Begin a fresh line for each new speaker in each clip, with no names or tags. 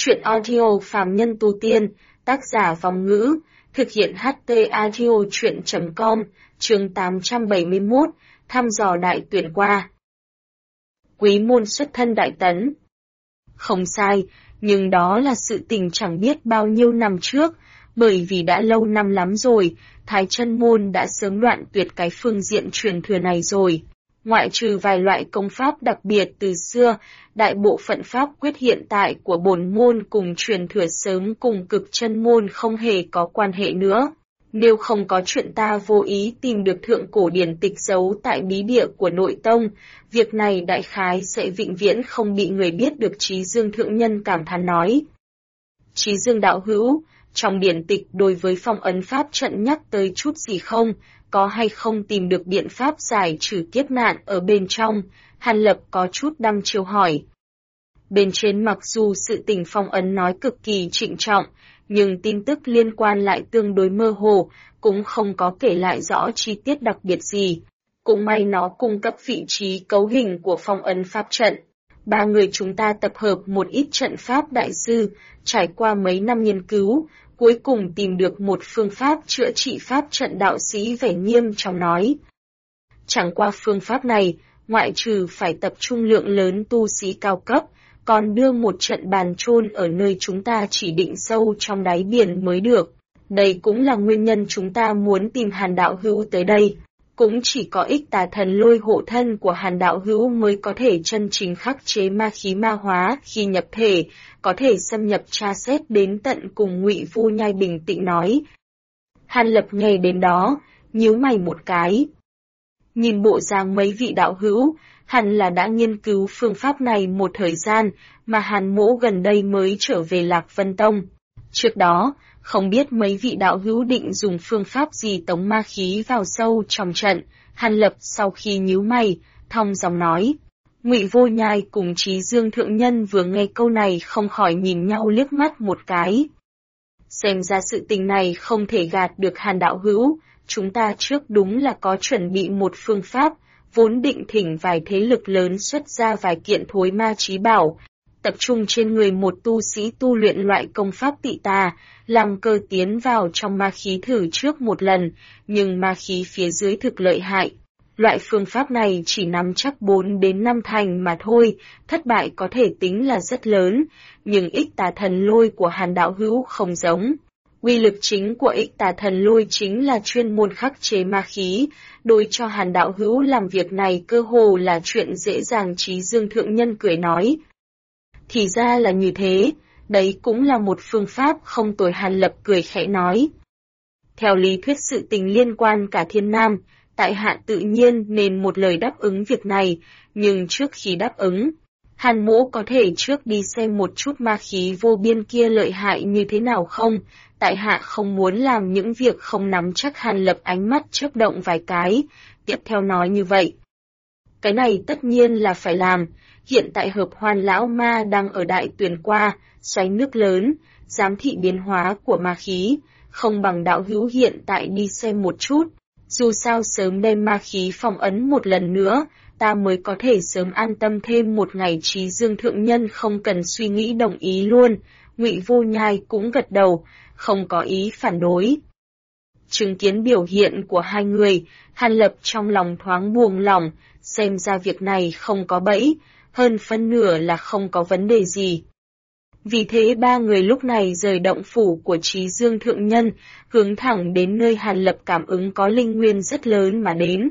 Chuyện audio phàm nhân tu tiên, tác giả Vong Ngữ, thực hiện HT audio chuyện.com, chương 871, thăm dò đại tuyển qua. Quý môn xuất thân đại tấn. Không sai, nhưng đó là sự tình chẳng biết bao nhiêu năm trước, bởi vì đã lâu năm lắm rồi, Thái Chân môn đã sớm đoạn tuyệt cái phương diện truyền thừa này rồi. Ngoại trừ vài loại công pháp đặc biệt từ xưa, đại bộ phận pháp quyết hiện tại của bổn môn cùng truyền thừa sớm cùng cực chân môn không hề có quan hệ nữa. Nếu không có chuyện ta vô ý tìm được thượng cổ điển tịch giấu tại bí địa của nội tông, việc này đại khái sẽ vĩnh viễn không bị người biết được. Trí Dương thượng nhân cảm thán nói. Trí Dương đạo hữu, trong điển tịch đối với phong ấn pháp trận nhắc tới chút gì không? Có hay không tìm được biện pháp giải trừ kiếp nạn ở bên trong? Hàn Lập có chút đăm chiêu hỏi. Bên trên mặc dù sự tình phong ấn nói cực kỳ trịnh trọng, nhưng tin tức liên quan lại tương đối mơ hồ, cũng không có kể lại rõ chi tiết đặc biệt gì. Cũng may nó cung cấp vị trí cấu hình của phong ấn pháp trận. Ba người chúng ta tập hợp một ít trận pháp đại sư, trải qua mấy năm nghiên cứu, cuối cùng tìm được một phương pháp chữa trị pháp trận. Đạo sĩ vẻ nghiêm trọng nói. Chẳng qua phương pháp này, ngoại trừ phải tập trung lượng lớn tu sĩ cao cấp, còn đưa một trận bàn chôn ở nơi chúng ta chỉ định sâu trong đáy biển mới được. Đây cũng là nguyên nhân chúng ta muốn tìm Hàn đạo hữu tới đây. Cũng chỉ có Ích Tà Thần Lôi hộ thân của Hàn đạo hữu mới có thể chân chính khắc chế ma khí ma hóa khi nhập thể, có thể xâm nhập tra xét đến tận cùng. Ngụy Vu Nhai bình tĩnh nói. Hàn Lập nghe đến đó, nhíu mày một cái. Nhìn bộ dáng mấy vị đạo hữu, hẳn là đã nghiên cứu phương pháp này một thời gian, mà Hàn mỗ gần đây mới trở về Lạc Vân Tông. Trước đó, không biết mấy vị đạo hữu định dùng phương pháp gì tống ma khí vào sâu trong trận. Hàn Lập sau khi nhíu mày, thong dong nói. Ngụy Vô Nhai cùng Trí Dương thượng nhân vừa nghe câu này không khỏi nhìn nhau liếc mắt một cái. Xem ra sự tình này không thể gạt được Hàn đạo hữu, chúng ta trước đúng là có chuẩn bị một phương pháp, vốn định thỉnh vài thế lực lớn xuất ra vài kiện thối ma trí bảo, tập trung trên người một tu sĩ tu luyện loại công pháp tị tà, làm cơ tiến vào trong ma khí thử trước một lần, nhưng ma khí phía dưới thực lợi hại. Loại phương pháp này chỉ nắm chắc 4 đến 5 thành mà thôi, thất bại có thể tính là rất lớn, nhưng Ích Tà Thần Lôi của Hàn đạo hữu không giống. Uy lực chính của Ích Tà Thần Lôi chính là chuyên môn khắc chế ma khí, đối cho Hàn đạo hữu làm việc này cơ hồ là chuyện dễ dàng. Trí Dương thượng nhân cười nói. Thì ra là như thế, đấy cũng là một phương pháp không tồi. Hàn Lập cười khẽ nói. Theo lý thuyết sự tình liên quan cả thiên nam, tại hạ tự nhiên nên một lời đáp ứng việc này, nhưng trước khi đáp ứng, Hàn mỗ có thể trước đi xem một chút ma khí vô biên kia lợi hại như thế nào không? Tại hạ không muốn làm những việc không nắm chắc. Hàn Lập ánh mắt chớp động vài cái, tiếp theo nói như vậy. Cái này tất nhiên là phải làm, hiện tại Hợp Hoan lão ma đang ở đại tuyển qua, xoáy nước lớn, giám thị biến hóa của ma khí, không bằng đạo hữu hiện tại đi xem một chút, dù sao sớm đem ma khí phong ấn một lần nữa, ta mới có thể sớm an tâm thêm một ngày. Trí Dương thượng nhân không cần suy nghĩ đồng ý luôn. Ngụy Vô Nhai cũng gật đầu, không có ý phản đối. Chứng kiến biểu hiện của hai người, Hàn Lập trong lòng thoáng buông lỏng, xem ra việc này không có bẫy, hơn phân nửa là không có vấn đề gì. Vì thế ba người lúc này rời động phủ của Trí Dương thượng nhân, hướng thẳng đến nơi Hàn Lập cảm ứng có linh nguyên rất lớn mà đến.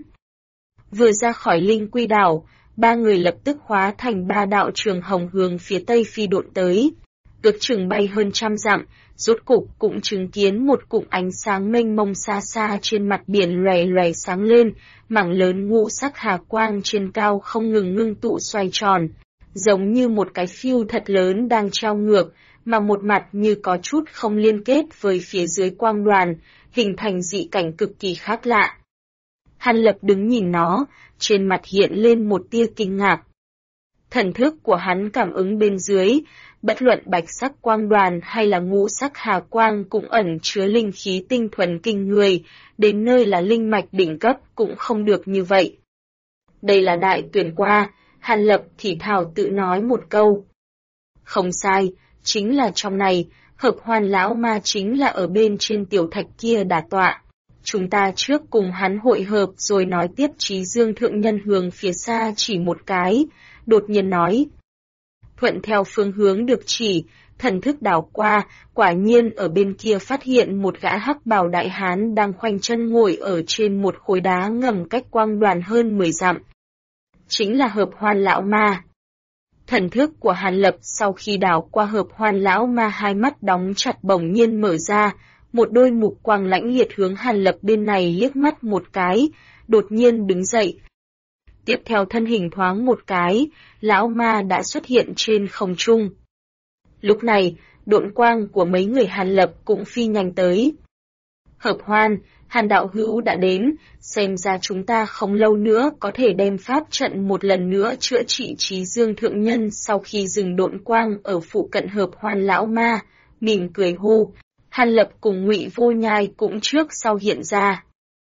Vừa ra khỏi Linh Quy đảo, ba người lập tức hóa thành ba đạo trường hồng hướng phía tây phi độn tới. Ước chừng bay hơn 100 dặm, rốt cục cũng chứng kiến một cụm ánh sáng mênh mông xa xa trên mặt biển lòe lòe sáng lên, mảng lớn ngũ sắc hà quang trên cao không ngừng ngưng tụ xoay tròn, giống như một cái phiêu thật lớn đang treo ngược, mà một mặt như có chút không liên kết với phía dưới quang đoàn, hình thành dị cảnh cực kỳ khác lạ. Hàn Lập đứng nhìn nó, trên mặt hiện lên một tia kinh ngạc. Thần thức của hắn cảm ứng bên dưới, bất luận bạch sắc quang đoàn hay là ngũ sắc hà quang cũng ẩn chứa linh khí tinh thuần kinh người, đến nơi là linh mạch đỉnh cấp cũng không được như vậy. Đây là đại tuyển qua, Hàn Lập thì thào tự nói một câu. Không sai, chính là trong này, Hợp Hoan lão ma chính là ở bên trên tiểu thạch kia đả tọa. Chúng ta trước cùng hắn hội hợp rồi nói tiếp. Trí Dương thượng nhân hướng phía xa chỉ một cái, đột nhiên nói. Thuận theo phương hướng được chỉ, thần thức đảo qua, quả nhiên ở bên kia phát hiện một gã hắc bào đại hán đang khoanh chân ngồi ở trên một khối đá ngầm cách quang đoàn hơn 10 dặm. Chính là Hợp Hoan lão ma. Thần thức của Hàn Lập sau khi đảo qua Hợp Hoan lão ma, hai mắt đóng chặt bỗng nhiên mở ra, một đôi mục quang lãnh liệt hướng Hàn Lập bên này liếc mắt một cái, đột nhiên đứng dậy. Tiếp theo thân hình thoáng một cái, lão ma đã xuất hiện trên không trung. Lúc này, độn quang của mấy người Hàn Lập cũng phi nhanh tới. Hợp Hoan, Hàn đạo hữu đã đến, xem ra chúng ta không lâu nữa có thể đem pháp trận một lần nữa chữa trị. Trí Dương thượng nhân sau khi dừng độn quang ở phụ cận Hợp Hoan lão ma, mỉm cười hô. Hàn Lập cùng Ngụy Vô Nhai cũng trước sau hiện ra.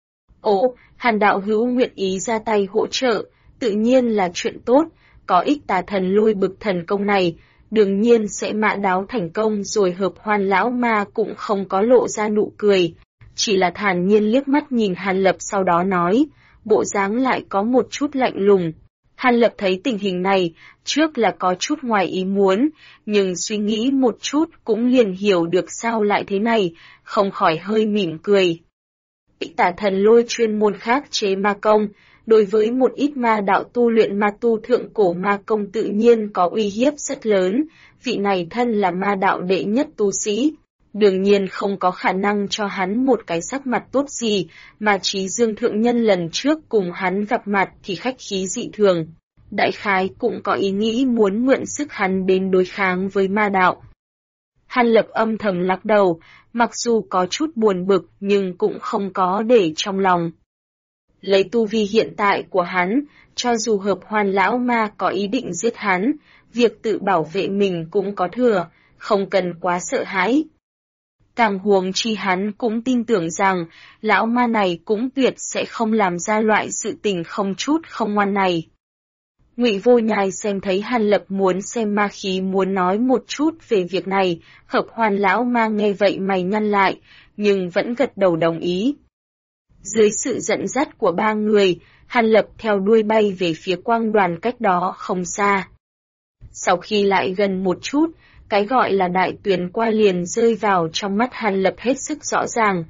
Ồ, Hàn đạo hữu nguyện ý ra tay hỗ trợ, tự nhiên là chuyện tốt, có ích Tà Thần Lôi bực thần công này, đương nhiên sẽ mã đáo thành công rồi. Hợp Hoan lão ma cũng không có lộ ra nụ cười, chỉ là thản nhiên liếc mắt nhìn Hàn Lập sau đó nói, bộ dáng lại có một chút lạnh lùng. Hàn Lập thấy tình hình này, trước là có chút ngoài ý muốn, nhưng suy nghĩ một chút cũng liền hiểu được sao lại thế này, không khỏi hơi mỉm cười. Tà Thần Lôi chuyên môn khắc chế ma công, đối với một ít ma đạo tu luyện ma tu thượng cổ ma công tự nhiên có uy hiếp rất lớn, vị này thân là ma đạo đệ nhất tu sĩ. Đương nhiên không có khả năng cho hắn một cái sắc mặt tốt gì, mà Trí Dương thượng nhân lần trước cùng hắn gặp mặt thì khách khí dị thường. Đại khái cũng có ý nghĩ muốn mượn sức hắn đến đối kháng với ma đạo. Hàn Lập âm thầm lắc đầu, mặc dù có chút buồn bực nhưng cũng không có để trong lòng. Lấy tu vi hiện tại của hắn, cho dù Hợp Hoan lão ma có ý định giết hắn, việc tự bảo vệ mình cũng có thừa, không cần quá sợ hãi. Càng huống chi hắn cũng tin tưởng rằng, lão ma này cũng tuyệt sẽ không làm ra loại sự tình không chút không ngoan này. Ngụy Vô Nhai xem thấy Hàn Lập muốn xem ma khí muốn nói một chút về việc này, Hợp Hoan lão ma nghe vậy mày nhăn lại, nhưng vẫn gật đầu đồng ý. Dưới sự dẫn dắt của ba người, Hàn Lập theo đuôi bay về phía quang đoàn cách đó không xa. Sau khi lại gần một chút, cái gọi là đại tuyền qua liền rơi vào trong mắt Hàn Lập hết sức rõ ràng.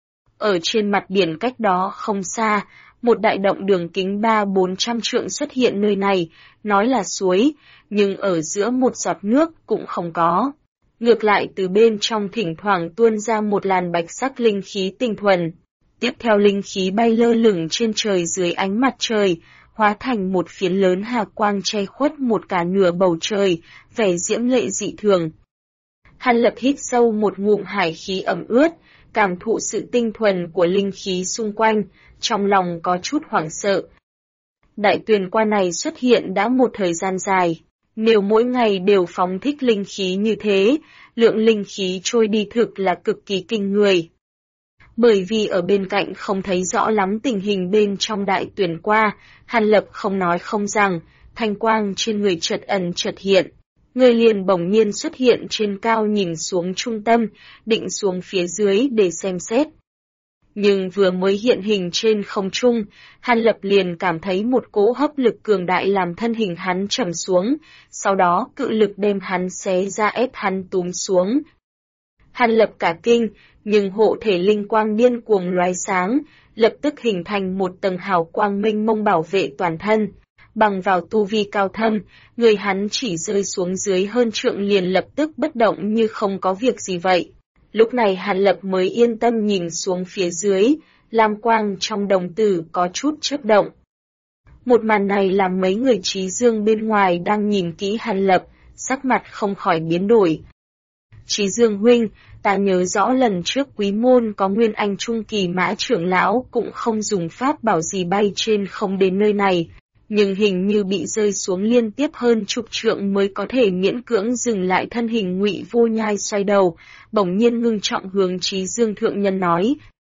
Ở trên mặt biển cách đó không xa, một đại động đường kính 300-400 trượng xuất hiện nơi này, nói là suối, nhưng ở giữa một giọt nước cũng không có. Ngược lại từ bên trong thỉnh thoảng tuôn ra một làn bạch sắc linh khí tinh thuần. Tiếp theo linh khí bay lơ lửng trên trời dưới ánh mặt trời, hóa thành một phiến lớn hà quang che khuất một cả nửa bầu trời, vẻ diễm lệ dị thường. Hàn Lập hít sâu một ngụm hải khí ẩm ướt, cảm thụ sự tinh thuần của linh khí xung quanh, trong lòng có chút hoảng sợ. Đại tuyền qua này xuất hiện đã một thời gian dài, nếu mỗi ngày đều phóng thích linh khí như thế, lượng linh khí trôi đi thực là cực kỳ kinh người. Bởi vì ở bên cạnh không thấy rõ lắm tình hình bên trong đại tuyển qua, Hàn Lập không nói không rằng, thanh quang trên người chợt ẩn chợt hiện. Người liền bỗng nhiên xuất hiện trên cao nhìn xuống trung tâm, định xuống phía dưới để xem xét. Nhưng vừa mới hiện hình trên không trung, Hàn Lập liền cảm thấy một cỗ hấp lực cường đại làm thân hình hắn trầm xuống, sau đó cự lực đem hắn xé ra ép hắn túm xuống. Hàn Lập cả kinh, nhưng hộ thể linh quang điên cuồng lóe sáng, lập tức hình thành một tầng hào quang mênh mông bảo vệ toàn thân. Bằng vào tu vi cao thâm, người hắn chỉ rơi xuống dưới hơn trượng liền lập tức bất động như không có việc gì vậy. Lúc này Hàn Lập mới yên tâm nhìn xuống phía dưới, lam quang trong đồng tử có chút chớp động. Một màn này làm mấy người Trí Dương bên ngoài đang nhìn kỹ Hàn Lập, sắc mặt không khỏi biến đổi. Trí Dương huynh, ta nhớ rõ lần trước Quý môn có Nguyên Anh trung kỳ Mã trưởng lão cũng không dùng pháp bảo gì bay trên không đến nơi này, nhưng hình như bị rơi xuống liên tiếp hơn chục trượng mới có thể miễn cưỡng dừng lại. Thân hình Ngụy Vô Nhai xoay đầu, bỗng nhiên ngưng trọng hướng Trí Dương thượng nhân nói.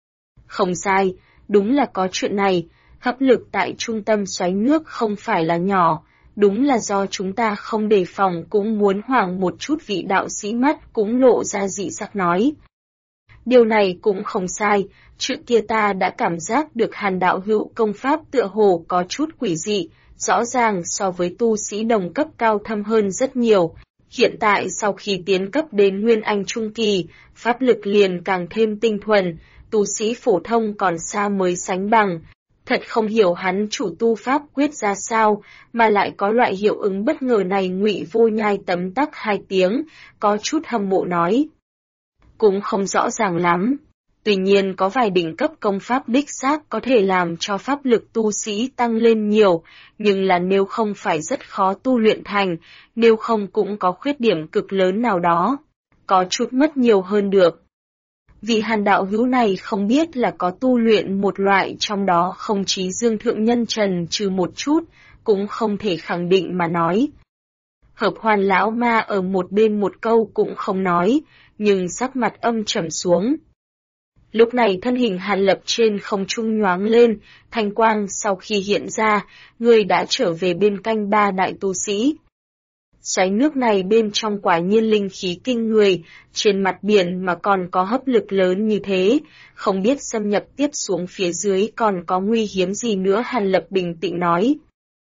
Không sai, đúng là có chuyện này, hấp lực tại trung tâm xoáy nước không phải là nhỏ, đúng là do chúng ta không đề phòng cũng muốn hoảng một chút. Vị đạo sĩ mắt cũng lộ ra dị sắc nói. Điều này cũng không sai, trước kia ta đã cảm giác được Hàn đạo hữu công pháp tựa hồ có chút quỷ dị, rõ ràng so với tu sĩ đồng cấp cao thâm hơn rất nhiều. Hiện tại sau khi tiến cấp đến Nguyên Anh Trung Kỳ, pháp lực liền càng thêm tinh thuần, tu sĩ phổ thông còn xa mới sánh bằng. Thật không hiểu hắn chủ tu pháp quyết ra sao, mà lại có loại hiệu ứng bất ngờ này. Ngụy Vô Nhai tấm tắc 2 tiếng, có chút hâm mộ nói. Cũng không rõ ràng lắm. Tuy nhiên có vài đỉnh cấp công pháp đích xác có thể làm cho pháp lực tu sĩ tăng lên nhiều, nhưng là nếu không phải rất khó tu luyện thành, nếu không cũng có khuyết điểm cực lớn nào đó. Có chút mất nhiều hơn được. Vị Hàn đạo hữu này không biết là có tu luyện một loại trong đó không. Chí Dương thượng nhân trần trừ một chút, cũng không thể khẳng định mà nói. Hợp Hoan lão ma ở một bên một câu cũng không nói, nhưng sắc mặt âm trầm xuống. Lúc này thân hình Hàn Lập trên không trung nhoáng lên, thanh quang sau khi hiện ra, người đã trở về bên cạnh 3 đại tu sĩ. Xoáy nước này bên trong quả nhiên linh khí kinh người, trên mặt biển mà còn có hấp lực lớn như thế, không biết xâm nhập tiếp xuống phía dưới còn có nguy hiểm gì nữa. Hàn Lập bình tĩnh nói.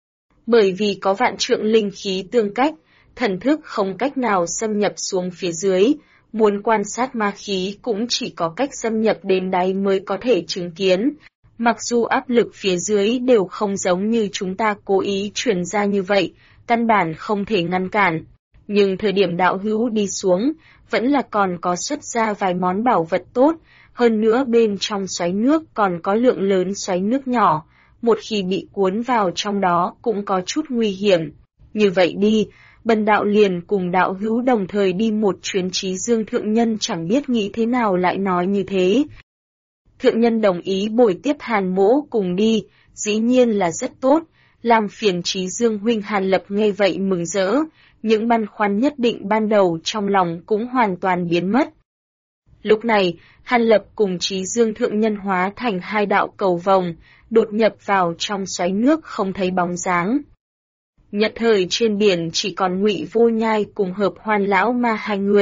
Bởi vì có vạn trượng linh khí tương cách, thần thức không cách nào xâm nhập xuống phía dưới, muốn quan sát ma khí cũng chỉ có cách xâm nhập đến đáy mới có thể chứng kiến. Mặc dù áp lực phía dưới đều không giống như chúng ta cố ý truyền ra như vậy, căn bản không thể ngăn cản. Nhưng thời điểm đạo hữu đi xuống, vẫn là còn có xuất ra vài món bảo vật tốt, hơn nữa bên trong xoáy nước còn có lượng lớn xoáy nước nhỏ, một khi bị cuốn vào trong đó cũng có chút nguy hiểm. Như vậy đi, bần đạo liền cùng đạo hữu đồng thời đi một chuyến. Chí Dương thượng nhân chẳng biết nghĩ thế nào lại nói như thế. Thượng nhân đồng ý bồi tiếp Hàn mỗ cùng đi, dĩ nhiên là rất tốt, làm phiền Chí Dương huynh. Hàn Lập nghe vậy mừng rỡ, những băn khoăn nhất định ban đầu trong lòng cũng hoàn toàn biến mất. Lúc này, Hàn Lập cùng Chí Dương thượng nhân hóa thành 2 đạo cầu vồng, đột nhập vào trong xoáy nước không thấy bóng dáng. Nhất thời trên biển chỉ còn Ngụy Vô Nhai cùng Hợp Hoan lão ma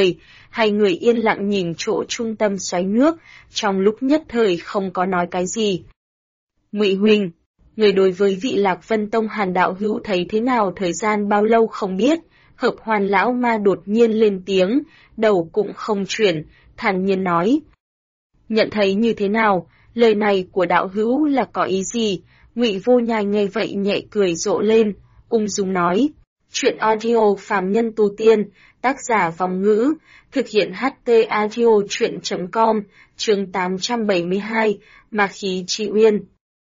2 người yên lặng nhìn chỗ trung tâm xoáy nước, trong lúc nhất thời không có nói cái gì. Ngụy huynh, người đối với vị Lạc Vân Tông Hàn đạo hữu thấy thế nào? Thời gian bao lâu không biết? Hợp Hoan lão ma đột nhiên lên tiếng, đầu cũng không chuyển, thản nhiên nói. Nhận thấy như thế nào? Lời này của đạo hữu là có ý gì? Ngụy Vô Nhai nghe vậy nhẹ cười rộ lên, ung dung nói. Chuyện audio phàm nhân tu tiên, tác giả Vòng Ngữ, thực hiện HT audio chuyện.com, chương 872, Ma khí Chi Uyên.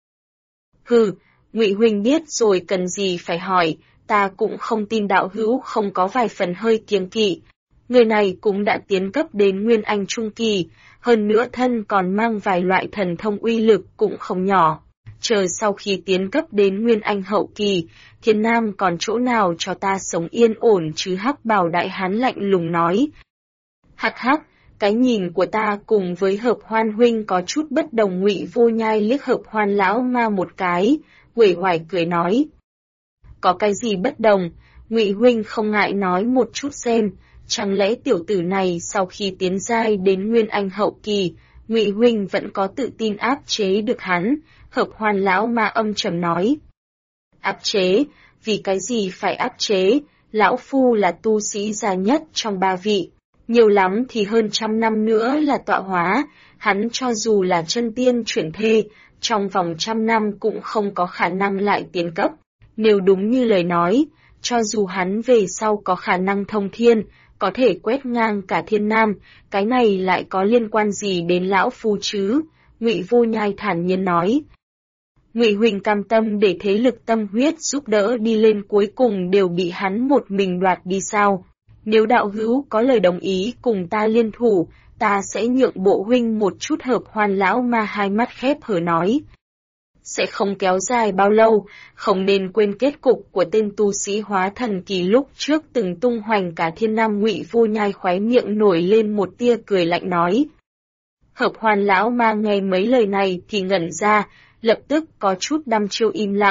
Hừ, Ngụy huynh biết rồi cần gì phải hỏi, ta cũng không tin đạo hữu không có vài phần hơi kiêng kỵ. Người này cũng đã tiến cấp đến Nguyên Anh Trung Kỳ, hơn nữa thân còn mang vài loại thần thông uy lực cũng không nhỏ. Chờ sau khi tiến cấp đến Nguyên Anh Hậu Kỳ, Thiên Nam còn chỗ nào cho ta sống yên ổn chứ? Hắc Bào đại hán lạnh lùng nói. Hắc hắc, cái nhìn của ta cùng với Hợp Hoan huynh có chút bất đồng. Ngụy Vô Nhai liếc Hợp Hoan lão ma một cái, uể oải cười nói. Có cái gì bất đồng? Ngụy huynh không ngại nói một chút xem, chẳng lẽ tiểu tử này sau khi tiến giai đến Nguyên Anh Hậu Kỳ, Ngụy huynh vẫn có tự tin áp chế được hắn? Hợp Hoan lão ma âm trầm nói. Áp chế? Vì cái gì phải áp chế? Lão phu là tu sĩ già nhất trong 3 vị, nhiều lắm thì hơn 100 năm nữa là tọa hóa, hắn cho dù là chân tiên chuyển thế, trong vòng 100 năm cũng không có khả năng lại tiến cấp. Nếu đúng như lời nói, cho dù hắn về sau có khả năng thông thiên, có thể quét ngang cả Thiên Nam, cái này lại có liên quan gì đến lão phu chứ? Ngụy Vô Nhai thản nhiên nói. Ngụy huynh cam tâm để thế lực tâm huyết giúp đỡ đi lên cuối cùng đều bị hắn một mình đoạt đi sao? Nếu đạo hữu có lời đồng ý cùng ta liên thủ, ta sẽ nhượng bộ huynh một chút. Hợp Hoan lão ma 2 mắt khép hờ nói. Sẽ không kéo dài bao lâu, không nên quên kết cục của tên tu sĩ hóa thần kỳ lúc trước từng tung hoành cả Thiên Nam. Ngụy Vô Nhai khóe miệng nổi lên một tia cười lạnh nói. Hợp Hoan lão ma nghe mấy lời này thì ngẩn ra, lập tức có chút đăm chiêu im lặng,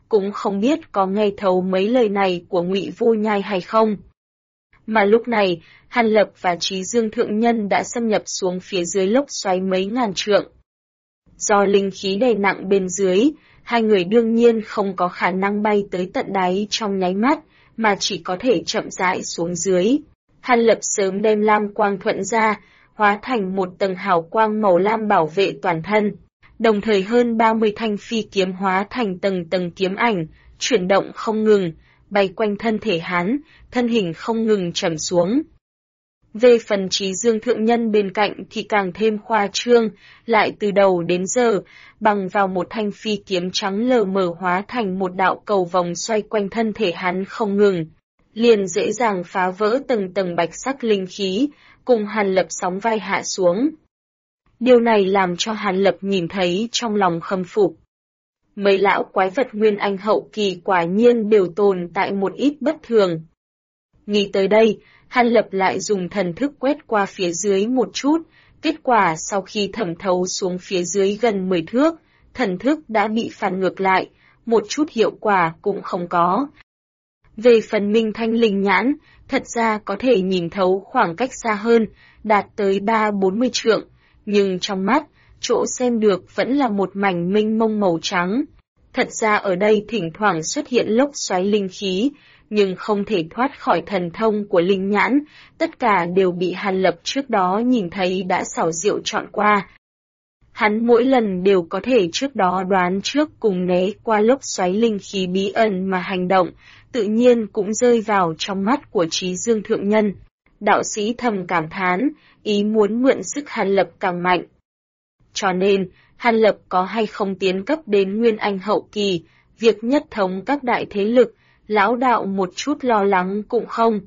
cũng không biết có nghe thấu mấy lời này của Ngụy Vô Nhai hay không. Mà lúc này, Hàn Lập và Trí Dương Thượng Nhân đã xâm nhập xuống phía dưới lốc xoáy mấy ngàn trượng. Do linh khí đè nặng bên dưới, hai người đương nhiên không có khả năng bay tới tận đáy trong nháy mắt, mà chỉ có thể chậm rãi xuống dưới. Hàn Lập sớm đem lam quang thuận ra, hóa thành một tầng hào quang màu lam bảo vệ toàn thân. Đồng thời hơn 30 thanh phi kiếm hóa thành tầng tầng kiếm ảnh, chuyển động không ngừng, bay quanh thân thể hắn, thân hình không ngừng trầm xuống. Về phần Trí Dương Thượng Nhân bên cạnh thì càng thêm khoa trương, lại từ đầu đến giờ, bằng vào một thanh phi kiếm trắng lờ mờ hóa thành một đạo cầu vòng xoay quanh thân thể hắn không ngừng, liền dễ dàng phá vỡ tầng tầng bạch sắc linh khí, cùng Hàn Lập sóng vai hạ xuống. Điều này làm cho Hàn Lập nhìn thấy trong lòng khâm phục. Mấy lão quái vật nguyên anh hậu kỳ quả nhiên đều tồn tại một ít bất thường. Nghĩ tới đây, Hàn Lập lại dùng thần thức quét qua phía dưới một chút, kết quả sau khi thẩm thấu xuống phía dưới gần 10 thước, thần thức đã bị phản ngược lại, một chút hiệu quả cũng không có. Về phần Minh Thanh Linh nhãn, thật ra có thể nhìn thấu khoảng cách xa hơn, đạt tới 3-40 trượng, nhưng trong mắt, chỗ xem được vẫn là một mảnh mênh mông màu trắng. Thật ra ở đây thỉnh thoảng xuất hiện lốc xoáy linh khí, nhưng không thể thoát khỏi thần thông của linh nhãn, tất cả đều bị Hàn Lập trước đó nhìn thấy đã xảo diệu chọn qua. Hắn mỗi lần đều có thể trước đó đoán trước cùng né qua lốc xoáy linh khí bí ẩn mà hành động, tự nhiên cũng rơi vào trong mắt của Trí Dương Thượng Nhân. Đạo sĩ thầm cảm thán, ý muốn mượn sức Hàn Lập càng mạnh. Cho nên, Hàn Lập có hay không tiến cấp đến Nguyên Anh hậu kỳ, việc nhất thống các đại thế lực, lão đạo một chút lo lắng cũng không.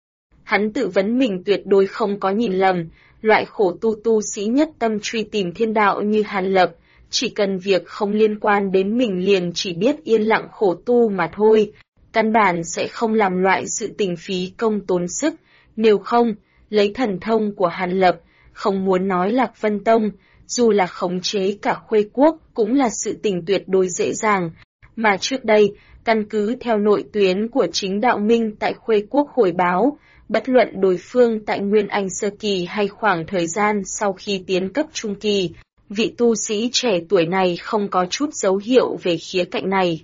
Hắn tự vấn mình tuyệt đối không có nhìn lầm, loại khổ tu sĩ nhất tâm truy tìm thiên đạo như Hàn Lập, chỉ cần việc không liên quan đến mình liền chỉ biết yên lặng khổ tu mà thôi, căn bản sẽ không làm loại sự tình phí công tốn sức, nếu không, lấy thần thông của Hàn Lập, không muốn nói Lạc Vân Tông, dù là khống chế cả Khuê Quốc cũng là sự tình tuyệt đối dễ dàng, mà trước đây, căn cứ theo nội tuyến của chính đạo minh tại Khuê Quốc hồi báo, bất luận đối phương tại Nguyên Anh sơ kỳ hay khoảng thời gian sau khi tiến cấp trung kỳ, vị tu sĩ trẻ tuổi này không có chút dấu hiệu về khía cạnh này.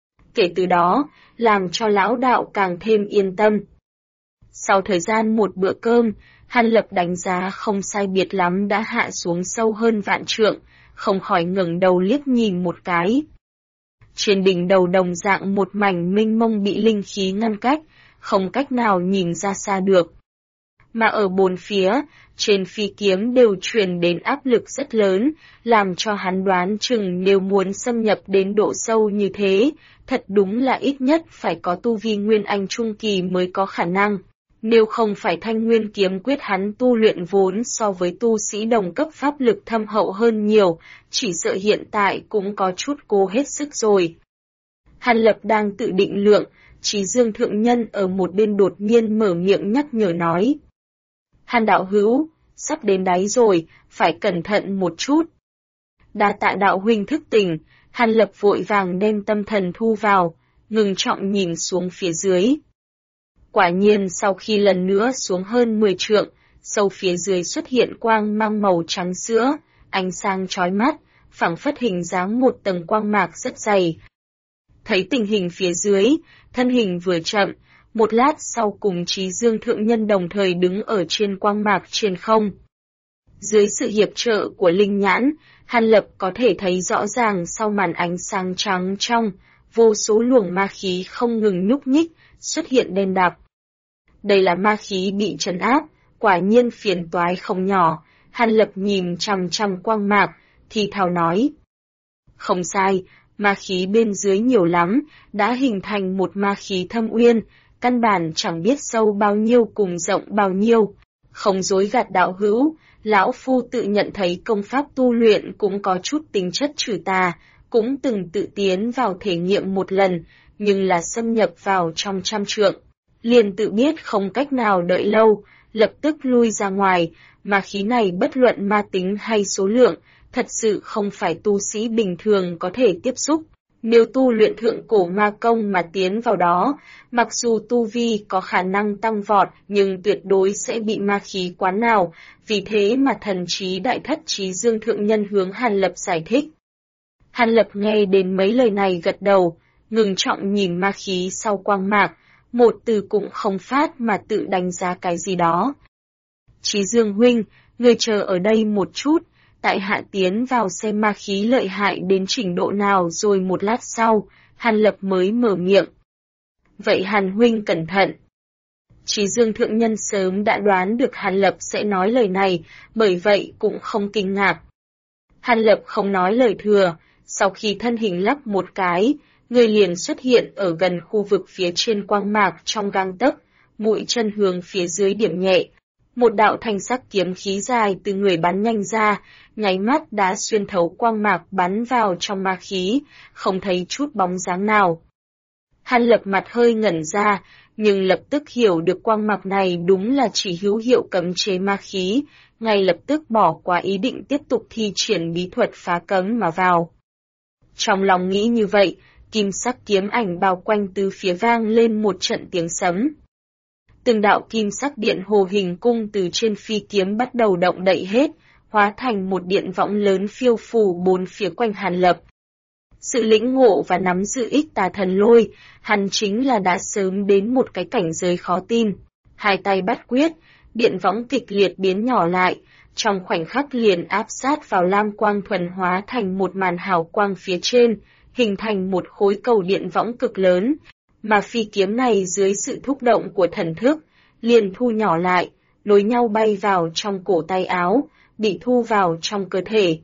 Kể từ đó, làm cho lão đạo càng thêm yên tâm. Sau thời gian một bữa cơm, Hàn Lập đánh giá không sai biệt lắm đã hạ xuống sâu hơn vạn trượng, không khỏi ngẩng đầu liếc nhìn một cái. Trên đỉnh đầu đồng dạng một mảnh mênh mông bị linh khí ngăn cách, không cách nào nhìn ra xa được. Mà ở bốn phía, trên phi kiếm đều truyền đến áp lực rất lớn, làm cho hắn đoán chừng nếu muốn xâm nhập đến độ sâu như thế, thật đúng là ít nhất phải có tu vi Nguyên Anh trung kỳ mới có khả năng. Nếu không phải Thanh Nguyên kiếm quyết hắn tu luyện vốn so với tu sĩ đồng cấp pháp lực thâm hậu hơn nhiều, chỉ sợ hiện tại cũng có chút cố hết sức rồi. Hàn Lập đang tự định lượng, Trí Dương Thượng Nhân ở một bên đột nhiên mở miệng nhắc nhở nói. Hàn đạo hữu, sắp đến đáy rồi, phải cẩn thận một chút. Đa tạ đạo huynh thức tỉnh, Hàn Lập vội vàng đem tâm thần thu vào, ngừng trọng nhìn xuống phía dưới. Quả nhiên sau khi lần nữa xuống hơn 10 trượng, sâu phía dưới xuất hiện quang mang màu trắng sữa, ánh sáng chói mắt, phảng phất hình dáng một tầng quang mạc rất dày. Thấy tình hình phía dưới, thân hình vừa chậm, một lát sau cùng Trí Dương Thượng Nhân đồng thời đứng ở trên quang mạc trên không. Dưới sự hiệp trợ của linh nhãn, Hàn Lập có thể thấy rõ ràng sau màn ánh sáng trắng trong, vô số luồng ma khí không ngừng nhúc nhích, xuất hiện đen đặc. Đây là ma khí bị trấn áp, quả nhiên phiền toái không nhỏ, Hàn Lập nhìn chằm chằm quang mạc, thì thào nói. Không sai, ma khí bên dưới nhiều lắm, đã hình thành một ma khí thâm uyên, căn bản chẳng biết sâu bao nhiêu cùng rộng bao nhiêu. Không dối gạt đạo hữu, lão phu tự nhận thấy công pháp tu luyện cũng có chút tính chất trừ tà, cũng từng tự tiến vào thể nghiệm một lần, nhưng là xâm nhập vào trong trăm trượng. Liền tự biết không cách nào đợi lâu, lập tức lui ra ngoài, mà khí này bất luận ma tính hay số lượng, thật sự không phải tu sĩ bình thường có thể tiếp xúc, Nếu tu luyện thượng cổ ma công mà tiến vào đó, mặc dù tu vi có khả năng tăng vọt nhưng tuyệt đối sẽ bị ma khí quán nào, vì thế mà thần trí đại thất Trí Dương Thượng Nhân hướng Hàn Lập giải thích. Hàn Lập nghe đến mấy lời này gật đầu, ngừng trọng nhìn ma khí sau quang mạc, một từ cũng không phát mà tự đánh giá cái gì đó. Trí Dương huynh, người chờ ở đây một chút, tại hạ tiến vào xem ma khí lợi hại đến trình độ nào rồi một lát sau, Hàn Lập mới mở miệng. Vậy Hàn huynh cẩn thận. Trí Dương Thượng Nhân sớm đã đoán được Hàn Lập sẽ nói lời này, bởi vậy cũng không kinh ngạc. Hàn Lập không nói lời thừa, sau khi thân hình lắp một cái, người liền xuất hiện ở gần khu vực phía trên quang mạc trong gang tấc, mũi chân hướng phía dưới điểm nhẹ. Một đạo thanh sắc kiếm khí dài từ người bắn nhanh ra, nháy mắt đã xuyên thấu quang mạc bắn vào trong ma khí, không thấy chút bóng dáng nào. Hàn Lập mặt hơi ngẩn ra, nhưng lập tức hiểu được quang mạc này đúng là chỉ hữu hiệu cấm chế ma khí, ngay lập tức bỏ qua ý định tiếp tục thi triển bí thuật phá cấm mà vào. Trong lòng nghĩ như vậy, kim sắc kiếm ảnh bao quanh từ phía vang lên một trận tiếng sấm. Từng đạo kim sắc điện hồ hình cung từ trên phi kiếm bắt đầu động đậy hết, hóa thành một điện võng lớn phiêu phù bốn phía quanh Hàn Lập. Sự lĩnh ngộ và nắm giữ ích tà thần lôi, hắn chính là đã sớm đến một cái cảnh giới khó tin. Hai tay bắt quyết, điện võng kịch liệt biến nhỏ lại, trong khoảnh khắc liền áp sát vào lam quang thuần hóa thành một màn hào quang phía trên, hình thành một khối cầu điện võng cực lớn, mà phi kiếm này dưới sự thúc động của thần thức, liền thu nhỏ lại, nối nhau bay vào trong cổ tay áo, bị thu vào trong cơ thể.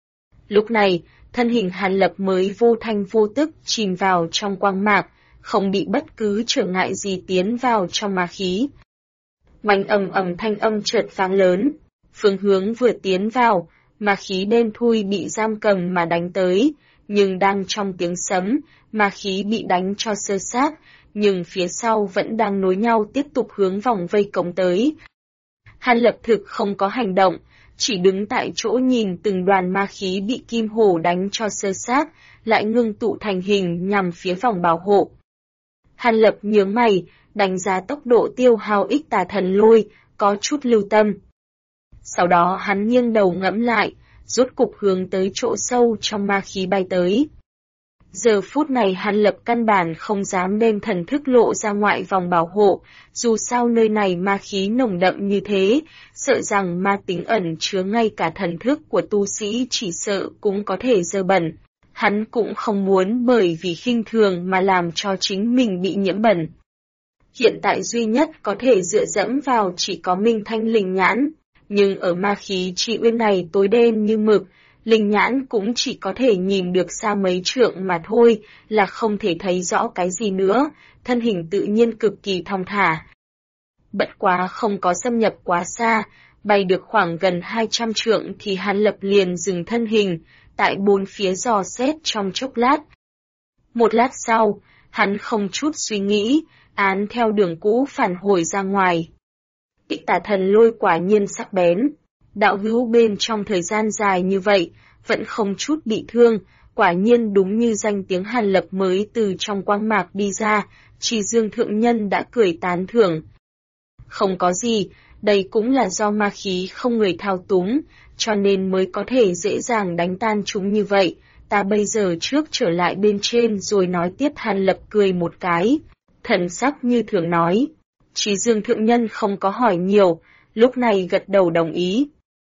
Lúc này, thân hình Hàn Lập mới vô thanh vô tức chìm vào trong quang mạc, không bị bất cứ trở ngại gì tiến vào trong ma khí. Oanh ầm ầm thanh âm chợt vang lớn, phương hướng vừa tiến vào, ma khí đen thui bị giam cầm mà đánh tới, nhưng đang trong tiếng sấm, ma khí bị đánh cho sơ xác, nhưng phía sau vẫn đang nối nhau tiếp tục hướng vòng vây cống tới. Hàn Lập thực không có hành động, chỉ đứng tại chỗ nhìn từng đoàn ma khí bị kim hổ đánh cho sơ xác, lại ngưng tụ thành hình nhằm phía vòng bảo hộ. Hàn Lập nhướng mày, đánh giá tốc độ tiêu hao ích tà thần lôi, có chút lưu tâm. Sau đó hắn nghiêng đầu ngẫm lại, rốt cục hướng tới chỗ sâu trong ma khí bay tới. Giờ phút này Hàn Lập căn bản không dám đem thần thức lộ ra ngoại vòng bảo hộ, dù sao nơi này ma khí nồng đậm như thế, sợ rằng ma tính ẩn chứa ngay cả thần thức của tu sĩ chỉ sợ cũng có thể dơ bẩn. Hắn cũng không muốn bởi vì khinh thường mà làm cho chính mình bị nhiễm bẩn. Hiện tại duy nhất có thể dựa dẫm vào chỉ có Minh Thanh Linh Nhãn, nhưng ở ma khí trị uyên này tối đen như mực, Linh Nhãn cũng chỉ có thể nhìn được xa mấy trượng mà thôi, là không thể thấy rõ cái gì nữa, thân hình tự nhiên cực kỳ thong thả. Bất quá không có xâm nhập quá xa, bay được khoảng gần 200 trượng thì Hàn Lập liền dừng thân hình, tại bốn phía dò xét trong chốc lát. Một lát sau, hắn không chút suy nghĩ, án theo đường cũ phản hồi ra ngoài. Ích tà thần lôi quả nhiên sắc bén. Đạo hữu bên trong thời gian dài như vậy, vẫn không chút bị thương, quả nhiên đúng như danh tiếng Hàn Lập mới từ trong quang mạc đi ra, Trí Dương Thượng Nhân đã cười tán thưởng. Không có gì, đây cũng là do ma khí không người thao túng, cho nên mới có thể dễ dàng đánh tan chúng như vậy, ta bây giờ trước trở lại bên trên rồi nói tiếp. Hàn Lập cười một cái, thần sắc như thường nói. Trí Dương Thượng Nhân không có hỏi nhiều, lúc này gật đầu đồng ý.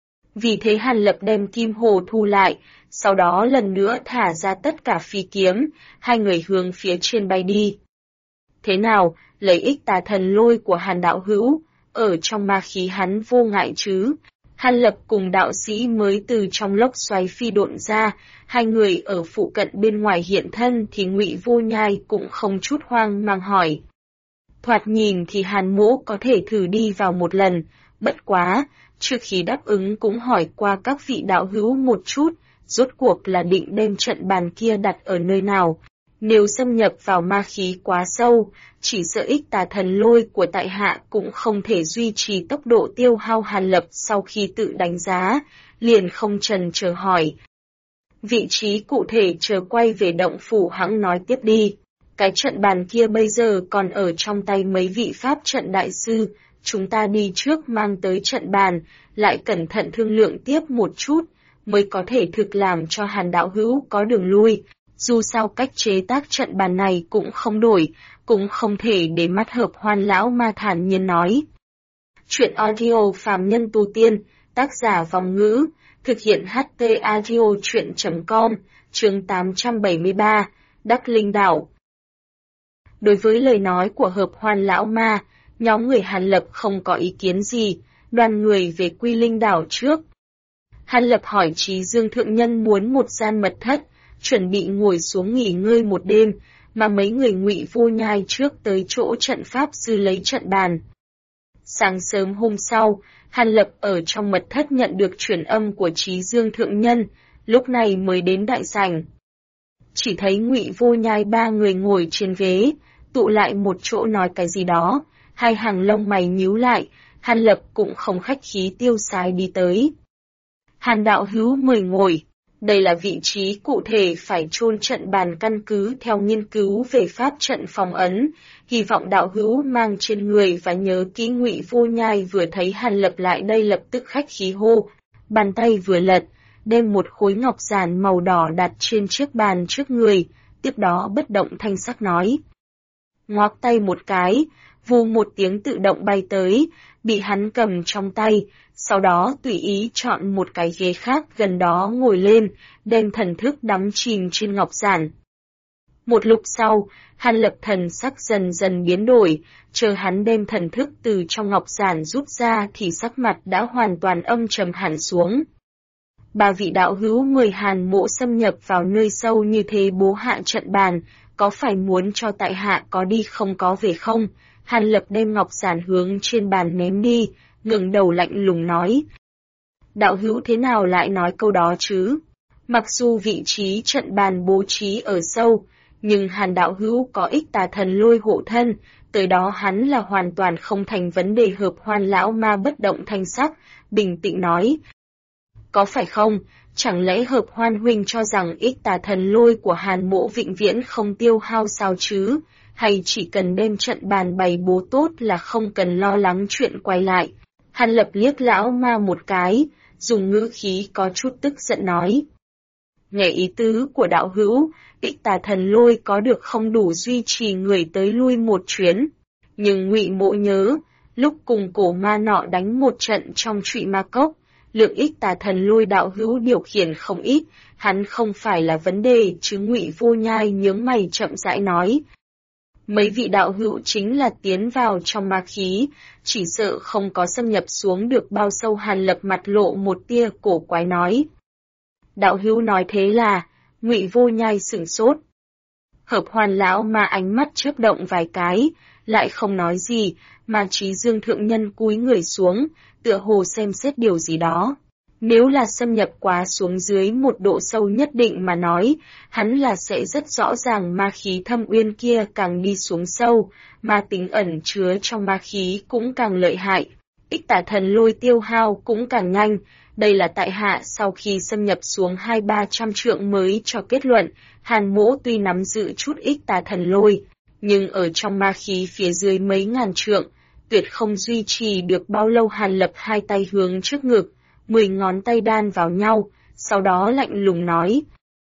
Vì thế Hàn Lập đem kim hồ thu lại, sau đó lần nữa thả ra tất cả phi kiếm, hai người hướng phía trên bay đi. Thế nào, lấy ích tà thần lôi của Hàn đạo hữu, ở trong ma khí hắn vô ngại chứ? Hàn Lập cùng đạo sĩ mới từ trong lốc xoáy phi độn ra, hai người ở phụ cận bên ngoài hiện thân thì Ngụy Vô Nhai cũng không chút hoang mang hỏi. Thoạt nhìn thì Hàn Mỗ có thể thử đi vào một lần, bất quá, trước khi đáp ứng cũng hỏi qua các vị đạo hữu một chút, rốt cuộc là định đem trận bàn kia đặt ở nơi nào. Nếu xâm nhập vào ma khí quá sâu, chỉ sợ ích tà thần lôi của tại hạ cũng không thể duy trì tốc độ tiêu hao. Hàn Lập sau khi tự đánh giá, liền không chần chờ hỏi. Vị trí cụ thể chờ quay về động phủ hãng nói tiếp đi. Cái trận bàn kia bây giờ còn ở trong tay mấy vị pháp trận đại sư, chúng ta đi trước mang tới trận bàn, lại cẩn thận thương lượng tiếp một chút, mới có thể thực làm cho Hàn đạo hữu có đường lui. Dù sao cách chế tác trận bàn này cũng không đổi, cũng không thể để mắt Hợp Hoan lão ma thản nhiên nói. Chuyện audio phàm nhân tu tiên, tác giả Vòng Ngữ, thực hiện HT audio chuyện.com, chương 873, Đắc Linh Đảo. Đối với lời nói của Hợp Hoan lão ma, nhóm người Hàn Lập không có ý kiến gì, đoàn người về Quy Linh Đảo trước. Hàn Lập hỏi Trí Dương thượng nhân muốn một gian mật thất, chuẩn bị ngồi xuống nghỉ ngơi một đêm, mà mấy người Ngụy Vô Nhai trước tới chỗ trận pháp sư lấy trận bàn. Sáng sớm hôm sau, Hàn Lập ở trong mật thất nhận được truyền âm của Trí Dương thượng nhân, lúc này mới đến đại sảnh. Chỉ thấy Ngụy Vô Nhai ba người ngồi trên ghế, tụ lại một chỗ nói cái gì đó, hai hàng lông mày nhíu lại, Hàn Lập cũng không khách khí tiêu sái đi tới. Hàn đạo hữu mời ngồi, đây là vị trí cụ thể phải chôn trận bàn căn cứ theo nghiên cứu về pháp trận phòng ấn, hy vọng đạo hữu mang trên người và nhớ kỹ. Ngụy Vô Nhai vừa thấy Hàn Lập lại đây lập tức khách khí hô, bàn tay vừa lật, đem một khối ngọc giản màu đỏ đặt trên chiếc bàn trước người, tiếp đó bất động thanh sắc nói. Ngoác tay một cái, vù một tiếng tự động bay tới, bị hắn cầm trong tay, sau đó tùy ý chọn một cái ghế khác gần đó ngồi lên, đem thần thức đắm chìm trên ngọc giản. Một lúc sau, Hàn Lập thần sắc dần dần biến đổi, chờ hắn đem thần thức từ trong ngọc giản rút ra thì sắc mặt đã hoàn toàn âm trầm hẳn xuống. Ba vị đạo hữu người Hàn mộ xâm nhập vào nơi sâu như thế bố hạ trận bàn, có phải muốn cho tại hạ có đi không có về không? Hàn Lập đem ngọc giản hướng trên bàn ném đi, ngẩng đầu lạnh lùng nói. Đạo hữu thế nào lại nói câu đó chứ? Mặc dù vị trí trận bàn bố trí ở sâu, nhưng Hàn đạo hữu có ích tà thần lôi hộ thân, tới đó hắn là hoàn toàn không thành vấn đề. Hợp Hoan lão ma bất động thanh sắc, bình tĩnh nói. Có phải không? Chẳng lẽ Hợp Hoan huynh cho rằng ích tà thần lôi của Hàn mộ vĩnh viễn không tiêu hao sao chứ? Hay chỉ cần đem trận bàn bày bố tốt là không cần lo lắng chuyện quay lại? Hàn Lập liếc lão ma một cái, dùng ngữ khí có chút tức giận nói. Nghe ý tứ của đạo hữu, ích tà thần lôi có được không đủ duy trì người tới lui một chuyến. Nhưng Ngụy mộ nhớ, lúc cùng cổ ma nọ đánh một trận trong Trụy Ma Cốc, lượng ích tà thần lôi đạo hữu điều khiển không ít, hắn không phải là vấn đề chứ. Ngụy Vô Nhai nhướng mày chậm rãi nói. Mấy vị đạo hữu chính là tiến vào trong ma khí, chỉ sợ không có xâm nhập xuống được bao sâu. Hàn Lập mặt lộ một tia cổ quái nói. Đạo hữu nói thế là, Ngụy Vô Nhai sửng sốt. Hợp Hoan lão mà ánh mắt chớp động vài cái, lại không nói gì, mà Trí Dương thượng nhân cúi người xuống, tựa hồ xem xét điều gì đó. Nếu là xâm nhập quá xuống dưới một độ sâu nhất định mà nói, hắn là sẽ rất rõ ràng ma khí thâm uyên kia càng đi xuống sâu, ma tính ẩn chứa trong ma khí cũng càng lợi hại, ích tà thần lôi tiêu hao cũng càng nhanh. Đây là tại hạ sau khi xâm nhập xuống 200-300 trượng mới cho kết luận, Hàn mỗ tuy nắm giữ chút ích tà thần lôi, nhưng ở trong ma khí phía dưới mấy ngàn trượng, tuyệt không duy trì được bao lâu. Hàn Lập hai tay hướng trước ngực, 10 ngón tay đan vào nhau, sau đó lạnh lùng nói.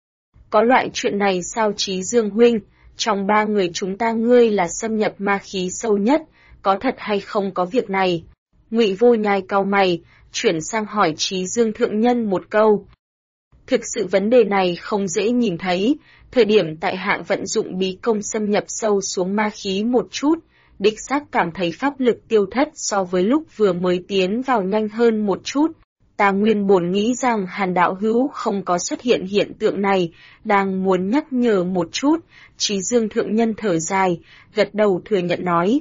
Có loại chuyện này sao Trí Dương huynh, trong ba người chúng ta ngươi là xâm nhập ma khí sâu nhất, có thật hay không có việc này? Ngụy Vô Nhai cau mày, chuyển sang hỏi Trí Dương thượng nhân một câu. Thực sự vấn đề này không dễ nhìn thấy, thời điểm tại hạ vận dụng bí công xâm nhập sâu xuống ma khí một chút, đích xác cảm thấy pháp lực tiêu thất so với lúc vừa mới tiến vào nhanh hơn một chút. Ta nguyên bổn nghĩ rằng Hàn đạo hữu không có xuất hiện hiện tượng này, đang muốn nhắc nhở một chút. Trí Dương thượng nhân thở dài, gật đầu thừa nhận nói.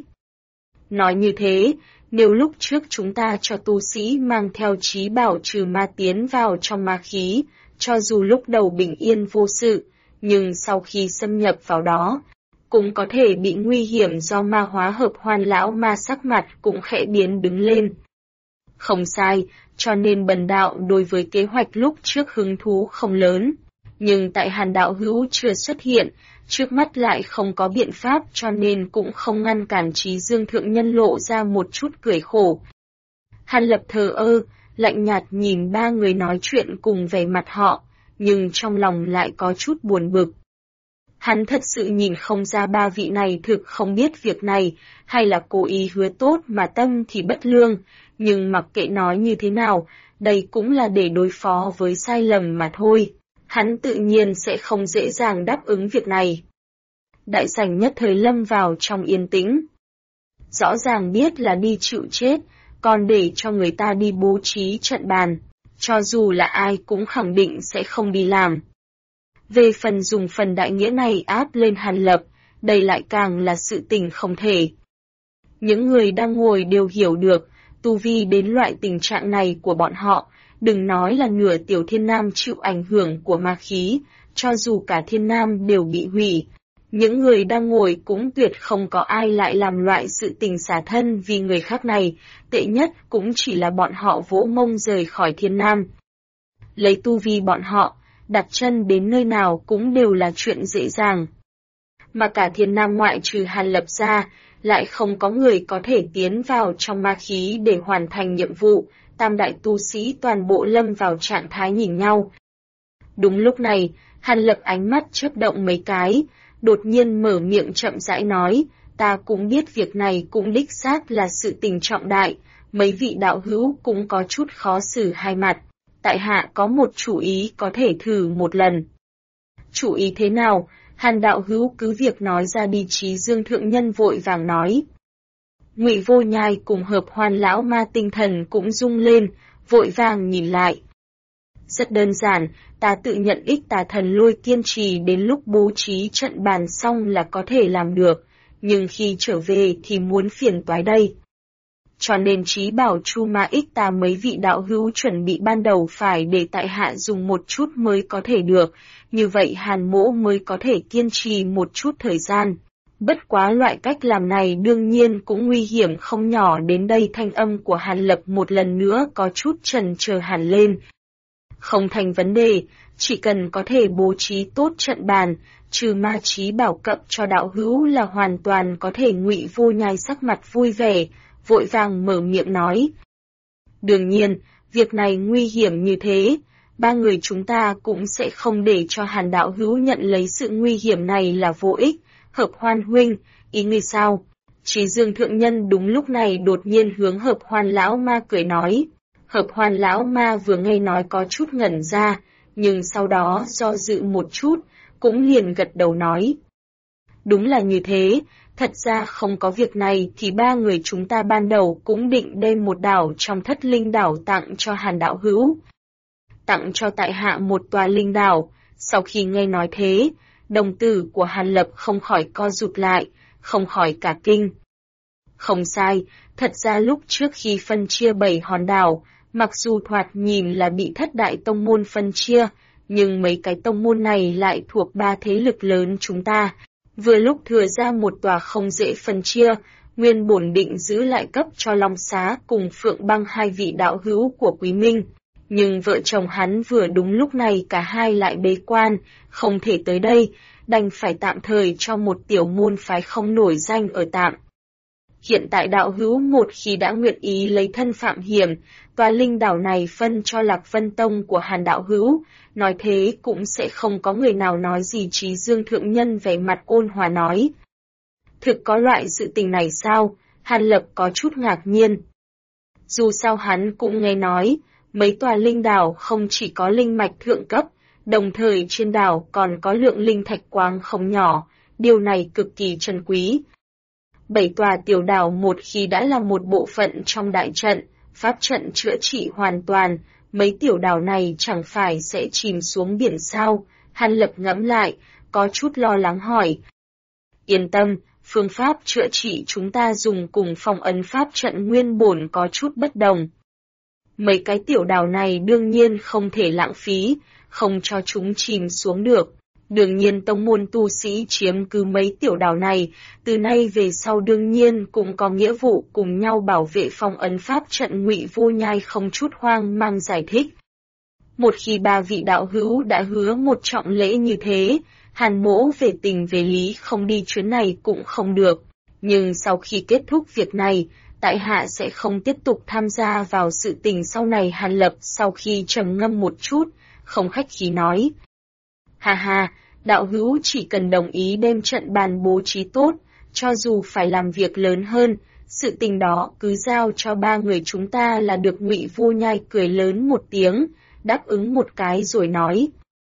Nói như thế, nếu lúc trước chúng ta cho tu sĩ mang theo trí bảo trừ ma tiến vào trong ma khí, cho dù lúc đầu bình yên vô sự, nhưng sau khi xâm nhập vào đó, cũng có thể bị nguy hiểm do ma hóa. Hợp Hoan lão ma sắc mặt cũng khẽ biến đứng lên. Không sai, cho nên bần đạo đối với kế hoạch lúc trước hứng thú không lớn. Nhưng tại Hàn đạo hữu chưa xuất hiện, trước mắt lại không có biện pháp cho nên cũng không ngăn cản Trí Dương thượng nhân lộ ra một chút cười khổ. Hàn Lập thờ ơ, lạnh nhạt nhìn ba người nói chuyện cùng vẻ mặt họ, nhưng trong lòng lại có chút buồn bực. Hắn thật sự nhìn không ra ba vị này thực không biết việc này, hay là cố ý hứa tốt mà tâm thì bất lương, nhưng mặc kệ nói như thế nào, đây cũng là để đối phó với sai lầm mà thôi. Hắn tự nhiên sẽ không dễ dàng đáp ứng việc này. Đại sảnh nhất thời lâm vào trong yên tĩnh. Rõ ràng biết là đi chịu chết, còn để cho người ta đi bố trí trận bàn, cho dù là ai cũng khẳng định sẽ không đi làm. Về phần dùng phần đại nghĩa này áp lên Hàn Lập, đây lại càng là sự tình không thể. Những người đang ngồi đều hiểu được, tu vi đến loại tình trạng này của bọn họ, đừng nói là nửa tiểu thiên nam chịu ảnh hưởng của ma khí, cho dù cả thiên nam đều bị hủy. Những người đang ngồi cũng tuyệt không có ai lại làm loại sự tình xả thân vì người khác này, tệ nhất cũng chỉ là bọn họ vỗ mông rời khỏi thiên nam. Lấy tu vi bọn họ, đặt chân đến nơi nào cũng đều là chuyện dễ dàng. Mà cả thiên nam ngoại trừ Hàn Lập ra, lại không có người có thể tiến vào trong ma khí để hoàn thành nhiệm vụ, tam đại tu sĩ toàn bộ lâm vào trạng thái nhìn nhau. Đúng lúc này, Hàn Lập ánh mắt chớp động mấy cái, đột nhiên mở miệng chậm rãi nói, ta cũng biết việc này cũng đích xác là sự tình trọng đại, mấy vị đạo hữu cũng có chút khó xử hai mặt, tại hạ có một chủ ý có thể thử một lần. Chủ ý thế nào? Hàn đạo hữu cứ việc nói ra đi. Trí Dương thượng nhân vội vàng nói. Ngụy Vô Nhai cùng Hợp Hoan lão ma tinh thần cũng rung lên, vội vàng nhìn lại. Rất đơn giản, ta tự nhận ích tà thần lôi kiên trì đến lúc bố trí trận bàn xong là có thể làm được, nhưng khi trở về thì muốn phiền toái đây. Cho nên trí bảo chu ma ích tà mấy vị đạo hữu chuẩn bị ban đầu phải để tại hạ dùng một chút mới có thể được, như vậy Hàn mỗ mới có thể kiên trì một chút thời gian. Bất quá loại cách làm này đương nhiên cũng nguy hiểm không nhỏ. Đến đây thanh âm của Hàn Lập một lần nữa có chút chần chờ hẳn lên. Không thành vấn đề, chỉ cần có thể bố trí tốt trận bàn, trừ ma trí bảo cập cho đạo hữu là hoàn toàn có thể. Ngụy Vô Nhai sắc mặt vui vẻ, vội vàng mở miệng nói. Đương nhiên, việc này nguy hiểm như thế, ba người chúng ta cũng sẽ không để cho Hàn đạo hữu nhận lấy sự nguy hiểm này là vô ích. Hợp Hoan huynh, ý ngươi sao? Trí Dương thượng nhân đúng lúc này đột nhiên hướng Hợp Hoan lão ma cười nói. Hợp Hoan lão ma vừa nghe nói có chút ngẩn ra, nhưng sau đó do dự một chút, cũng liền gật đầu nói. Đúng là như thế, thật ra không có việc này thì ba người chúng ta ban đầu cũng định đem một đảo trong Thất Linh đảo tặng cho Hàn đạo hữu. Tặng cho tại hạ một tòa linh đảo. Sau khi nghe nói thế, đồng tử của Hàn Lập không khỏi co rụt lại, không khỏi cả kinh. Không sai, thật ra lúc trước khi phân chia 7 hòn đảo, mặc dù thoạt nhìn là bị thất đại tông môn phân chia, nhưng mấy cái tông môn này lại thuộc ba thế lực lớn chúng ta. Vừa lúc thừa ra một tòa không dễ phân chia, nguyên bổn định giữ lại cấp cho Long Xá cùng Phượng Băng hai vị đạo hữu của Quý Minh. Nhưng vợ chồng hắn vừa đúng lúc này cả hai lại bế quan, không thể tới đây, đành phải tạm thời cho một tiểu môn phái không nổi danh ở tạm. Hiện tại đạo hữu một khi đã nguyện ý lấy thân phạm hiểm, tòa linh đảo này phân cho Lạc Vân Tông của Hàn đạo hữu, nói thế cũng sẽ không có người nào nói gì. Trí Dương thượng nhân vẻ mặt ôn hòa nói. Thực có loại sự tình này sao? Hàn Lập có chút ngạc nhiên. Dù sao hắn cũng nghe nói, mấy tòa linh đảo không chỉ có linh mạch thượng cấp, đồng thời trên đảo còn có lượng linh thạch quáng không nhỏ, điều này cực kỳ trân quý. 7 tòa tiểu đảo một khi đã là một bộ phận trong đại trận, pháp trận chữa trị hoàn toàn, mấy tiểu đảo này chẳng phải sẽ chìm xuống biển sao? Hàn Lập ngẫm lại, có chút lo lắng hỏi. Yên tâm, phương pháp chữa trị chúng ta dùng cùng phong ấn pháp trận nguyên bổn có chút bất đồng. Mấy cái tiểu đảo này đương nhiên không thể lãng phí, không cho chúng chìm xuống được. Đương nhiên tông môn tu sĩ chiếm cứ mấy tiểu đảo này, từ nay về sau đương nhiên cũng có nghĩa vụ cùng nhau bảo vệ phong ấn pháp trận. Ngụy Vô Nhai không chút hoang mang giải thích. Một khi ba vị đạo hữu đã hứa một trọng lễ như thế, Hàn Mỗ về tình về lý không đi chuyến này cũng không được. Nhưng sau khi kết thúc việc này, tại hạ sẽ không tiếp tục tham gia vào sự tình sau này. Hàn Lập sau khi trầm ngâm một chút, không khách khí nói. Ha ha, đạo hữu chỉ cần đồng ý đem trận bàn bố trí tốt, cho dù phải làm việc lớn hơn, sự tình đó cứ giao cho ba người chúng ta là được. Ngụy Vô Nhai cười lớn một tiếng, đáp ứng một cái rồi nói.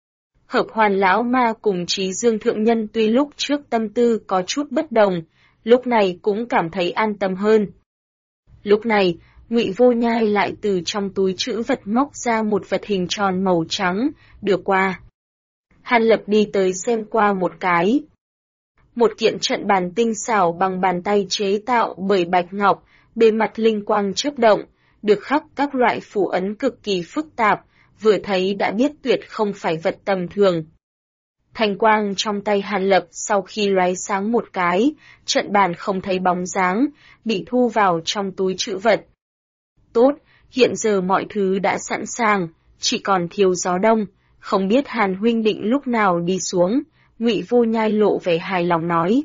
Hợp Hoàn lão ma cùng Trí Dương thượng nhân tuy lúc trước tâm tư có chút bất đồng, lúc này cũng cảm thấy an tâm hơn. Lúc này, Ngụy Vô Nhai lại từ trong túi trữ vật móc ra một vật hình tròn màu trắng, đưa qua. Hàn Lập đi tới xem qua một cái. Một kiện trận bàn tinh xảo bằng bàn tay chế tạo bởi bạch ngọc, bề mặt linh quang chớp động, được khắc các loại phù ấn cực kỳ phức tạp, vừa thấy đã biết tuyệt không phải vật tầm thường. Thanh quang trong tay Hàn Lập sau khi lóe sáng một cái, trận bàn không thấy bóng dáng, bị thu vào trong túi trữ vật. Tốt, hiện giờ mọi thứ đã sẵn sàng, chỉ còn thiếu gió đông, không biết Hàn huynh định lúc nào đi xuống. Ngụy Vô Nhai lộ vẻ hài lòng nói.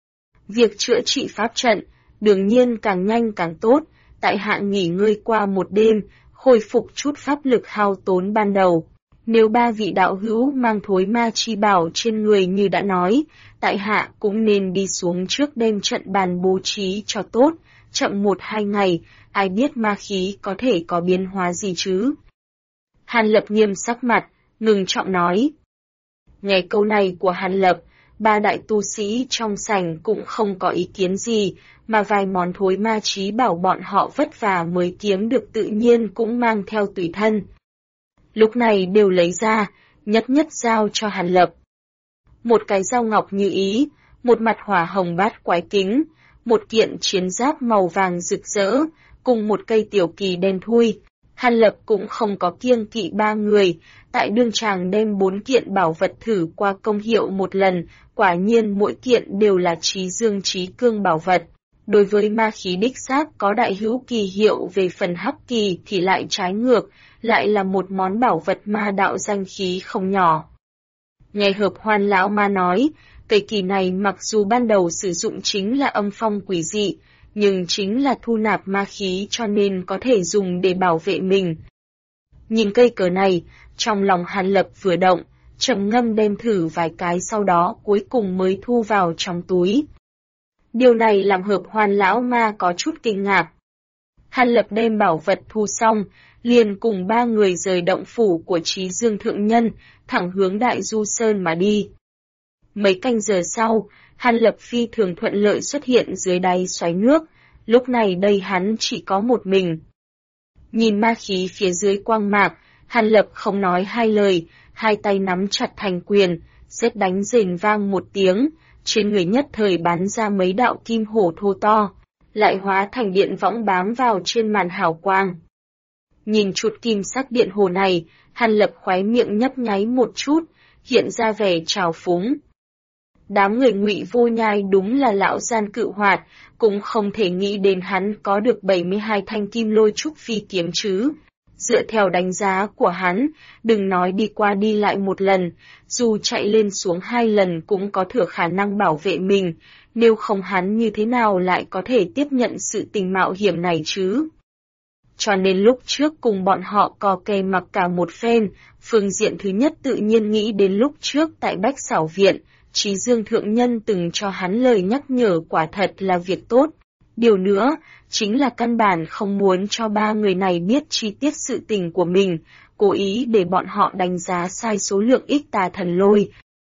Việc chữa trị pháp trận, đương nhiên càng nhanh càng tốt, tại hạ nghỉ ngơi qua một đêm, khôi phục chút pháp lực hao tốn ban đầu. Nếu ba vị đạo hữu mang thối ma chi bảo trên người như đã nói, tại hạ cũng nên đi xuống trước đêm trận bàn bố trí cho tốt, chậm 1-2 ngày, ai biết ma khí có thể có biến hóa gì chứ. Hàn Lập nghiêm sắc mặt, ngừng trọng nói. Nghe câu này của Hàn Lập, ba đại tu sĩ trong sảnh cũng không có ý kiến gì, mà vài món thối ma trí bảo bọn họ vất vả mới kiếm được tự nhiên cũng mang theo tùy thân. Lúc này đều lấy ra, nhất nhất giao cho Hàn Lập. Một cái dao ngọc như ý, một mặt hỏa hồng bát quái kính, một kiện chiến giáp màu vàng rực rỡ, cùng một cây tiểu kỳ đen thui. Hàn Lập cũng không có kiêng kỵ ba người, tại đương tràng đem 4 kiện bảo vật thử qua công hiệu một lần, quả nhiên mỗi kiện đều là trí dương trí cương bảo vật. Đối với ma khí đích xác có đại hữu kỳ hiệu, về phần hắc kỳ thì lại trái ngược, lại là một món bảo vật ma đạo danh khí không nhỏ. Nghe Hợp Hoan lão ma nói, cây kỳ này mặc dù ban đầu sử dụng chính là âm phong quỷ dị, nhưng chính là thu nạp ma khí cho nên có thể dùng để bảo vệ mình. Nhìn cây cờ này, trong lòng Hàn Lập vừa động, trầm ngâm đem thử vài cái, sau đó cuối cùng mới thu vào trong túi. Điều này làm Hợp Hoan lão ma có chút kinh ngạc. Hàn Lập đem bảo vật thu xong, liền cùng ba người rời động phủ của Trí Dương thượng nhân, thẳng hướng Đại Du Sơn mà đi. Mấy canh giờ sau, Hàn Lập phi thường thuận lợi xuất hiện dưới đáy xoáy nước, lúc này đây hắn chỉ có một mình. Nhìn ma khí phía dưới quang mạc, Hàn Lập không nói hai lời, hai tay nắm chặt thành quyền, sét đánh rền vang một tiếng, trên người nhất thời bắn ra mấy đạo kim hổ thô to, lại hóa thành điện võng bám vào trên màn hào quang. Nhìn chuột kim sắc điện hồ này, Hàn Lập khóe miệng nhấp nháy một chút, hiện ra vẻ trào phúng. Đám người Ngụy Vô Nhai đúng là lão gian cự hoạt, cũng không thể nghĩ đến hắn có được 72 thanh kim lôi trúc phi kiếm chứ. Dựa theo đánh giá của hắn, đừng nói đi qua đi lại một lần, dù chạy lên xuống 2 lần cũng có thừa khả năng bảo vệ mình, nếu không hắn như thế nào lại có thể tiếp nhận sự tình mạo hiểm này chứ. Cho nên lúc trước cùng bọn họ cò kè mặc cả một phen, phương diện thứ nhất tự nhiên nghĩ đến lúc trước tại Bách Xảo Viện, Trí Dương thượng nhân từng cho hắn lời nhắc nhở, quả thật là việc tốt. Điều nữa, chính là căn bản không muốn cho ba người này biết chi tiết sự tình của mình, cố ý để bọn họ đánh giá sai số lượng ích tà thần lôi.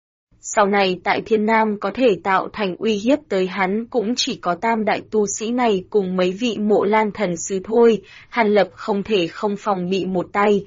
Sau này tại Thiên Nam có thể tạo thành uy hiếp tới hắn cũng chỉ có tam đại tu sĩ này cùng mấy vị Mộ Lan thần sứ thôi, Hàn Lập không thể không phòng bị một tay.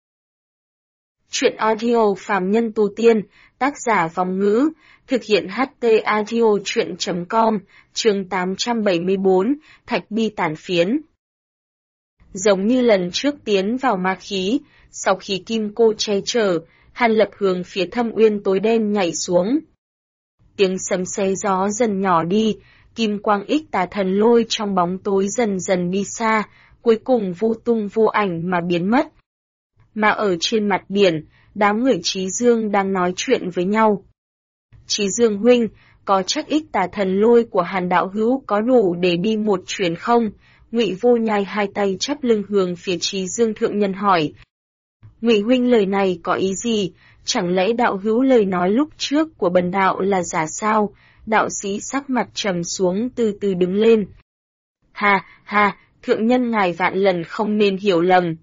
Chuyện audio phàm nhân tu tiên, tác giả Vong Ngữ, thực hiện HT audio chuyện.com, chương 874, Thạch Bi Tản Phiến. Giống như lần trước tiến vào ma khí, sau khi kim cô che chở, Hàn Lập hướng phía thâm uyên tối đen nhảy xuống. Tiếng sấm xé gió dần nhỏ đi, kim quang ích tà thần lôi trong bóng tối dần dần đi xa, cuối cùng vô tung vô ảnh mà biến mất. mà ở trên mặt biển, đám người Trí Dương đang nói chuyện với nhau. Trí Dương huynh, có chắc ích tà thần lôi của Hàn đạo hữu có đủ để đi một chuyến không? Ngụy Vô Nhai hai tay chắp lưng hướng phía Trí Dương thượng nhân hỏi. Ngụy huynh lời này có ý gì? Chẳng lẽ đạo hữu lời nói lúc trước của bần đạo là giả sao? Đạo sĩ sắc mặt trầm xuống từ từ đứng lên. Ha, thượng nhân ngài vạn lần không nên hiểu lầm.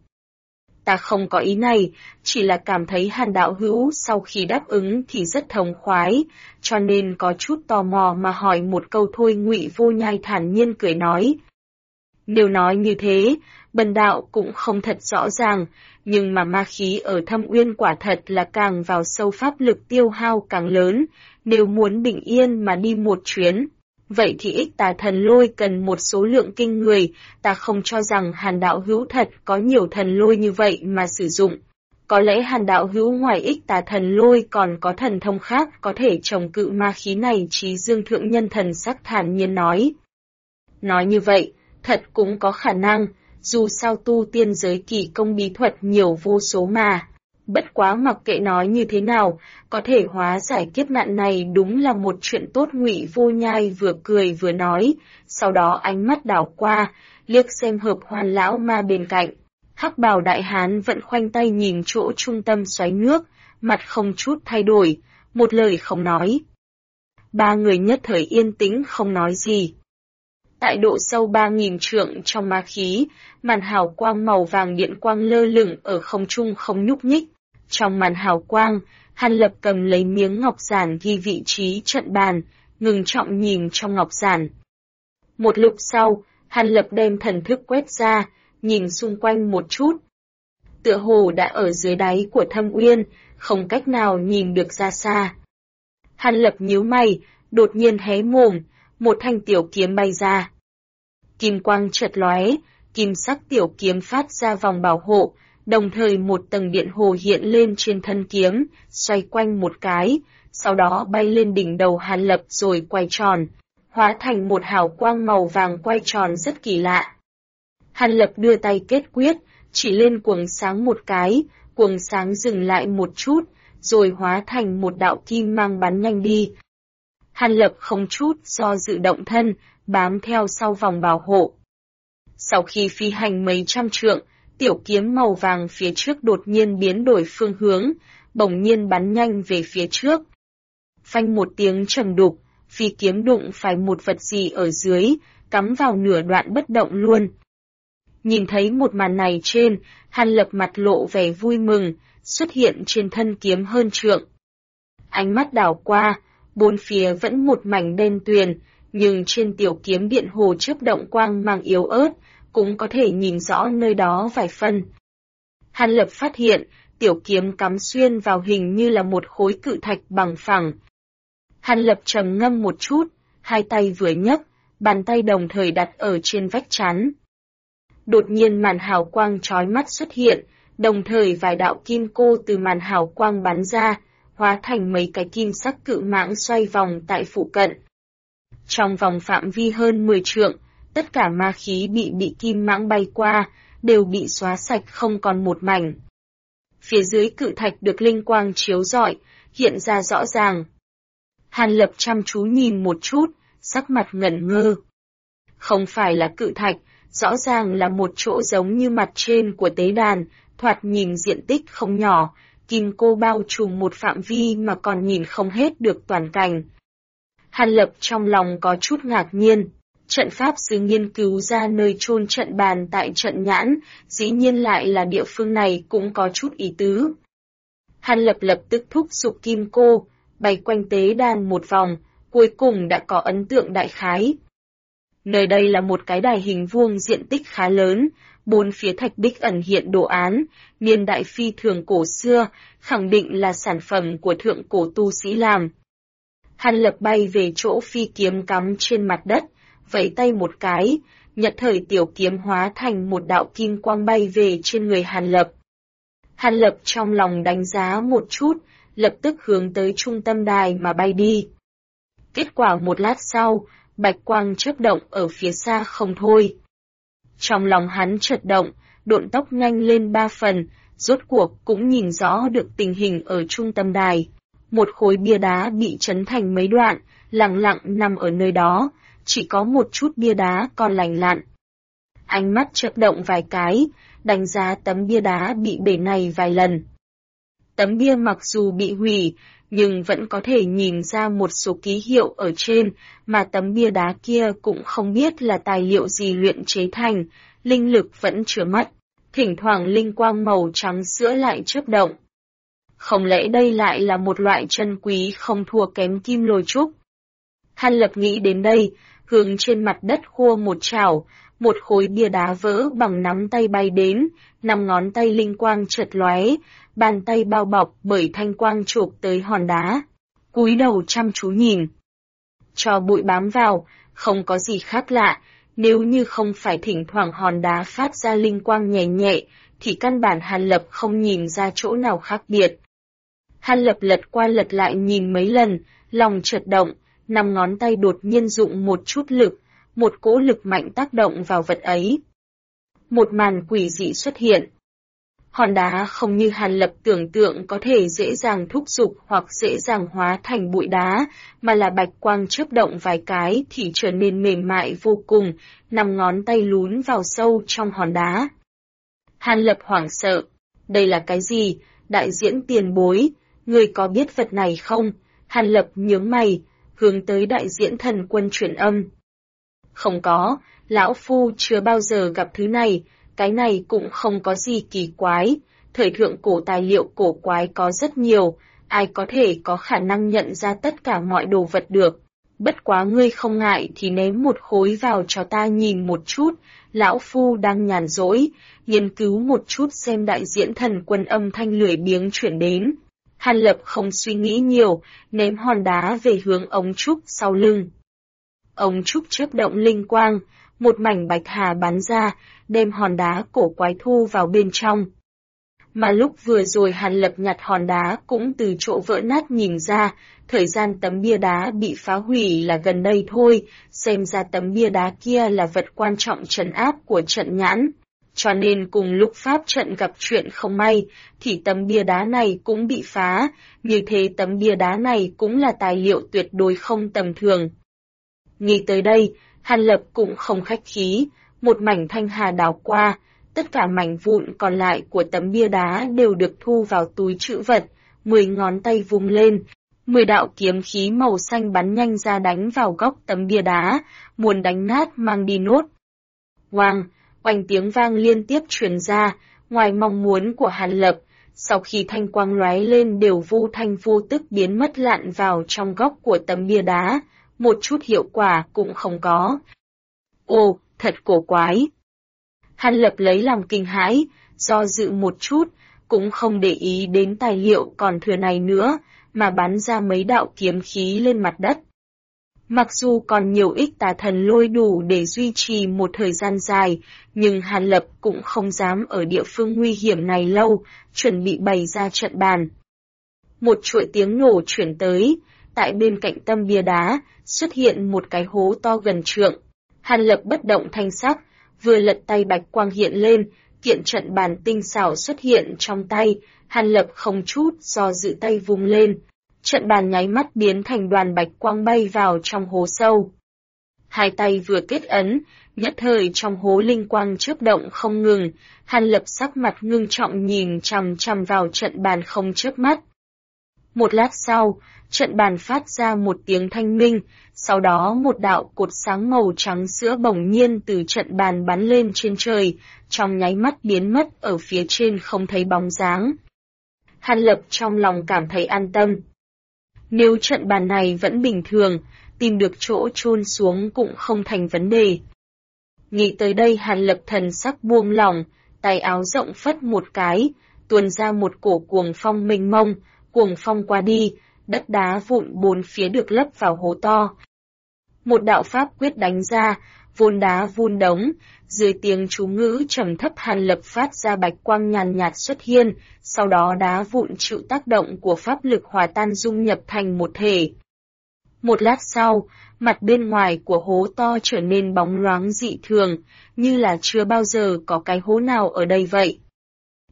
Ta không có ý này, chỉ là cảm thấy Hàn đạo hữu sau khi đáp ứng thì rất thống khoái, cho nên có chút tò mò mà hỏi một câu thôi. Ngụy Vô Nhai thản nhiên cười nói. Nếu nói như thế, bần đạo cũng không thật rõ ràng, nhưng mà ma khí ở Thâm Uyên quả thật là càng vào sâu pháp lực tiêu hao càng lớn, nếu muốn bình yên mà đi một chuyến. Vậy thì ích tà thần lôi cần một số lượng kinh người, ta không cho rằng Hàn đạo hữu thật có nhiều thần lôi như vậy mà sử dụng. Có lẽ Hàn đạo hữu ngoài ích tà thần lôi còn có thần thông khác có thể chống cự ma khí này. Trí Dương thượng nhân thần sắc thản nhiên nói. Nói như vậy, thật cũng có khả năng, dù sao tu tiên giới kỳ công bí thuật nhiều vô số mà. Bất quá mặc kệ nói như thế nào, có thể hóa giải kiếp nạn này đúng là một chuyện tốt. Ngụy Vô Nhai vừa cười vừa nói, sau đó ánh mắt đảo qua, liếc xem Hợp Hoan lão ma bên cạnh. Hắc bào đại hán vẫn khoanh tay nhìn chỗ trung tâm xoáy nước, mặt không chút thay đổi, một lời không nói. Ba người nhất thời yên tĩnh không nói gì. Tại độ sâu 3.000 trượng trong ma khí, màn hào quang màu vàng điện quang lơ lửng ở không trung không nhúc nhích. Trong màn hào quang, Hàn Lập cầm lấy miếng ngọc giản ghi vị trí trận bàn, ngừng trọng nhìn trong ngọc giản. Một lúc sau, Hàn Lập đem thần thức quét ra, nhìn xung quanh một chút. Tựa hồ đã ở dưới đáy của Thâm Uyên, không cách nào nhìn được ra xa. Hàn Lập nhíu mày, đột nhiên hé mồm, một thanh tiểu kiếm bay ra. Kim quang chợt lóe, kim sắc tiểu kiếm phát ra vòng bảo hộ, đồng thời một tầng điện hồ hiện lên trên thân kiếm, xoay quanh một cái, sau đó bay lên đỉnh đầu Hàn Lập rồi quay tròn, hóa thành một hào quang màu vàng quay tròn rất kỳ lạ. Hàn Lập đưa tay kết quyết, chỉ lên quầng sáng một cái, quầng sáng dừng lại một chút, rồi hóa thành một đạo kim mang bắn nhanh đi. Hàn Lập không chút do dự động thân, bám theo sau vòng bảo hộ. Sau khi phi hành mấy trăm trượng, tiểu kiếm màu vàng phía trước đột nhiên biến đổi phương hướng, bỗng nhiên bắn nhanh về phía trước. Phanh một tiếng trầm đục, phi kiếm đụng phải một vật gì ở dưới, cắm vào nửa đoạn bất động luôn. Nhìn thấy một màn này trên, Hàn Lập mặt lộ vẻ vui mừng, xuất hiện trên thân kiếm hơn trượng. Ánh mắt đảo qua, bốn phía vẫn một mảnh đen tuyền, nhưng trên tiểu kiếm điện hồ chớp động quang mang yếu ớt, cũng có thể nhìn rõ nơi đó vài phân. Hàn Lập phát hiện, tiểu kiếm cắm xuyên vào hình như là một khối cự thạch bằng phẳng. Hàn Lập trầm ngâm một chút, hai tay vừa nhấc, bàn tay đồng thời đặt ở trên vách chắn. Đột nhiên màn hào quang chói mắt xuất hiện, đồng thời vài đạo kim cô từ màn hào quang bắn ra, hóa thành mấy cái kim sắc cự mãng xoay vòng tại phụ cận. Trong vòng phạm vi hơn 10 trượng, tất cả ma khí bị kim mãng bay qua, đều bị xóa sạch không còn một mảnh. Phía dưới cự thạch được linh quang chiếu rọi, hiện ra rõ ràng. Hàn Lập chăm chú nhìn một chút, sắc mặt ngẩn ngơ. Không phải là cự thạch, rõ ràng là một chỗ giống như mặt trên của tế đàn, thoạt nhìn diện tích không nhỏ, kim cô bao trùm một phạm vi mà còn nhìn không hết được toàn cảnh. Hàn Lập trong lòng có chút ngạc nhiên, trận pháp sư nghiên cứu ra nơi chôn trận bàn tại trận nhãn, dĩ nhiên lại là địa phương này cũng có chút ý tứ. Hàn Lập lập tức thúc giục kim cô, bay quanh tế đàn một vòng, cuối cùng đã có ấn tượng đại khái. Nơi đây là một cái đài hình vuông diện tích khá lớn, bốn phía thạch bích ẩn hiện đồ án, niên đại phi thường cổ xưa, khẳng định là sản phẩm của thượng cổ tu sĩ làm. Hàn Lập bay về chỗ phi kiếm cắm trên mặt đất, vẫy tay một cái, nhất thời tiểu kiếm hóa thành một đạo kim quang bay về trên người Hàn Lập. Hàn Lập trong lòng đánh giá một chút, lập tức hướng tới trung tâm đài mà bay đi. Kết quả một lát sau, bạch quang chớp động ở phía xa không thôi. Trong lòng hắn chợt động, độn tốc nhanh lên 3 phần, rốt cuộc cũng nhìn rõ được tình hình ở trung tâm đài. Một khối bia đá bị chấn thành mấy đoạn, lặng lặng nằm ở nơi đó, chỉ có một chút bia đá còn lành lặn. Ánh mắt chớp động vài cái, đánh giá tấm bia đá bị bể này vài lần. Tấm bia mặc dù bị hủy, nhưng vẫn có thể nhìn ra một số ký hiệu ở trên, mà tấm bia đá kia cũng không biết là tài liệu gì luyện chế thành, linh lực vẫn chưa mất, thỉnh thoảng linh quang màu trắng sữa lại chớp động. Không lẽ đây lại là một loại chân quý không thua kém kim lôi trúc? Hàn Lập nghĩ đến đây, hướng trên mặt đất khua một chảo, một khối bia đá vỡ bằng nắm tay bay đến, 5 ngón tay linh quang chợt lóe, bàn tay bao bọc bởi thanh quang chộp tới hòn đá. Cúi đầu chăm chú nhìn. Cho bụi bám vào, không có gì khác lạ, nếu như không phải thỉnh thoảng hòn đá phát ra linh quang nhẹ nhẹ, thì căn bản Hàn Lập không nhìn ra chỗ nào khác biệt. Hàn Lập lật qua lật lại nhìn mấy lần, lòng chợt động, 5 ngón tay đột nhiên dụng một chút lực, một cỗ lực mạnh tác động vào vật ấy. Một màn quỷ dị xuất hiện. Hòn đá không như Hàn Lập tưởng tượng có thể dễ dàng thúc giục hoặc dễ dàng hóa thành bụi đá, mà là bạch quang chớp động vài cái thì trở nên mềm mại vô cùng, 5 ngón tay lún vào sâu trong hòn đá. Hàn Lập hoảng sợ. Đây là cái gì? Đại diễn tiền bối, người có biết vật này không? Hàn Lập nhướng mày, hướng tới đại diễn thần quân truyền âm. Không có, lão phu chưa bao giờ gặp thứ này, cái này cũng không có gì kỳ quái, thời thượng cổ tài liệu cổ quái có rất nhiều, ai có thể có khả năng nhận ra tất cả mọi đồ vật được. Bất quá ngươi không ngại thì ném một khối vào cho ta nhìn một chút, lão phu đang nhàn rỗi, nghiên cứu một chút xem đại diễn thần quân âm thanh lười biếng chuyển đến. Hàn Lập không suy nghĩ nhiều, ném hòn đá về hướng ống trúc sau lưng. Ống trúc chớp động linh quang, một mảnh bạch hà bắn ra, đem hòn đá cổ quái thu vào bên trong. Mà lúc vừa rồi Hàn Lập nhặt hòn đá cũng từ chỗ vỡ nát nhìn ra, thời gian tấm bia đá bị phá hủy là gần đây thôi, xem ra tấm bia đá kia là vật quan trọng trấn áp của trận nhãn. Cho nên cùng lúc pháp trận gặp chuyện không may, thì tấm bia đá này cũng bị phá, như thế tấm bia đá này cũng là tài liệu tuyệt đối không tầm thường. Nghĩ tới đây, Hàn Lập cũng không khách khí, một mảnh thanh hà đảo qua, tất cả mảnh vụn còn lại của tấm bia đá đều được thu vào túi trữ vật, 10 ngón tay vung lên, 10 đạo kiếm khí màu xanh bắn nhanh ra đánh vào góc tấm bia đá, muốn đánh nát mang đi nốt. Oang, oanh tiếng vang liên tiếp truyền ra, ngoài mong muốn của Hàn Lập, sau khi thanh quang lóe lên đều vô thanh vô tức biến mất lặn vào trong góc của tấm bia đá, một chút hiệu quả cũng không có. Ồ, thật cổ quái. Hàn Lập lấy làm kinh hãi, do dự một chút, cũng không để ý đến tài liệu còn thừa này nữa, mà bắn ra mấy đạo kiếm khí lên mặt đất. Mặc dù còn nhiều ích tà thần lôi đủ để duy trì một thời gian dài, nhưng Hàn Lập cũng không dám ở địa phương nguy hiểm này lâu, chuẩn bị bày ra trận bàn. Một chuỗi tiếng nổ chuyển tới, tại bên cạnh tâm bia đá, xuất hiện một cái hố to gần trượng. Hàn Lập bất động thanh sắc, vừa lật tay bạch quang hiện lên, kiện trận bàn tinh xảo xuất hiện trong tay, Hàn Lập không chút do dự tay vung lên. Trận bàn nháy mắt biến thành đoàn bạch quang bay vào trong hố sâu. Hai tay vừa kết ấn, nhất thời trong hố linh quang chớp động không ngừng, Hàn Lập sắc mặt ngưng trọng nhìn chằm chằm vào trận bàn không chớp mắt. Một lát sau, trận bàn phát ra một tiếng thanh minh, sau đó một đạo cột sáng màu trắng sữa bỗng nhiên từ trận bàn bắn lên trên trời, trong nháy mắt biến mất ở phía trên không thấy bóng dáng. Hàn Lập trong lòng cảm thấy an tâm. Nếu trận bàn này vẫn bình thường, tìm được chỗ chôn xuống cũng không thành vấn đề. Nghĩ tới đây Hàn Lập thần sắc buông lỏng, tay áo rộng phất một cái, tuôn ra một cổ cuồng phong mênh mông, cuồng phong qua đi, đất đá vụn bốn phía được lấp vào hố to. Một đạo pháp quyết đánh ra, vôn đá vun đống, dưới tiếng chú ngữ trầm thấp Hàn Lập phát ra bạch quang nhàn nhạt xuất hiện, sau đó đá vụn chịu tác động của pháp lực hòa tan dung nhập thành một thể. Một lát sau, mặt bên ngoài của hố to trở nên bóng loáng dị thường, như là chưa bao giờ có cái hố nào ở đây vậy.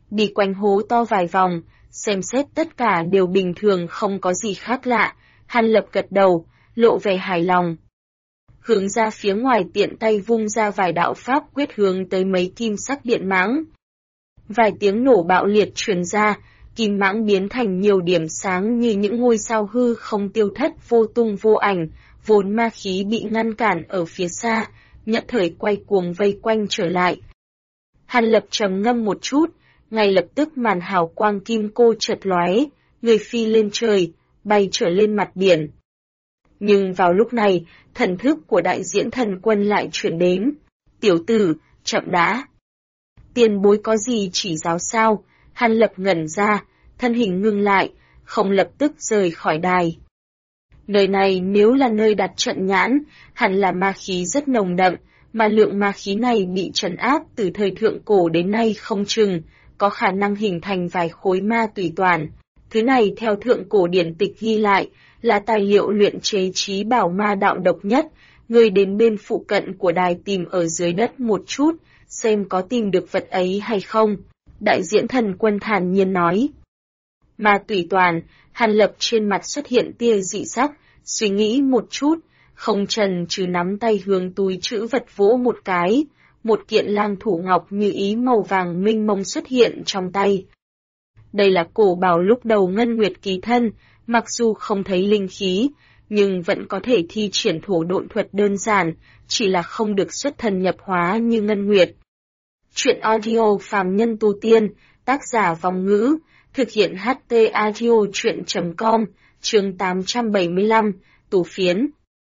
Đi quanh hố to vài vòng, xem xét tất cả đều bình thường không có gì khác lạ, Hàn Lập gật đầu, lộ vẻ hài lòng. Hướng ra phía ngoài tiện tay vung ra vài đạo pháp quyết hướng tới mấy kim sắc điện mãng. Vài tiếng nổ bạo liệt truyền ra, kim mãng biến thành nhiều điểm sáng như những ngôi sao hư không tiêu thất vô tung vô ảnh, vốn ma khí bị ngăn cản ở phía xa, nhất thời quay cuồng vây quanh trở lại. Hàn Lập trầm ngâm một chút, ngay lập tức màn hào quang kim cô chợt lóe, người phi lên trời, bay trở lên mặt biển. Nhưng vào lúc này, thần thức của đại diễn thần quân lại chuyển đến. Tiểu tử, chậm đã. Tiền bối có gì chỉ giáo sao? Hàn Lập ngẩn ra, thân hình ngưng lại, không lập tức rời khỏi đài. Nơi này nếu là nơi đặt trận nhãn, hẳn là ma khí rất nồng đậm, mà lượng ma khí này bị trấn áp từ thời thượng cổ đến nay không chừng, có khả năng hình thành vài khối ma tùy toàn. Thứ này theo thượng cổ điển tịch ghi lại, là tài liệu luyện chế trí bảo ma đạo độc nhất, người đến bên phụ cận của đài tìm ở dưới đất một chút, xem có tìm được vật ấy hay không. Đại diễn thần quân thản nhiên nói. Ma tùy toàn, Hàn Lập trên mặt xuất hiện tia dị sắc, suy nghĩ một chút, không chần chừ nắm tay hướng túi trữ vật vỗ một cái, một kiện lang thủ ngọc như ý màu vàng minh mông xuất hiện trong tay. Đây là cổ bảo lúc đầu Ngân Nguyệt ký thân, mặc dù không thấy linh khí, nhưng vẫn có thể thi triển thổ độn thuật đơn giản, chỉ là không được xuất thần nhập hóa như Ngân Nguyệt. Chuyện audio phàm nhân tu tiên, tác giả Vong Ngữ, thực hiện HT audio chuyện.com, chương 875, tù phiến.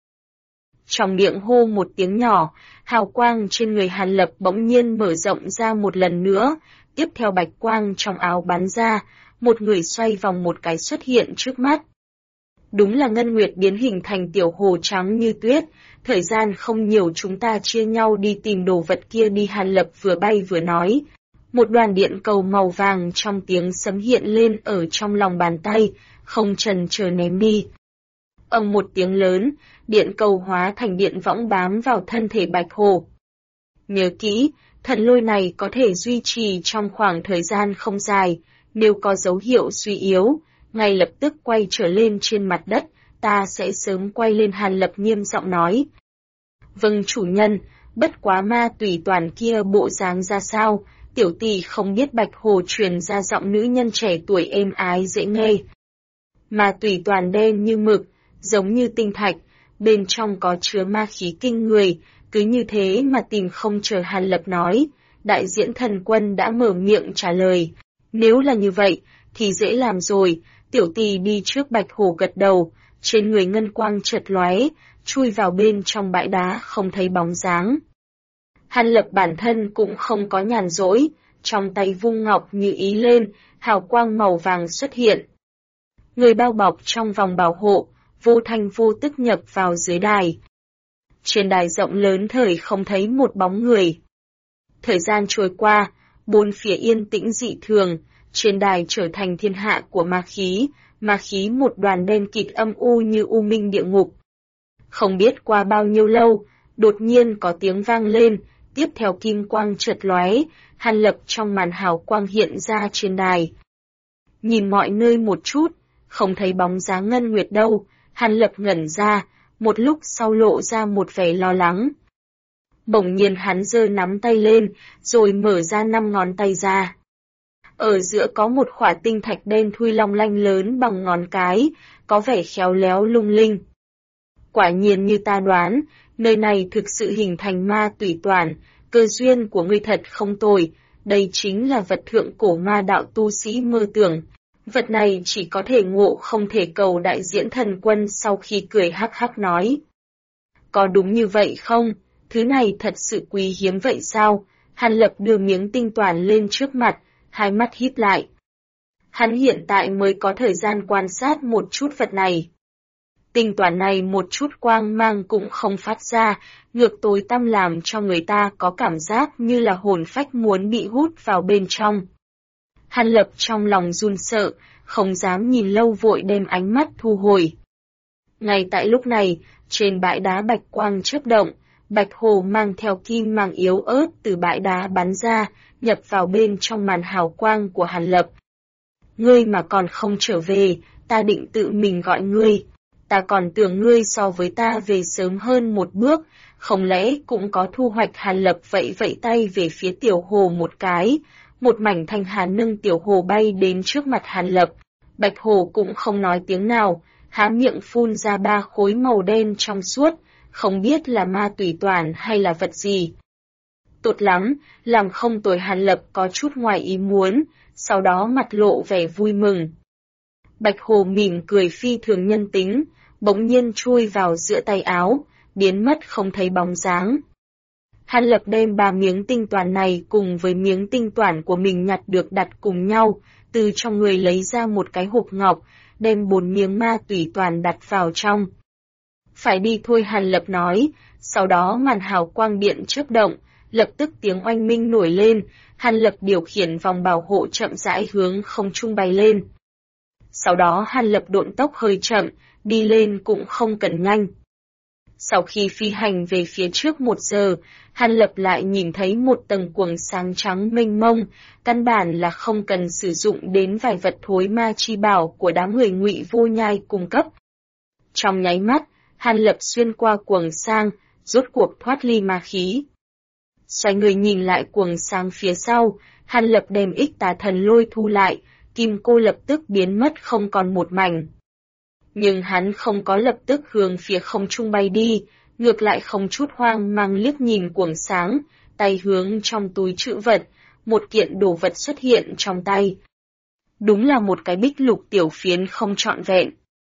Trong miệng hô một tiếng nhỏ, hào quang trên người Hàn Lập bỗng nhiên mở rộng ra một lần nữa, tiếp theo bạch quang trong áo bắn ra, một người xoay vòng một cái xuất hiện trước mắt. Đúng là Ngân Nguyệt biến hình thành tiểu hồ trắng như tuyết, thời gian không nhiều chúng ta chia nhau đi tìm đồ vật kia đi. Hàn Lập vừa bay vừa nói. Một đoàn điện cầu màu vàng trong tiếng sấm hiện lên ở trong lòng bàn tay, không chần chờ ném đi. Ầm một tiếng lớn, điện cầu hóa thành điện võng bám vào thân thể bạch hồ. Nhớ kỹ, thần lôi này có thể duy trì trong khoảng thời gian không dài, nếu có dấu hiệu suy yếu, ngay lập tức quay trở lên trên mặt đất, ta sẽ sớm quay lên. Hàn Lập nghiêm giọng nói. Vâng chủ nhân, bất quá ma tùy toàn kia bộ dáng ra sao, tiểu tỷ không biết. Bạch hồ truyền ra giọng nữ nhân trẻ tuổi êm ái dễ nghe. Ma tùy toàn đen như mực, giống như tinh thạch, bên trong có chứa ma khí kinh người, cứ như thế mà tìm không chờ Hàn Lập nói, đại diễn thần quân đã mở miệng trả lời. Nếu là như vậy, thì dễ làm rồi, tiểu tỷ đi trước. Bạch hồ gật đầu, trên người ngân quang chợt lóe, chui vào bên trong bãi đá không thấy bóng dáng. Hàn Lập bản thân cũng không có nhàn rỗi, trong tay vung ngọc như ý lên, hào quang màu vàng xuất hiện. Người bao bọc trong vòng bảo hộ, vô thanh vô tức nhập vào dưới đài. Trên đài rộng lớn thời không thấy một bóng người. Thời gian trôi qua, bốn phía yên tĩnh dị thường, trên đài trở thành thiên hạ của ma khí một đoàn đen kịt âm u như u minh địa ngục. Không biết qua bao nhiêu lâu, đột nhiên có tiếng vang lên, tiếp theo kim quang chợt lóe, Hàn Lập trong màn hào quang hiện ra trên đài. Nhìn mọi nơi một chút, không thấy bóng dáng Ngân Nguyệt đâu, Hàn Lập ngẩn ra, một lúc sau lộ ra một vẻ lo lắng. Bỗng nhiên hắn giơ nắm tay lên, rồi mở ra 5 ngón tay ra. Ở giữa có một khỏa tinh thạch đen thui long lanh lớn bằng ngón cái, có vẻ khéo léo lung linh. Quả nhiên như ta đoán, nơi này thực sự hình thành ma tùy toàn, cơ duyên của ngươi thật không tồi, đây chính là vật thượng cổ ma đạo tu sĩ mơ tưởng. Vật này chỉ có thể ngộ không thể cầu. Đại diễn thần quân sau khi cười hắc hắc nói. Có đúng như vậy không? Thứ này thật sự quý hiếm vậy sao? Hàn Lập đưa miếng tinh toàn lên trước mặt, hai mắt híp lại. Hắn hiện tại mới có thời gian quan sát một chút vật này. Tinh toàn này một chút quang mang cũng không phát ra, ngược tối tăm làm cho người ta có cảm giác như là hồn phách muốn bị hút vào bên trong. Hàn Lập trong lòng run sợ, không dám nhìn lâu vội đem ánh mắt thu hồi. Ngay tại lúc này, trên bãi đá bạch quang chớp động, Bạch hồ mang theo kim mang yếu ớt từ bãi đá bắn ra, nhập vào bên trong màn hào quang của Hàn Lập. Ngươi mà còn không trở về, ta định tự mình gọi ngươi. Ta còn tưởng ngươi so với ta về sớm hơn một bước, không lẽ cũng có thu hoạch. Hàn Lập vẫy vẫy tay về phía tiểu hồ một cái, một mảnh thanh hà nâng tiểu hồ bay đến trước mặt Hàn Lập. Bạch hồ cũng không nói tiếng nào, há miệng phun ra 3 khối màu đen trong suốt, không biết là ma tùy toàn hay là vật gì. Tốt lắm, làm không tồi. Hàn Lập có chút ngoài ý muốn, sau đó mặt lộ vẻ vui mừng. Bạch hồ mỉm cười phi thường nhân tính, bỗng nhiên chui vào giữa tay áo, biến mất không thấy bóng dáng. Hàn Lập đem 3 miếng tinh toàn này cùng với miếng tinh toàn của mình nhặt được đặt cùng nhau, từ trong người lấy ra một cái hộp ngọc, đem 4 miếng ma tùy toàn đặt vào trong. Phải đi thôi, Hàn Lập nói, sau đó màn hào quang điện chớp động, lập tức tiếng oanh minh nổi lên, Hàn Lập điều khiển vòng bảo hộ chậm rãi hướng không trung bay lên. Sau đó Hàn Lập độn tốc hơi chậm, đi lên cũng không cần nhanh. Sau khi phi hành về phía trước 1 giờ, Hàn Lập lại nhìn thấy một tầng quầng sáng trắng mênh mông, căn bản là không cần sử dụng đến vài vật thối ma chi bảo của đám người Ngụy Vô Nhai cung cấp. Trong nháy mắt, Hàn Lập xuyên qua quầng sáng, rốt cuộc thoát ly ma khí. Xoay người nhìn lại quầng sáng phía sau, Hàn Lập đem Ích Tà Thần Lôi thu lại, kim cô lập tức biến mất không còn một mảnh. Nhưng hắn không có lập tức hướng phía không trung bay đi, ngược lại không chút hoang mang liếc nhìn quầng sáng, tay hướng trong túi trữ vật, một kiện đồ vật xuất hiện trong tay. Đúng là một cái bích lục tiểu phiến không trọn vẹn.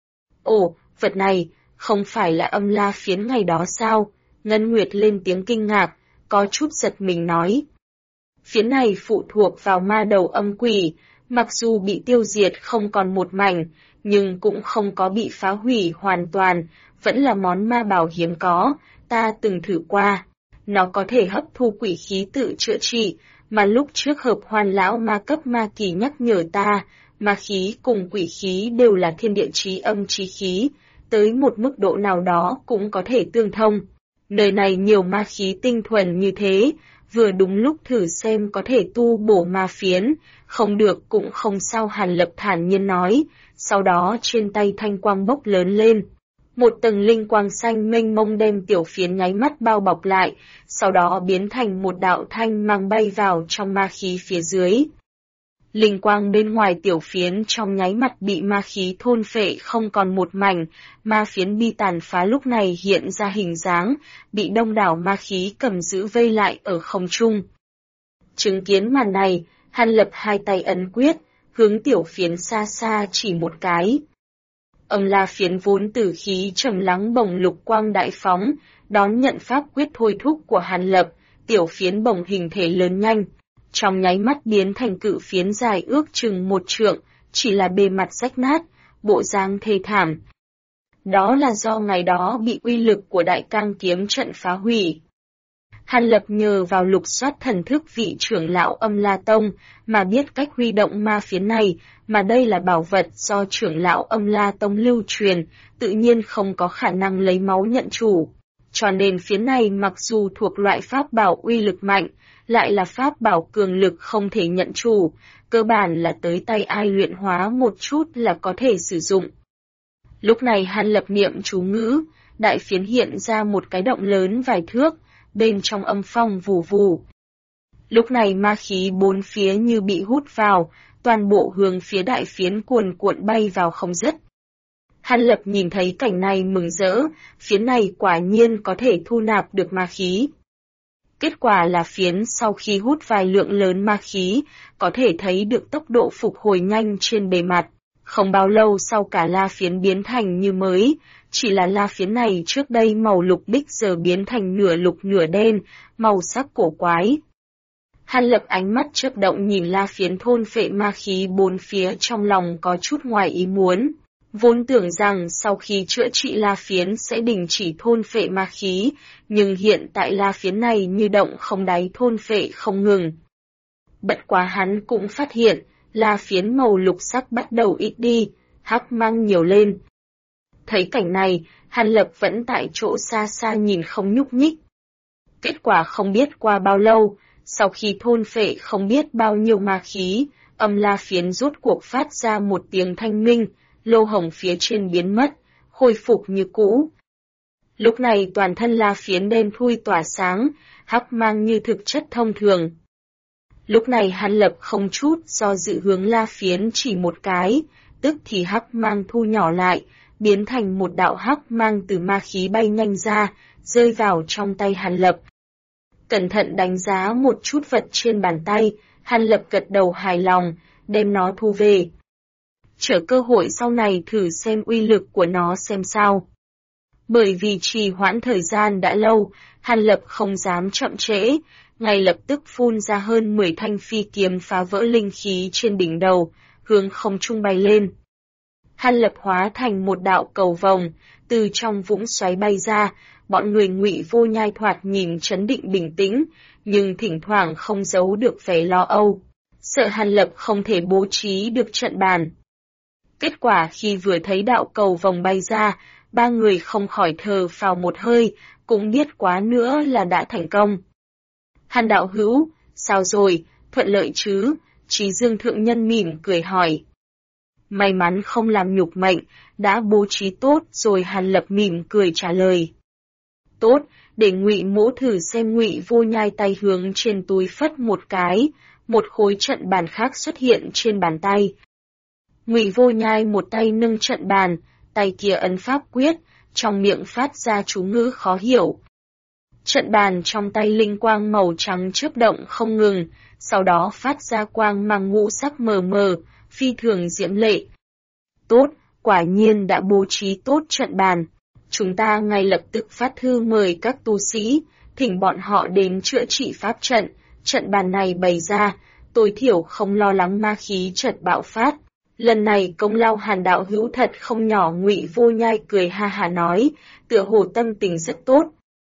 Ồ, vật này, không phải là âm la phiến ngày đó sao? Ngân Nguyệt lên tiếng kinh ngạc, có chút giật mình nói. Phiến này phụ thuộc vào ma đầu âm quỷ, mặc dù bị tiêu diệt không còn một mảnh, nhưng cũng không có bị phá hủy hoàn toàn, vẫn là món ma bảo hiếm có, ta từng thử qua. Nó có thể hấp thu quỷ khí tự chữa trị, mà lúc trước Hợp Hoan lão ma cấp ma kỳ nhắc nhở ta, ma khí cùng quỷ khí đều là thiên địa chí âm chí khí, tới một mức độ nào đó cũng có thể tương thông. Nơi này nhiều ma khí tinh thuần như thế, vừa đúng lúc thử xem có thể tu bổ ma phiến, không được cũng không sao. Hàn Lập thản nhiên nói, sau đó trên tay thanh quang bốc lớn lên. Một tầng linh quang xanh mênh mông đem tiểu phiến nháy mắt bao bọc lại, sau đó biến thành một đạo thanh mang bay vào trong ma khí phía dưới. Linh quang bên ngoài tiểu phiến trong nháy mắt bị ma khí thôn phệ không còn một mảnh, ma phiến bi tàn phá lúc này hiện ra hình dáng, bị đông đảo ma khí cầm giữ vây lại ở không trung. Chứng kiến màn này, Hàn Lập 2 tay ấn quyết, hướng tiểu phiến xa xa chỉ một cái. Âm la phiến vốn tử khí trầm lắng bồng lục quang đại phóng, đón nhận pháp quyết thôi thúc của Hàn Lập, tiểu phiến bồng hình thể lớn nhanh. Trong nháy mắt biến thành cự phiến dài ước chừng 1 trượng, chỉ là bề mặt rách nát, bộ dáng thê thảm. Đó là do ngày đó bị uy lực của đại cang kiếm trận phá hủy. Hàn Lập nhờ vào lục soát thần thức vị trưởng lão Âm La Tông mà biết cách huy động ma phiến này, mà đây là bảo vật do trưởng lão Âm La Tông lưu truyền, tự nhiên không có khả năng lấy máu nhận chủ. Cho nên phiến này mặc dù thuộc loại pháp bảo uy lực mạnh, lại là pháp bảo cường lực không thể nhận chủ, cơ bản là tới tay ai luyện hóa một chút là có thể sử dụng. Lúc này Hàn Lập niệm chú ngữ, đại phiến hiện ra một cái động lớn vài thước, bên trong âm phong vù vù. Lúc này ma khí 4 phía như bị hút vào, toàn bộ hướng phía đại phiến cuồn cuộn bay vào không dứt. Hàn Lập nhìn thấy cảnh này mừng rỡ, phiến này quả nhiên có thể thu nạp được ma khí. Kết quả là phiến sau khi hút vài lượng lớn ma khí, có thể thấy được tốc độ phục hồi nhanh trên bề mặt. Không bao lâu sau cả la phiến biến thành như mới, chỉ là la phiến này trước đây màu lục bích giờ biến thành nửa lục nửa đen, màu sắc cổ quái. Hàn Lập ánh mắt chớp động nhìn la phiến thôn phệ ma khí 4 phía, trong lòng có chút ngoài ý muốn. Vốn tưởng rằng sau khi chữa trị la phiến sẽ đình chỉ thôn phệ ma khí, nhưng hiện tại la phiến này như động không đáy thôn phệ không ngừng. Bất quá hắn cũng phát hiện, la phiến màu lục sắc bắt đầu ít đi, hắc mang nhiều lên. Thấy cảnh này, Hàn Lập vẫn tại chỗ xa xa nhìn không nhúc nhích, Kết quả không biết qua bao lâu, sau khi thôn phệ không biết bao nhiêu ma khí, âm la phiến rốt cuộc phát ra một tiếng thanh minh, lô hồng phía trên biến mất, khôi phục như cũ. Lúc này toàn thân la phiến đen thui tỏa sáng, hắc mang như thực chất thông thường. Lúc này Hàn Lập không chút do dự hướng la phiến chỉ một cái, tức thì hắc mang thu nhỏ lại, biến thành một đạo hắc mang từ ma khí bay nhanh ra, rơi vào trong tay Hàn Lập. Cẩn thận đánh giá một chút vật trên bàn tay, Hàn Lập gật đầu hài lòng, đem nó thu về. Chờ cơ hội sau này thử xem uy lực của nó xem sao. Bởi vì trì hoãn thời gian đã lâu, Hàn Lập không dám chậm trễ, ngay lập tức phun ra hơn 10 thanh phi kiếm phá vỡ linh khí trên đỉnh đầu, hướng không trung bay lên. Hàn Lập hóa thành một đạo cầu vồng, từ trong vũng xoáy bay ra, bọn người Ngụy Vô Nhai thoạt nhìn trấn định bình tĩnh, nhưng thỉnh thoảng không giấu được vẻ lo âu, sợ Hàn Lập không thể bố trí được trận bàn. Kết quả khi vừa thấy đạo cầu vồng bay ra, ba người không khỏi thở phào một hơi, cũng biết quá nữa là đã thành công. Hàn đạo hữu, sao rồi, thuận lợi chứ? Trí Dương thượng nhân mỉm cười hỏi. May mắn không làm nhục mệnh, đã bố trí tốt rồi. Hàn Lập mỉm cười trả lời. Tốt, để Ngụy Mỗ thử xem. Ngụy Vô Nhai tay hướng trên túi phất một cái, một khối trận bàn khác xuất hiện trên bàn tay. Ngụy Vô Nhai một tay nâng trận bàn, tay kia ấn pháp quyết, trong miệng phát ra chú ngữ khó hiểu. Trận bàn trong tay linh quang màu trắng chớp động không ngừng, sau đó phát ra quang mang ngũ sắc mờ mờ, phi thường diễm lệ. Tốt, quả nhiên đã bố trí tốt trận bàn. Chúng ta ngay lập tức phát thư mời các tu sĩ, thỉnh bọn họ đến chữa trị pháp trận. Trận bàn này bày ra, tối thiểu không lo lắng ma khí chợt bạo phát. Lần này công lao Hàn đạo hữu thật không nhỏ. Ngụy Vô Nhai cười ha hà nói, tựa hồ tâm tình rất tốt.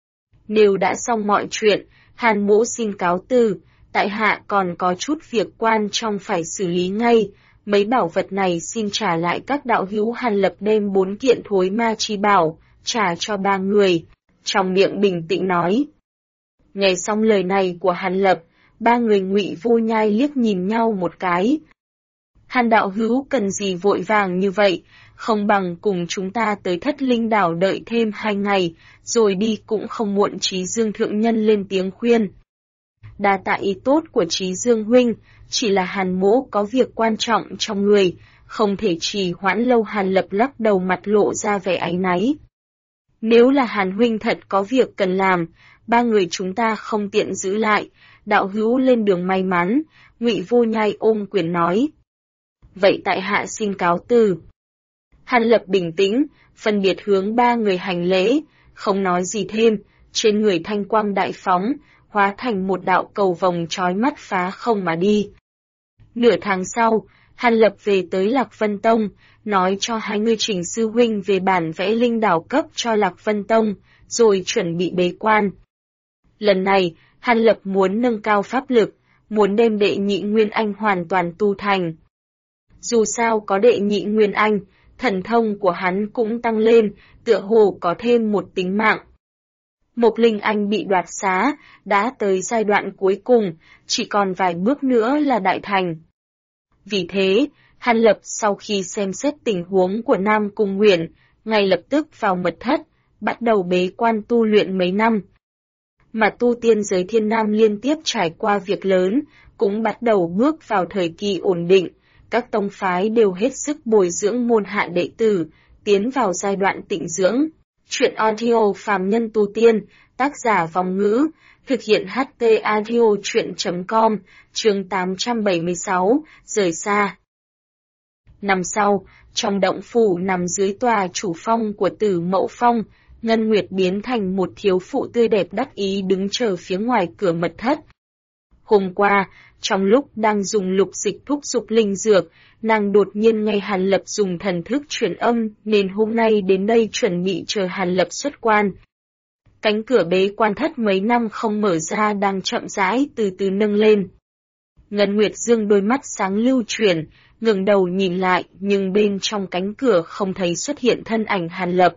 Nếu đã xong mọi chuyện, Hàn mỗ xin cáo từ, tại hạ còn có chút việc quan trọng phải xử lý ngay. Mấy bảo vật này xin trả lại các đạo hữu. Hàn Lập đem 4 kiện thối ma chi bảo, trả cho 3 người, trong miệng bình tĩnh nói. Nghe xong lời này của Hàn Lập, 3 người Ngụy Vô Nhai liếc nhìn nhau một cái. Hàn đạo hữu cần gì vội vàng như vậy, không bằng cùng chúng ta tới Thất Linh đảo đợi thêm 2 ngày, rồi đi cũng không muộn. Trí Dương thượng nhân lên tiếng khuyên. Đa tạ ý tốt của Trí Dương huynh, chỉ là Hàn mỗ có việc quan trọng trong người, không thể trì hoãn lâu. Hàn Lập lắc đầu, mặt lộ ra vẻ áy náy. Nếu là Hàn huynh thật có việc cần làm, 3 người chúng ta không tiện giữ lại, đạo hữu lên đường may mắn. Ngụy Vô Nhai ôm quyền nói. Vậy tại hạ xin cáo từ. Hàn Lập bình tĩnh, phân biệt hướng 3 người hành lễ, không nói gì thêm, trên người thanh quang đại phóng, hóa thành một đạo cầu vồng chói mắt phá không mà đi. Nửa tháng sau, Hàn Lập về tới Lạc Vân Tông, nói cho 2 người Trình sư huynh về bản vẽ linh đảo cấp cho Lạc Vân Tông, rồi chuẩn bị bế quan. Lần này, Hàn Lập muốn nâng cao pháp lực, muốn đem đệ nhị Nguyên Anh hoàn toàn tu thành. Dù sao có đệ nhị Nguyên Anh, thần thông của hắn cũng tăng lên, tựa hồ có thêm một tính mạng. Mộc Linh Anh bị đoạt xá, đã tới giai đoạn cuối cùng, chỉ còn vài bước nữa là đại thành. Vì thế, Hàn Lập sau khi xem xét tình huống của Nam Cung Uyển, ngay lập tức vào mật thất, bắt đầu bế quan tu luyện mấy năm. Mà tu tiên giới Thiên Nam liên tiếp trải qua việc lớn, cũng bắt đầu bước vào thời kỳ ổn định, các tông phái đều hết sức bồi dưỡng môn hạ đệ tử, tiến vào giai đoạn tịnh dưỡng. Chuyện audio phàm nhân tu tiên, tác giả Vong Ngữ, thực hiện HT audio chuyện.com, chương 876, rời xa. Năm sau, trong động phủ nằm dưới tòa chủ phong của Tử Mậu Phong, Ngân Nguyệt biến thành một thiếu phụ tươi đẹp đắc ý đứng chờ phía ngoài cửa mật thất. Hôm qua, trong lúc đang dùng lục dịch thúc dục linh dược, nàng đột nhiên nghe Hàn Lập dùng thần thức truyền âm, nên hôm nay đến đây chuẩn bị chờ Hàn Lập xuất quan. Cánh cửa bế quan thất mấy năm không mở ra đang chậm rãi từ từ nâng lên. Ngân Nguyệt dương đôi mắt sáng lưu chuyển, ngẩng đầu nhìn lại, nhưng bên trong cánh cửa không thấy xuất hiện thân ảnh Hàn Lập.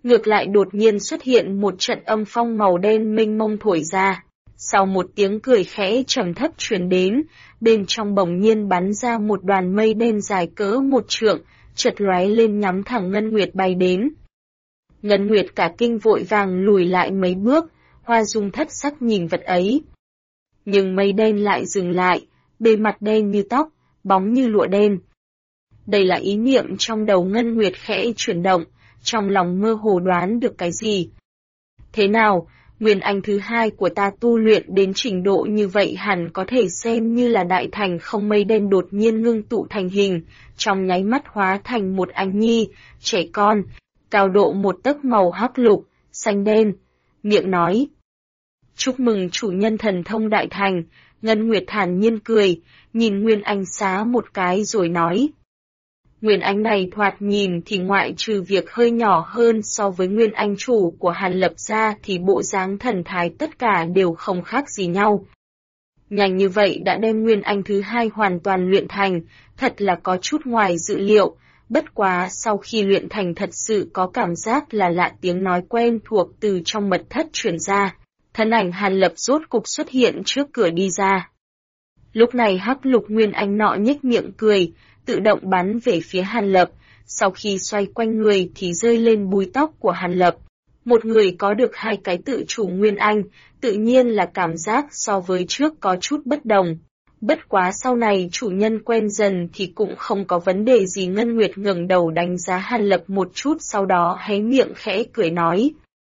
Ngược lại đột nhiên xuất hiện một trận âm phong màu đen mênh mông thổi ra. Sau một tiếng cười khẽ trầm thấp truyền đến, bên trong bỗng nhiên bắn ra một đoàn mây đen dài cỡ 1 trượng, chợt lóe lên nhắm thẳng Ngân Nguyệt bay đến. Ngân Nguyệt cả kinh vội vàng lùi lại mấy bước, Hoa Dung thất sắc nhìn vật ấy. Nhưng mây đen lại dừng lại, bề mặt đen như tóc, bóng như lụa đen. Đây là ý niệm trong đầu Ngân Nguyệt khẽ chuyển động, trong lòng mơ hồ đoán được cái gì. Thế nào, nguyên anh thứ hai của ta tu luyện đến trình độ như vậy hẳn có thể xem như là đại thành không. Mây đen đột nhiên ngưng tụ thành hình, trong nháy mắt hóa thành một anh nhi, trẻ con, cao độ 1 tấc màu hắc lục, xanh đen, miệng nói. Chúc mừng chủ nhân thần thông đại thành. Ngân Nguyệt thản nhiên cười, nhìn Nguyên Anh xá một cái rồi nói. Nguyên Anh này thoạt nhìn thì ngoại trừ việc hơi nhỏ hơn so với Nguyên Anh chủ của Hàn Lập ra thì bộ dáng thần thái tất cả đều không khác gì nhau. Nhanh như vậy đã đem Nguyên Anh thứ hai hoàn toàn luyện thành, thật là có chút ngoài dự liệu, bất quá sau khi luyện thành thật sự có cảm giác là lạ. Tiếng nói quen thuộc từ trong mật thất truyền ra, thân ảnh Hàn Lập rốt cục xuất hiện trước cửa đi ra. Lúc này hắc lục Nguyên Anh nọ nhếch miệng cười, tự động bắn về phía Hàn Lập, sau khi xoay quanh người thì rơi lên búi tóc của Hàn Lập. Một người có được 2 cái tự chủ Nguyên Anh, tự nhiên là cảm giác so với trước có chút bất đồng. Bất quá sau này chủ nhân quen dần thì cũng không có vấn đề gì. Ngân Nguyệt ngẩng đầu đánh giá Hàn Lập một chút, sau đó hé miệng khẽ cười nói.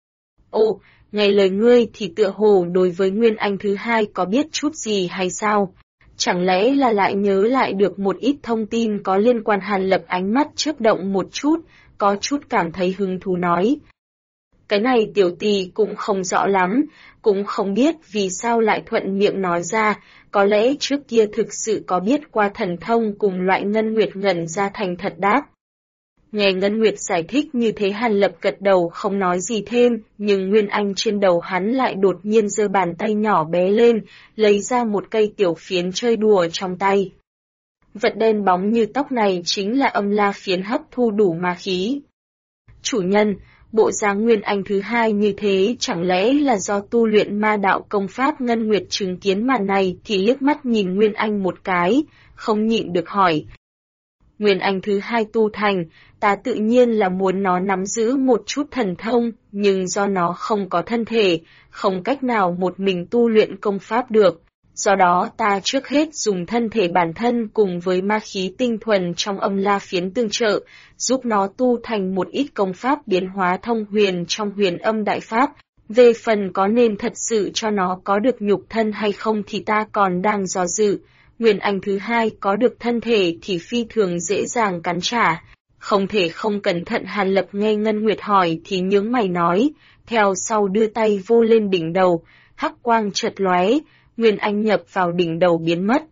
Ồ, nghe lời ngươi thì tựa hồ đối với Nguyên Anh thứ hai có biết chút gì hay sao? Chẳng lẽ là lại nhớ lại được một ít thông tin có liên quan? Hàn Lập ánh mắt chớp động một chút, có chút cảm thấy hứng thú nói. Cái này tiểu tỳ cũng không rõ lắm, cũng không biết vì sao lại thuận miệng nói ra, có lẽ trước kia thực sự có biết qua thần thông cùng loại. Ngân Nguyệt ngẩn ra thành thật đáp. Nghe Ngân Nguyệt giải thích như thế Hàn Lập gật đầu không nói gì thêm, nhưng Nguyên Anh trên đầu hắn lại đột nhiên giơ bàn tay nhỏ bé lên, lấy ra một cây tiểu phiến chơi đùa trong tay. Vật đen bóng như tóc này chính là âm la phiến hấp thu đủ ma khí. Chủ nhân, bộ dáng Nguyên Anh thứ hai như thế chẳng lẽ là do tu luyện ma đạo công pháp? Ngân Nguyệt chứng kiến màn này thì liếc mắt nhìn Nguyên Anh một cái, không nhịn được hỏi. Nguyên Anh thứ hai tu thành, ta tự nhiên là muốn nó nắm giữ một chút thần thông, nhưng do nó không có thân thể, không cách nào một mình tu luyện công pháp được. Do đó ta trước hết dùng thân thể bản thân cùng với ma khí tinh thuần trong âm la phiến tương trợ, giúp nó tu thành một ít công pháp biến hóa thông huyền trong huyền âm đại pháp. Về phần có nên thật sự cho nó có được nhục thân hay không thì ta còn đang do dự. Nguyên Anh thứ hai có được thân thể thì phi thường dễ dàng cắn trả, không thể không cẩn thận. Hàn Lập nghe Ngân Nguyệt hỏi thì nhướng mày nói, theo sau đưa tay vô lên đỉnh đầu, hắc quang chợt lóe, Nguyên Anh nhập vào đỉnh đầu biến mất.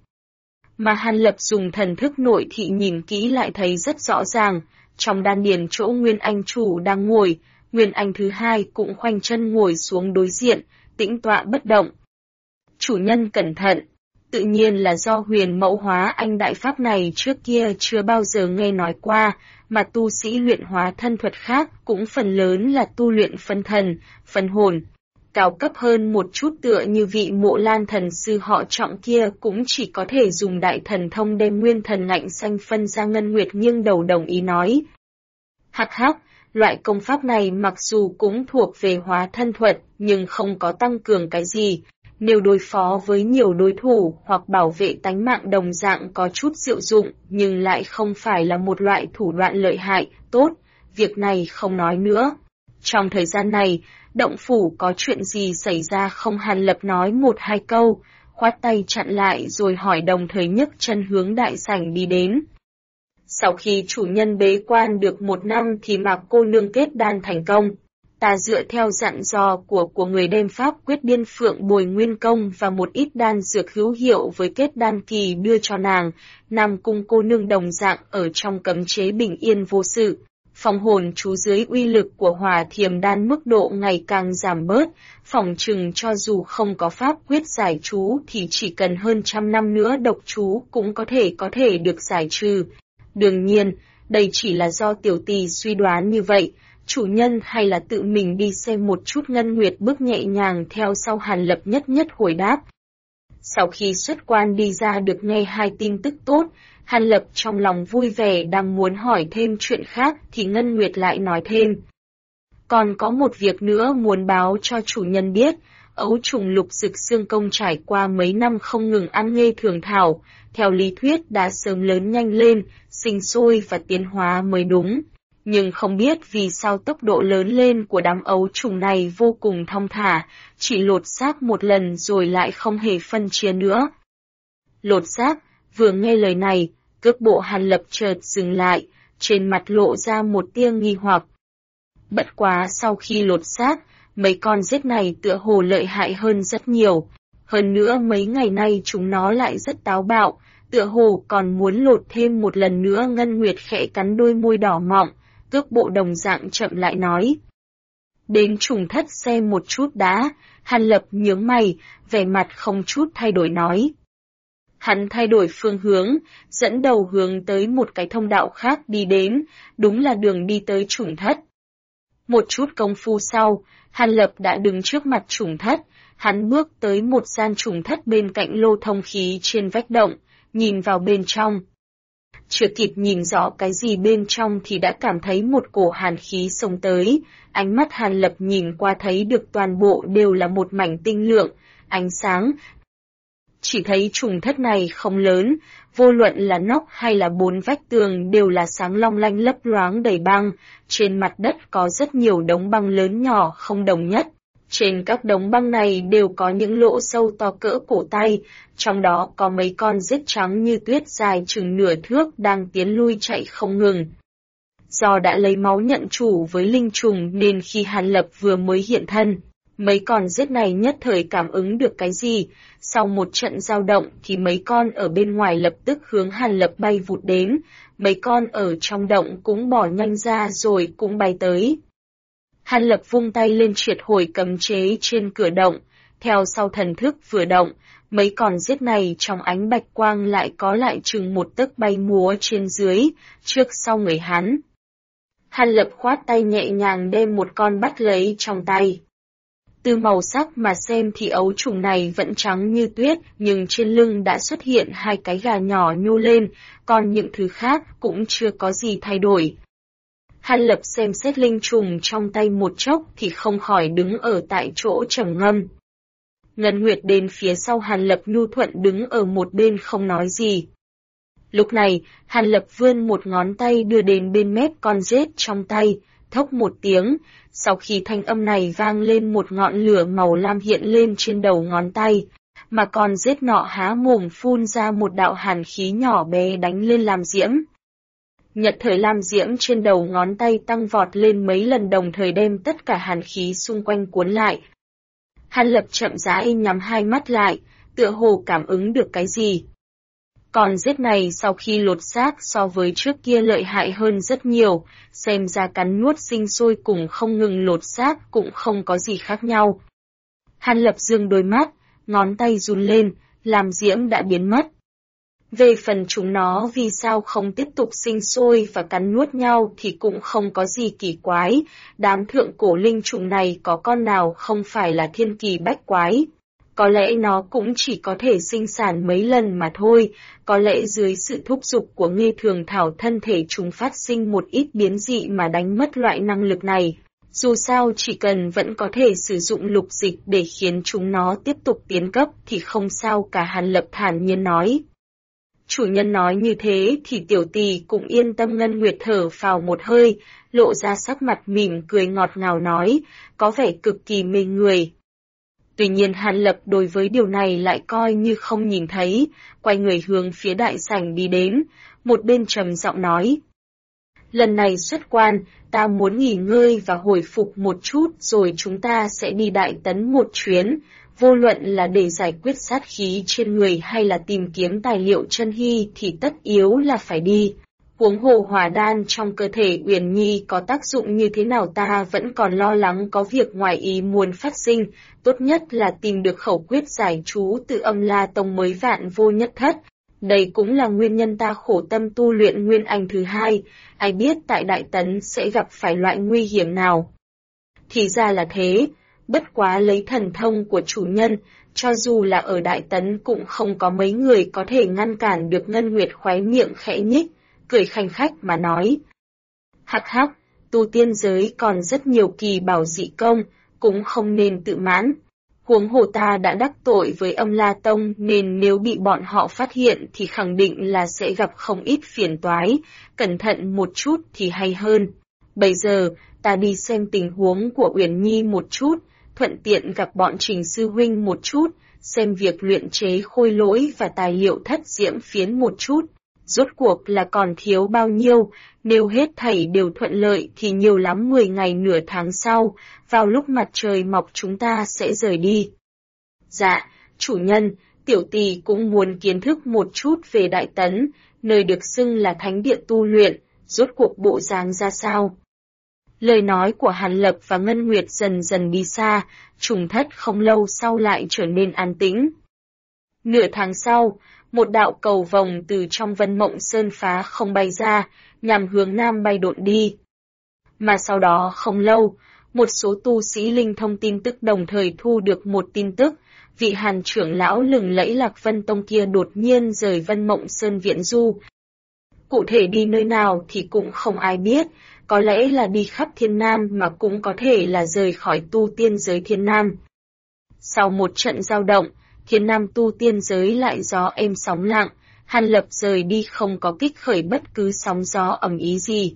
Mà Hàn Lập dùng thần thức nội thị nhìn kỹ lại thấy rất rõ ràng, trong đan điền chỗ Nguyên Anh chủ đang ngồi, Nguyên Anh thứ hai cũng khoanh chân ngồi xuống đối diện, tĩnh tọa bất động. Chủ nhân cẩn thận. Tự nhiên là do huyền mẫu hóa anh đại pháp này trước kia chưa bao giờ nghe nói qua, mà tu sĩ luyện hóa thân thuật khác cũng phần lớn là tu luyện phân thần, phân hồn. Cao cấp hơn một chút tựa như vị Mộ Lan thần sư họ Trọng kia cũng chỉ có thể dùng đại thần thông đem nguyên thần ngạnh xanh phân ra. Ngân Nguyệt nghiêng đầu đồng ý nói. Hắc hắc, loại công pháp này mặc dù cũng thuộc về hóa thân thuật nhưng không có tăng cường cái gì. Nếu đối phó với nhiều đối thủ hoặc bảo vệ tánh mạng đồng dạng có chút diệu dụng nhưng lại không phải là một loại thủ đoạn lợi hại, tốt, việc này không nói nữa. Trong thời gian này, động phủ có chuyện gì xảy ra không? Hàn Lập nói 1-2 câu, khoát tay chặn lại rồi hỏi, đồng thời nhấc chân hướng đại sảnh đi đến. Sau khi chủ nhân bế quan được 1 năm thì Mạc cô nương kết đan thành công. Ta dựa theo dặn dò của người đem pháp quyết Điên Phượng Bồi Nguyên Công và một ít đan dược hữu hiệu với kết đan kỳ đưa cho nàng. Nam Cung cô nương đồng dạng ở trong cấm chế bình yên vô sự. Phong hồn chú dưới uy lực của hỏa thiềm đan mức độ ngày càng giảm bớt, phỏng chừng cho dù không có pháp quyết giải chú thì chỉ cần hơn 100 năm nữa độc chú cũng có thể được giải trừ. Đương nhiên, đây chỉ là do tiểu tỳ suy đoán như vậy. Chủ nhân hay là tự mình đi xem một chút. Ngân Nguyệt bước nhẹ nhàng theo sau Hàn Lập nhất nhất hồi đáp. Sau khi xuất quan đi ra được nghe hai tin tức tốt, Hàn Lập trong lòng vui vẻ đang muốn hỏi thêm chuyện khác thì Ngân Nguyệt lại nói thêm. Còn có một việc nữa muốn báo cho chủ nhân biết, ấu trùng lục dực xương công trải qua mấy năm không ngừng ăn nghê thường thảo, theo lý thuyết đã sớm lớn nhanh lên, sinh sôi và tiến hóa mới đúng. Nhưng không biết vì sao tốc độ lớn lên của đám ấu trùng này vô cùng thong thả, chỉ lột xác một lần rồi lại không hề phân chia nữa. Lột xác, vừa nghe lời này, cước bộ Hàn Lập chợt dừng lại, trên mặt lộ ra một tia nghi hoặc. Bất quá sau khi lột xác, mấy con rết này tựa hồ lợi hại hơn rất nhiều. Hơn nữa mấy ngày nay chúng nó lại rất táo bạo, tựa hồ còn muốn lột thêm một lần nữa. Ngân Nguyệt khẽ cắn đôi môi đỏ mọng, cước bộ đồng dạng chậm lại nói. Đến trùng thất xem một chút đã. Hàn Lập nhướng mày, vẻ mặt không chút thay đổi nói. Hắn thay đổi phương hướng, dẫn đầu hướng tới một cái thông đạo khác đi đến, đúng là đường đi tới trùng thất. Một chút công phu sau, Hàn Lập đã đứng trước mặt trùng thất, hắn bước tới một gian trùng thất bên cạnh lô thông khí trên vách động, nhìn vào bên trong. Chưa kịp nhìn rõ cái gì bên trong thì đã cảm thấy một cổ hàn khí xông tới, ánh mắt Hàn Lập nhìn qua thấy được toàn bộ đều là một mảnh tinh lượng, ánh sáng. Chỉ thấy trùng thất này không lớn, vô luận là nóc hay là bốn vách tường đều là sáng long lanh lấp loáng đầy băng, trên mặt đất có rất nhiều đống băng lớn nhỏ không đồng nhất. Trên các đống băng này đều có những lỗ sâu to cỡ cổ tay, trong đó có mấy con rết trắng như tuyết dài chừng nửa thước đang tiến lui chạy không ngừng. Do đã lấy máu nhận chủ với linh trùng nên khi Hàn Lập vừa mới hiện thân, mấy con rết này nhất thời cảm ứng được cái gì, sau một trận dao động thì mấy con ở bên ngoài lập tức hướng Hàn Lập bay vụt đến, mấy con ở trong động cũng bỏ nhanh ra rồi cũng bay tới. Hàn Lập vung tay lên triệt hồi cấm chế trên cửa động, theo sau thần thức vừa động, mấy con rết này trong ánh bạch quang lại có lại chừng một tấc bay múa trên dưới, trước sau người hắn. Hàn Lập khoát tay nhẹ nhàng đem một con bắt lấy trong tay. Từ màu sắc mà xem thì ấu trùng này vẫn trắng như tuyết, nhưng trên lưng đã xuất hiện hai cái gà nhỏ nhô lên, còn những thứ khác cũng chưa có gì thay đổi. Hàn Lập xem xét linh trùng trong tay một chốc thì không khỏi đứng ở tại chỗ trầm ngâm. Ngân Nguyệt đến phía sau Hàn Lập nhu thuận đứng ở một bên không nói gì. Lúc này, Hàn Lập vươn một ngón tay đưa đến bên mép con rết trong tay, thốc một tiếng, sau khi thanh âm này vang lên một ngọn lửa màu lam hiện lên trên đầu ngón tay, mà con rết nọ há mồm phun ra một đạo hàn khí nhỏ bé đánh lên lam diễm. Nhật thời lam diễm trên đầu ngón tay tăng vọt lên mấy lần đồng thời đem tất cả hàn khí xung quanh cuốn lại. Hàn Lập chậm rãi nhắm hai mắt lại, tựa hồ cảm ứng được cái gì. Con rết này sau khi lột xác so với trước kia lợi hại hơn rất nhiều, xem ra cắn nuốt sinh sôi cùng không ngừng lột xác cũng không có gì khác nhau. Hàn Lập dương đôi mắt, ngón tay run lên, lam diễm đã biến mất. Về phần chúng nó vì sao không tiếp tục sinh sôi và cắn nuốt nhau thì cũng không có gì kỳ quái, đám thượng cổ linh trùng này có con nào không phải là thiên kỳ bách quái. Có lẽ nó cũng chỉ có thể sinh sản mấy lần mà thôi, có lẽ dưới sự thúc giục của nghê thường thảo thân thể chúng phát sinh một ít biến dị mà đánh mất loại năng lực này. Dù sao chỉ cần vẫn có thể sử dụng lục dịch để khiến chúng nó tiếp tục tiến cấp thì không sao cả. Hàn Lập thản nhiên nói. Chủ nhân nói như thế thì tiểu tỳ cũng yên tâm. Ngân Nguyệt thở phào một hơi, lộ ra sắc mặt mỉm cười ngọt ngào nói, có vẻ cực kỳ mê người. Tuy nhiên Hàn Lập đối với điều này lại coi như không nhìn thấy, quay người hướng phía đại sảnh đi đến, một bên trầm giọng nói. Lần này xuất quan, ta muốn nghỉ ngơi và hồi phục một chút rồi chúng ta sẽ đi Đại Tấn một chuyến, vô luận là để giải quyết sát khí trên người hay là tìm kiếm tài liệu chân hy thì tất yếu là phải đi. Huống hồ hỏa đan trong cơ thể Uyển Nhi có tác dụng như thế nào ta vẫn còn lo lắng có việc ngoài ý muốn phát sinh, tốt nhất là tìm được khẩu quyết giải chú từ Âm La Tông mới vạn vô nhất thất. Đây cũng là nguyên nhân ta khổ tâm tu luyện nguyên anh thứ hai, ai biết tại Đại Tấn sẽ gặp phải loại nguy hiểm nào. Thì ra là thế, bất quá lấy thần thông của chủ nhân, cho dù là ở Đại Tấn cũng không có mấy người có thể ngăn cản được. Ngân Nguyệt khóe miệng khẽ nhích, cười khanh khách mà nói. Hắc hắc, tu tiên giới còn rất nhiều kỳ bảo dị công, cũng không nên tự mãn. Huống hồ ta đã đắc tội với Âm La Tông nên nếu bị bọn họ phát hiện thì khẳng định là sẽ gặp không ít phiền toái, cẩn thận một chút thì hay hơn. Bây giờ, ta đi xem tình huống của Uyển Nhi một chút, thuận tiện gặp bọn Trình sư huynh một chút, xem việc luyện chế khôi lỗi và tài liệu thất diễm phiến một chút. Rốt cuộc là còn thiếu bao nhiêu, nếu hết thảy đều thuận lợi thì nhiều lắm 10 ngày nửa tháng sau, vào lúc mặt trời mọc chúng ta sẽ rời đi. Dạ, chủ nhân, tiểu tỷ cũng muốn kiến thức một chút về Đại Tấn, nơi được xưng là thánh địa tu luyện, rốt cuộc bộ dáng ra sao. Lời nói của Hàn Lập và Ngân Nguyệt dần dần đi xa, trùng thất không lâu sau lại trở nên an tĩnh. Nửa tháng sau, một đạo cầu vồng từ trong Vân Mộng Sơn phá không bay ra, nhằm hướng nam bay độn đi. Mà sau đó không lâu, một số tu sĩ linh thông tin tức đồng thời thu được một tin tức, vị Hàn trưởng lão lừng lẫy Lạc Vân Tông kia đột nhiên rời Vân Mộng Sơn viện du. Cụ thể đi nơi nào thì cũng không ai biết, có lẽ là đi khắp Thiên Nam mà cũng có thể là rời khỏi tu tiên giới Thiên Nam. Sau một trận giao động, Thiên Nam tu tiên giới lại gió êm sóng lặng, Hàn Lập rời đi không có kích khởi bất cứ sóng gió ầm ĩ gì.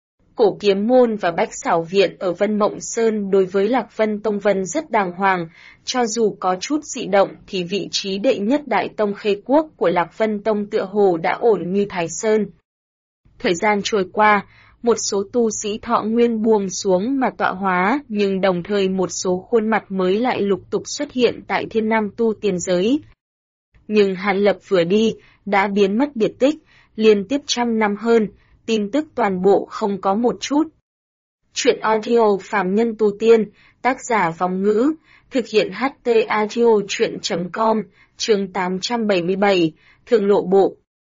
Cổ Kiếm Môn và Bách Xảo Viện ở Vân Mộng Sơn đối với Lạc Vân Tông Vân rất đàng hoàng, cho dù có chút dị động thì vị trí đệ nhất đại tông Khê Quốc của Lạc Vân Tông tựa hồ đã ổn như Thái Sơn. Thời gian trôi qua, một số tu sĩ thọ nguyên buông xuống mà tọa hóa, nhưng đồng thời một số khuôn mặt mới lại lục tục xuất hiện tại Thiên Nam tu tiên giới. Nhưng Hàn Lập vừa đi, đã biến mất biệt tích, liên tiếp 100 năm hơn, tin tức toàn bộ không có một chút. Chuyện audio Phàm Nhân Tu Tiên, tác giả Vong Ngữ, thực hiện HT audio chuyện.com, chương 877, Thượng Lộ Bộ.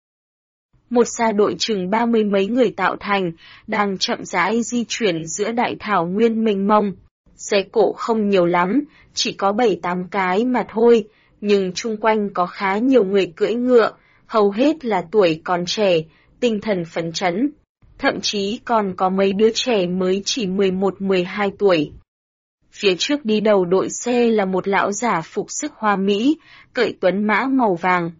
Một xa đội chừng 30 mấy người tạo thành, đang chậm rãi di chuyển giữa đại thảo nguyên mênh mông. Xe cộ không nhiều lắm, chỉ có 7-8 cái mà thôi, nhưng chung quanh có khá nhiều người cưỡi ngựa, hầu hết là tuổi còn trẻ, tinh thần phấn chấn. Thậm chí còn có mấy đứa trẻ mới chỉ 11-12 tuổi. Phía trước đi đầu đội xe là một lão giả phục sức hoa mỹ, cởi tuấn mã màu vàng.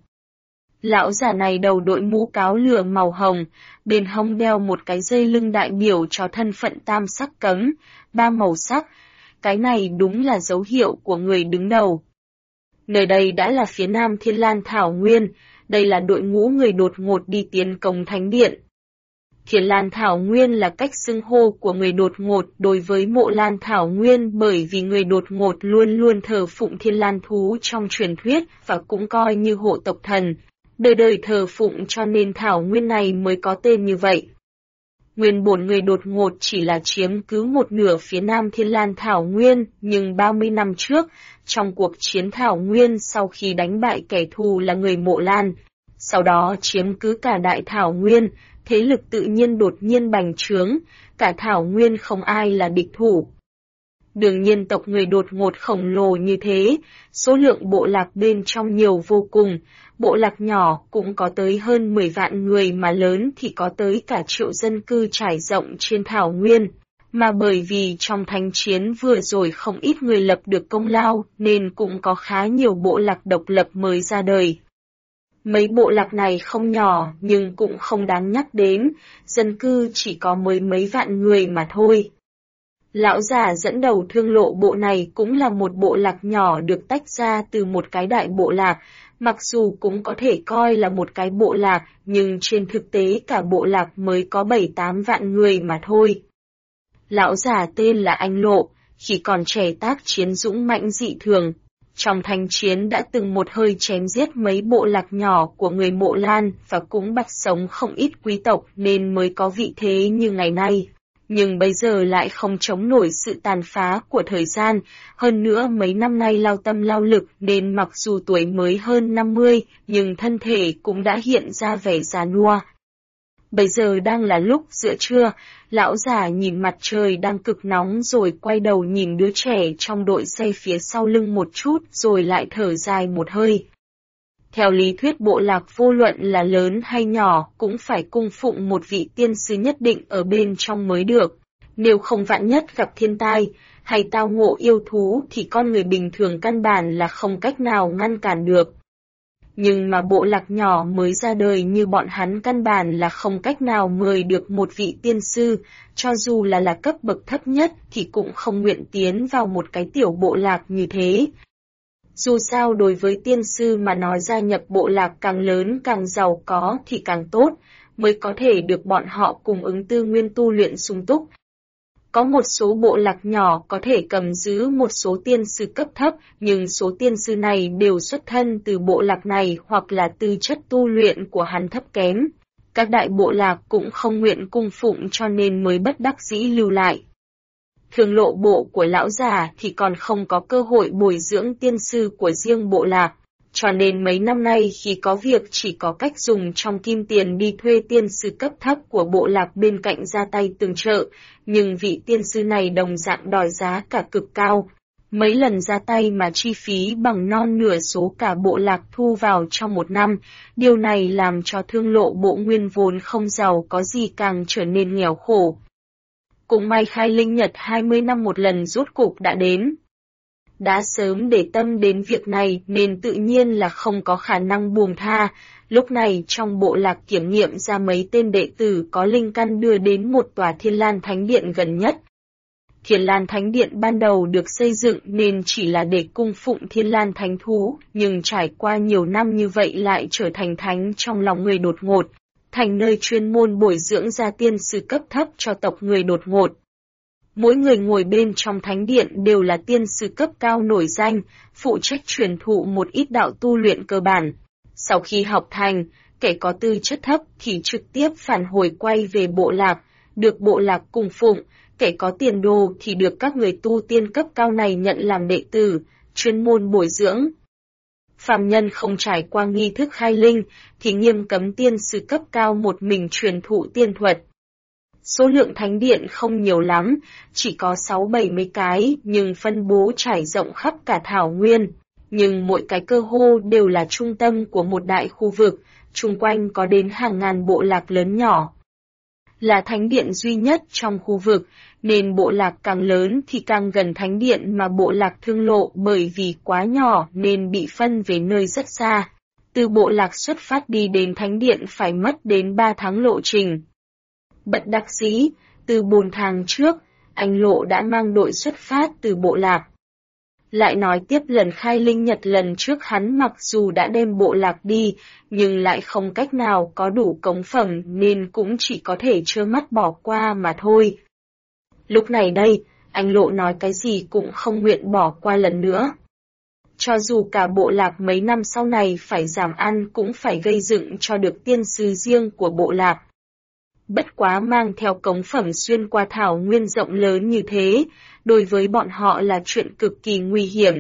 Lão giả này đầu đội mũ cáo lửa màu hồng, bên hông đeo một cái dây lưng đại biểu cho thân phận tam sắc cấm, 3 màu sắc. Cái này đúng là dấu hiệu của người đứng đầu. Nơi đây đã là phía nam Thiên Lan Thảo Nguyên, đây là đội ngũ người đột ngột đi tiến công thánh điện. Thiên Lan Thảo Nguyên là cách xưng hô của người đột ngột đối với Mộ Lan Thảo Nguyên, bởi vì người đột ngột luôn luôn thờ phụng Thiên Lan thú trong truyền thuyết và cũng coi như hộ tộc thần. Đời đời thờ phụng cho nên Thảo Nguyên này mới có tên như vậy. Nguyên bổn người đột ngột chỉ là chiếm cứ một nửa phía nam Thiên Lan Thảo Nguyên, nhưng 30 năm trước, trong cuộc chiến Thảo Nguyên sau khi đánh bại kẻ thù là người Mộ Lan, sau đó chiếm cứ cả đại Thảo Nguyên, thế lực tự nhiên đột nhiên bành trướng, cả Thảo Nguyên không ai là địch thủ. Đương nhiên tộc người đột ngột khổng lồ như thế, số lượng bộ lạc bên trong nhiều vô cùng, bộ lạc nhỏ cũng có tới hơn 10 vạn người mà lớn thì có tới cả triệu dân cư trải rộng trên Thảo Nguyên. Mà bởi vì trong thánh chiến vừa rồi không ít người lập được công lao nên cũng có khá nhiều bộ lạc độc lập mới ra đời. Mấy bộ lạc này không nhỏ nhưng cũng không đáng nhắc đến, dân cư chỉ có mấy vạn người mà thôi. Lão già dẫn đầu Thương Lộ bộ này cũng là một bộ lạc nhỏ được tách ra từ một cái đại bộ lạc, mặc dù cũng có thể coi là một cái bộ lạc, nhưng trên thực tế cả bộ lạc mới có 7-8 vạn người mà thôi. Lão già tên là Anh Lộ, khi còn trẻ tác chiến dũng mãnh dị thường. Trong thanh chiến đã từng một hơi chém giết mấy bộ lạc nhỏ của người Mộ Lan và cũng bắt sống không ít quý tộc nên mới có vị thế như ngày nay. nhưng bây giờ lại không chống nổi sự tàn phá của thời gian, hơn nữa mấy năm nay lao tâm lao lực nên mặc dù tuổi mới hơn 50, nhưng thân thể cũng đã hiện ra vẻ già nua. Bây giờ đang là lúc giữa trưa, lão già nhìn mặt trời đang cực nóng rồi quay đầu nhìn đứa trẻ trong đội xe phía sau lưng một chút rồi lại thở dài một hơi. Theo lý thuyết bộ lạc vô luận là lớn hay nhỏ cũng phải cung phụng một vị tiên sư nhất định ở bên trong mới được. Nếu không vạn nhất gặp thiên tai, hay tao ngộ yêu thú thì con người bình thường căn bản là không cách nào ngăn cản được. Nhưng mà bộ lạc nhỏ mới ra đời như bọn hắn căn bản là không cách nào mời được một vị tiên sư, cho dù là cấp bậc thấp nhất thì cũng không nguyện tiến vào một cái tiểu bộ lạc như thế. Dù sao đối với tiên sư mà nói gia nhập bộ lạc càng lớn càng giàu có thì càng tốt, mới có thể được bọn họ cùng ứng tư nguyên tu luyện sung túc. Có một số bộ lạc nhỏ có thể cầm giữ một số tiên sư cấp thấp, nhưng số tiên sư này đều xuất thân từ bộ lạc này hoặc là tư chất tu luyện của hắn thấp kém. Các đại bộ lạc cũng không nguyện cung phụng cho nên mới bất đắc dĩ lưu lại. Thương lộ bộ của lão già thì còn không có cơ hội bồi dưỡng tiên sư của riêng bộ lạc, cho nên mấy năm nay khi có việc chỉ có cách dùng trong kim tiền đi thuê tiên sư cấp thấp của bộ lạc bên cạnh ra tay tương trợ, nhưng vị tiên sư này đồng dạng đòi giá cả cực cao. Mấy lần ra tay mà chi phí bằng non nửa số cả bộ lạc thu vào trong một năm, điều này làm cho thương lộ bộ nguyên vốn không giàu có gì càng trở nên nghèo khổ. Cũng may khai linh nhật 20 năm một lần rốt cục đã đến. Đã sớm để tâm đến việc này nên tự nhiên là không có khả năng buông tha, lúc này trong bộ lạc kiểm nghiệm ra mấy tên đệ tử có linh căn đưa đến một tòa Thiên Lan Thánh Điện gần nhất. Thiên Lan Thánh Điện ban đầu được xây dựng nên chỉ là để cung phụng Thiên Lan Thánh Thú, nhưng trải qua nhiều năm như vậy lại trở thành thánh trong lòng người đột ngột, thành nơi chuyên môn bồi dưỡng ra tiên sư cấp thấp cho tộc người đột ngột. Mỗi người ngồi bên trong thánh điện đều là tiên sư cấp cao nổi danh, phụ trách truyền thụ một ít đạo tu luyện cơ bản. Sau khi học thành, kẻ có tư chất thấp thì trực tiếp phản hồi quay về bộ lạc, được bộ lạc cung phụng, kẻ có tiền đồ thì được các người tu tiên cấp cao này nhận làm đệ tử, chuyên môn bồi dưỡng. Phàm nhân không trải qua nghi thức khai linh thì nghiêm cấm tiên sư cấp cao một mình truyền thụ tiên thuật. Số lượng thánh điện không nhiều lắm, chỉ có 6-70 cái, nhưng phân bố trải rộng khắp cả thảo nguyên. Nhưng mỗi cái cơ hồ đều là trung tâm của một đại khu vực, chung quanh có đến hàng ngàn bộ lạc lớn nhỏ. Là thánh điện duy nhất trong khu vực, nên bộ lạc càng lớn thì càng gần thánh điện mà bộ lạc thương lộ bởi vì quá nhỏ nên bị phân về nơi rất xa. Từ bộ lạc xuất phát đi đến thánh điện phải mất đến 3 tháng lộ trình. Bất đắc dĩ, từ 4 tháng trước, anh Lộ đã mang đội xuất phát từ bộ lạc. Lại nói tiếp lần khai linh nhật lần trước hắn mặc dù đã đem bộ lạc đi, nhưng lại không cách nào có đủ cống phẩm nên cũng chỉ có thể trơ mắt bỏ qua mà thôi. Lúc này đây, anh Lộ nói cái gì cũng không nguyện bỏ qua lần nữa. Cho dù cả bộ lạc mấy năm sau này phải giảm ăn cũng phải gây dựng cho được tiên sư riêng của bộ lạc. Bất quá mang theo cống phẩm xuyên qua thảo nguyên rộng lớn như thế, đối với bọn họ là chuyện cực kỳ nguy hiểm.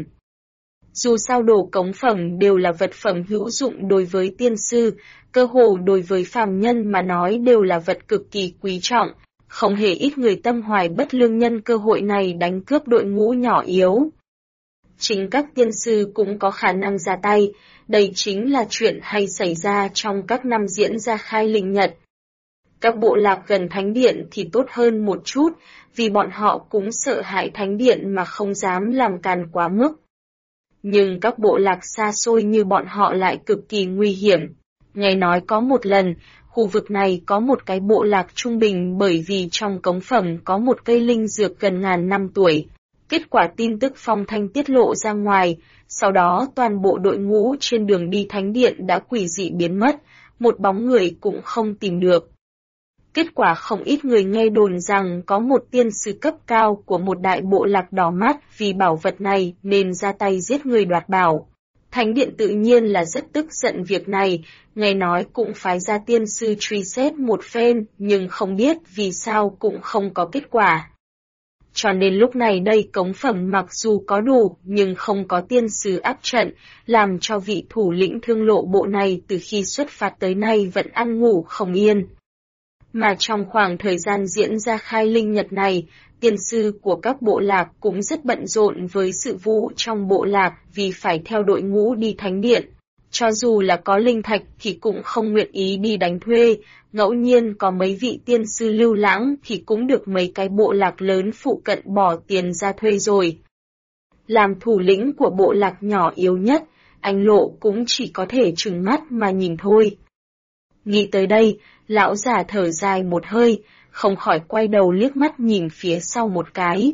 Dù sao đồ cống phẩm đều là vật phẩm hữu dụng đối với tiên sư, cơ hồ đối với phàm nhân mà nói đều là vật cực kỳ quý trọng, không hề ít người tâm hoài bất lương nhân cơ hội này đánh cướp đội ngũ nhỏ yếu. Chính các tiên sư cũng có khả năng ra tay, đây chính là chuyện hay xảy ra trong các năm diễn ra khai linh nhật. Các bộ lạc gần thánh điện thì tốt hơn một chút, vì bọn họ cũng sợ hãi thánh điện mà không dám làm càn quá mức. Nhưng các bộ lạc xa xôi như bọn họ lại cực kỳ nguy hiểm. Nghe nói có một lần, khu vực này có một cái bộ lạc trung bình bởi vì trong cống phẩm có một cây linh dược gần ngàn năm tuổi. Kết quả tin tức phong thanh tiết lộ ra ngoài, sau đó toàn bộ đội ngũ trên đường đi thánh điện đã quỷ dị biến mất, một bóng người cũng không tìm được. Kết quả không ít người nghe đồn rằng có một tiên sư cấp cao của một đại bộ lạc đỏ mắt vì bảo vật này nên ra tay giết người đoạt bảo. Thánh điện tự nhiên là rất tức giận việc này, nghe nói cũng phái ra tiên sư truy xét một phen, nhưng không biết vì sao cũng không có kết quả. Cho nên lúc này đây cống phẩm mặc dù có đủ nhưng không có tiên sư áp trận, làm cho vị thủ lĩnh Thương Lộ bộ này từ khi xuất phát tới nay vẫn ăn ngủ không yên. Mà trong khoảng thời gian diễn ra khai linh nhật này, tiên sư của các bộ lạc cũng rất bận rộn với sự vụ trong bộ lạc vì phải theo đội ngũ đi thánh điện. Cho dù là có linh thạch thì cũng không nguyện ý đi đánh thuê, ngẫu nhiên có mấy vị tiên sư lưu lãng thì cũng được mấy cái bộ lạc lớn phụ cận bỏ tiền ra thuê rồi. Làm thủ lĩnh của bộ lạc nhỏ yếu nhất, anh Lộ cũng chỉ có thể trừng mắt mà nhìn thôi. Nghĩ tới đây, lão già thở dài một hơi, không khỏi quay đầu liếc mắt nhìn phía sau một cái.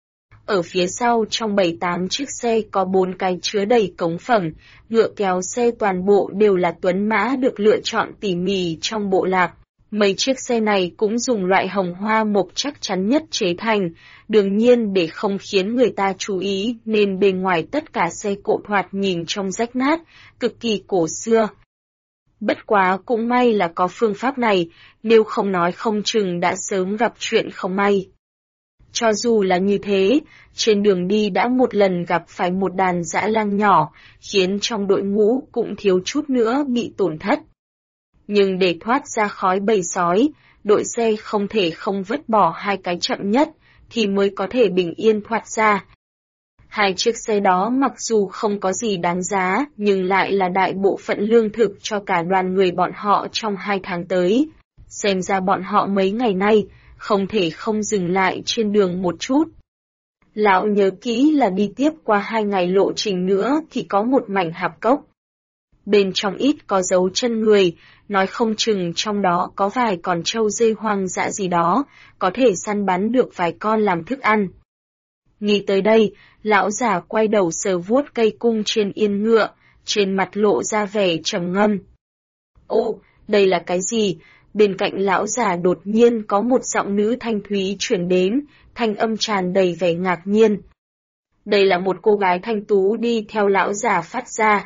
Ở phía sau trong 7-8 chiếc xe có 4 cái chứa đầy cống phẩm, ngựa kéo xe toàn bộ đều là tuấn mã được lựa chọn tỉ mỉ trong bộ lạc. Mấy chiếc xe này cũng dùng loại hồng hoa mộc chắc chắn nhất chế thành, đương nhiên để không khiến người ta chú ý nên bề ngoài tất cả xe cộ thoạt nhìn trông rách nát, cực kỳ cổ xưa. Bất quá cũng may là có phương pháp này, nếu không nói không chừng đã sớm gặp chuyện không may. Cho dù là như thế, trên đường đi đã một lần gặp phải một đàn dã lang nhỏ, khiến trong đội ngũ cũng thiếu chút nữa bị tổn thất. Nhưng để thoát ra khói bầy sói, đội xe không thể không vứt bỏ 2 cái chậm nhất, thì mới có thể bình yên thoát ra. 2 chiếc xe đó mặc dù không có gì đáng giá, nhưng lại là đại bộ phận lương thực cho cả đoàn người bọn họ trong 2 tháng tới. Xem ra bọn họ mấy ngày nay, không thể không dừng lại trên đường một chút. Lão nhớ kỹ là đi tiếp qua 2 ngày lộ trình nữa thì có một mảnh hạp cốc. Bên trong ít có dấu chân người, nói không chừng trong đó có vài con trâu dê hoang dã gì đó, có thể săn bắn được vài con làm thức ăn. Nghĩ tới đây, lão già quay đầu sờ vuốt cây cung trên yên ngựa, trên mặt lộ ra vẻ trầm ngâm. Ô, đây là cái gì? Bên cạnh lão già đột nhiên có một giọng nữ thanh thúy truyền đến, thanh âm tràn đầy vẻ ngạc nhiên. Đây là một cô gái thanh tú đi theo lão già phát ra.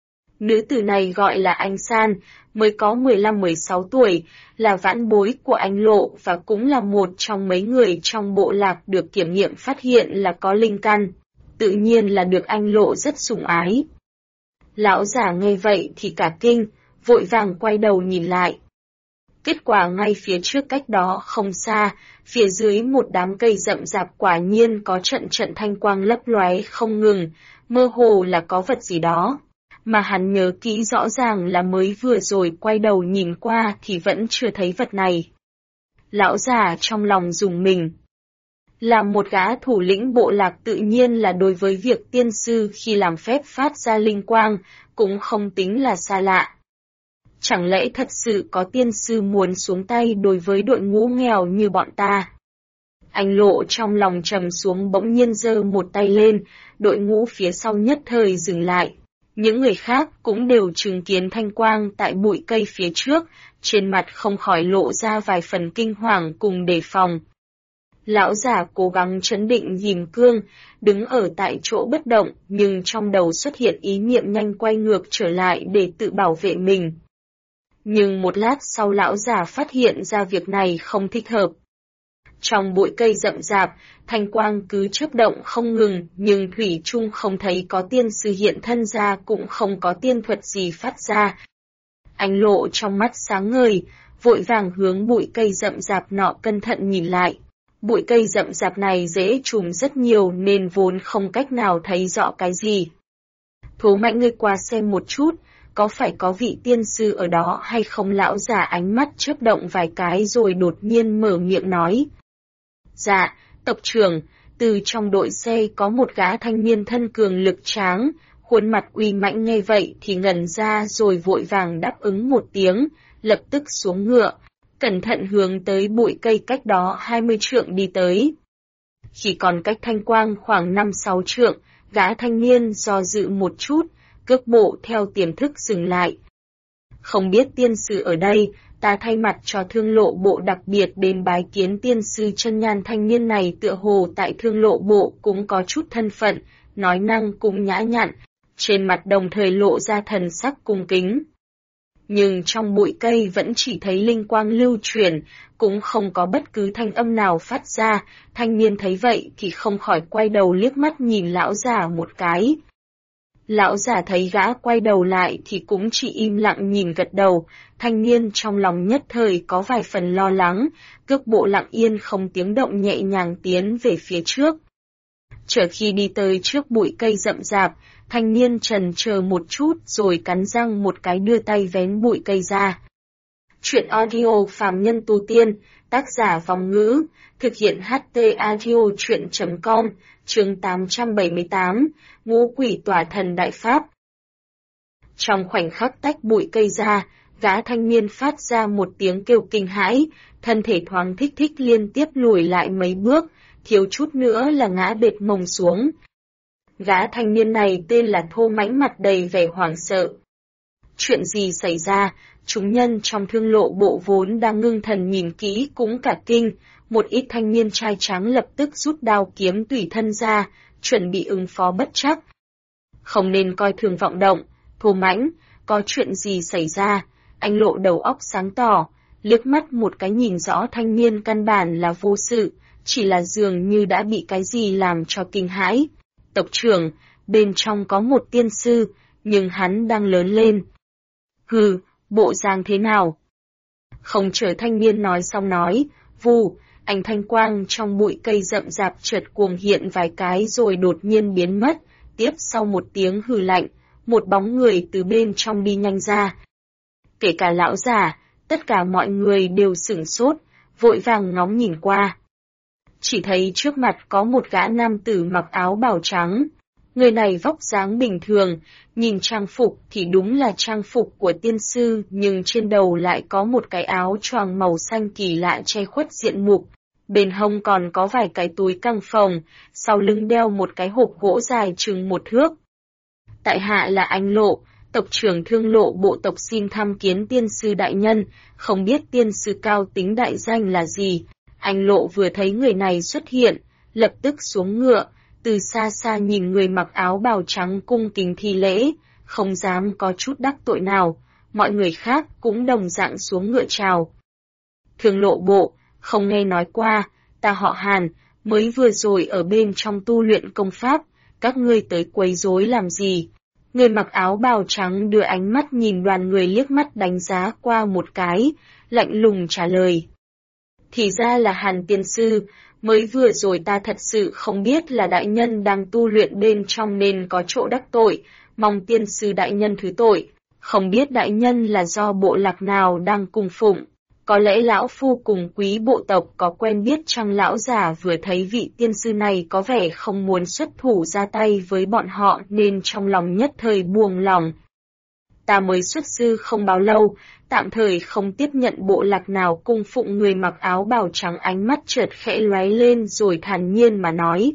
Nữ tử này gọi là Anh San, mới có 15-16 tuổi, là vãn bối của anh Lộ và cũng là một trong mấy người trong bộ lạc được kiểm nghiệm phát hiện là có linh căn, tự nhiên là được anh Lộ rất sủng ái. Lão già nghe vậy thì cả kinh, vội vàng quay đầu nhìn lại. Kết quả ngay phía trước cách đó không xa, phía dưới một đám cây rậm rạp quả nhiên có trận trận thanh quang lấp lóe không ngừng, mơ hồ là có vật gì đó. Mà hắn nhớ kỹ rõ ràng là mới vừa rồi quay đầu nhìn qua thì vẫn chưa thấy vật này. Lão già trong lòng rùng mình. Là một gã thủ lĩnh bộ lạc tự nhiên là đối với việc tiên sư khi làm phép phát ra linh quang, cũng không tính là xa lạ. Chẳng lẽ thật sự có tiên sư muốn xuống tay đối với đội ngũ nghèo như bọn ta? Anh Lộ trong lòng trầm xuống bỗng nhiên giơ một tay lên, đội ngũ phía sau nhất thời dừng lại. Những người khác cũng đều chứng kiến thanh quang tại bụi cây phía trước, trên mặt không khỏi lộ ra vài phần kinh hoàng cùng đề phòng. Lão già cố gắng trấn định ghim cương, đứng ở tại chỗ bất động, nhưng trong đầu xuất hiện ý niệm nhanh quay ngược trở lại để tự bảo vệ mình. Nhưng một lát sau lão già phát hiện ra việc này không thích hợp. Trong bụi cây rậm rạp, thanh quang cứ chớp động không ngừng, nhưng thủy chung không thấy có tiên sư hiện thân ra cũng không có tiên thuật gì phát ra. Anh Lộ trong mắt sáng ngời, vội vàng hướng bụi cây rậm rạp nọ cẩn thận nhìn lại. Bụi cây rậm rạp này dễ trùm rất nhiều nên vốn không cách nào thấy rõ cái gì. Thố Mạnh ngươi qua xem một chút, có phải có vị tiên sư ở đó hay không? Lão già ánh mắt chớp động vài cái rồi đột nhiên mở miệng nói. Dạ, tộc trưởng, từ trong đội xe có một gã thanh niên thân cường lực tráng, khuôn mặt uy mãnh nghe vậy thì ngẩn ra rồi vội vàng đáp ứng một tiếng, lập tức xuống ngựa, cẩn thận hướng tới bụi cây cách đó 20 trượng đi tới. Chỉ còn cách thanh quang khoảng 5-6 trượng, gã thanh niên do dự một chút, cước bộ theo tiềm thức dừng lại. Không biết tiên sư ở đây, ta thay mặt cho Thương Lộ bộ đặc biệt đến bái kiến tiên sư. Chân nhan thanh niên này tựa hồ tại Thương Lộ bộ cũng có chút thân phận, nói năng cũng nhã nhặn, trên mặt đồng thời lộ ra thần sắc cung kính. Nhưng trong bụi cây vẫn chỉ thấy linh quang lưu chuyển, cũng không có bất cứ thanh âm nào phát ra. Thanh niên thấy vậy thì không khỏi quay đầu liếc mắt nhìn lão già một cái. Lão già thấy gã quay đầu lại thì cũng chỉ im lặng nhìn gật đầu. Thanh niên trong lòng nhất thời có vài phần lo lắng, cước bộ lặng yên không tiếng động nhẹ nhàng tiến về phía trước. Chờ khi đi tới trước bụi cây rậm rạp, thanh niên chần chờ một chút rồi cắn răng một cái đưa tay vén bụi cây ra. Chuyện audio phàm nhân tu tiên, tác giả Vong Ngữ, thực hiện HT Audio Chuyện.com, chương 878, Ngũ Quỷ Tỏa Thần Đại Pháp. Trong khoảnh khắc tách bụi cây ra, gã thanh niên phát ra một tiếng kêu kinh hãi, thân thể thoáng thích thích liên tiếp lùi lại mấy bước, thiếu chút nữa là ngã bệt mông xuống. Gã thanh niên này tên là Thô Mãnh, mặt đầy vẻ hoảng sợ. Chuyện gì xảy ra? Chúng nhân trong Thương Lộ Bộ vốn đang ngưng thần nhìn kỹ cũng cả kinh, một ít thanh niên trai trắng lập tức rút đao kiếm tùy thân ra, chuẩn bị ứng phó bất trắc. Không nên coi thường vọng động, Thô Mãnh, có chuyện gì xảy ra? Anh Lộ đầu óc sáng tỏ, liếc mắt một cái nhìn rõ thanh niên căn bản là vô sự, chỉ là dường như đã bị cái gì làm cho kinh hãi. Tộc trưởng, bên trong có một tiên sư, nhưng hắn đang lớn lên. Hừ, bộ dáng thế nào? Không chờ thanh niên nói xong nói, vù, ánh thanh quang trong bụi cây rậm rạp chợt cuồng hiện vài cái rồi đột nhiên biến mất, tiếp sau một tiếng hừ lạnh, một bóng người từ bên trong đi nhanh ra. Kể cả lão già, tất cả mọi người đều sửng sốt, vội vàng ngóng nhìn qua. Chỉ thấy trước mặt có một gã nam tử mặc áo bào trắng. Người này vóc dáng bình thường, nhìn trang phục thì đúng là trang phục của tiên sư, nhưng trên đầu lại có một cái áo choàng màu xanh kỳ lạ che khuất diện mục. Bên hông còn có vài cái túi căng phồng, sau lưng đeo một cái hộp gỗ dài chừng 1 thước. Tại hạ là anh Lộ, tộc trưởng Thương Lộ Bộ tộc, xin tham kiến tiên sư đại nhân, không biết tiên sư cao tính đại danh là gì. Anh Lộ vừa thấy người này xuất hiện, lập tức xuống ngựa, từ xa xa nhìn người mặc áo bào trắng cung kính thi lễ, không dám có chút đắc tội nào, mọi người khác cũng đồng dạng xuống ngựa chào. Thương Lộ Bộ, không nghe nói qua, ta họ Hàn, mới vừa rồi ở bên trong tu luyện công pháp, các ngươi tới quấy rối làm gì? Người mặc áo bào trắng đưa ánh mắt nhìn đoàn người liếc mắt đánh giá qua một cái, lạnh lùng trả lời. Thì ra là Hàn tiên sư, mới vừa rồi ta thật sự không biết là đại nhân đang tu luyện bên trong nên có chỗ đắc tội, mong tiên sư đại nhân thứ tội, không biết đại nhân là do bộ lạc nào đang cung phụng, có lẽ lão phu cùng quý bộ tộc có quen biết chăng? Lão già vừa thấy vị tiên sư này có vẻ không muốn xuất thủ ra tay với bọn họ nên trong lòng nhất thời buông lòng. Ta mới xuất sư không bao lâu, tạm thời không tiếp nhận bộ lạc nào cung phụng. Người mặc áo bào trắng ánh mắt chợt khẽ lóe lên rồi thản nhiên mà nói.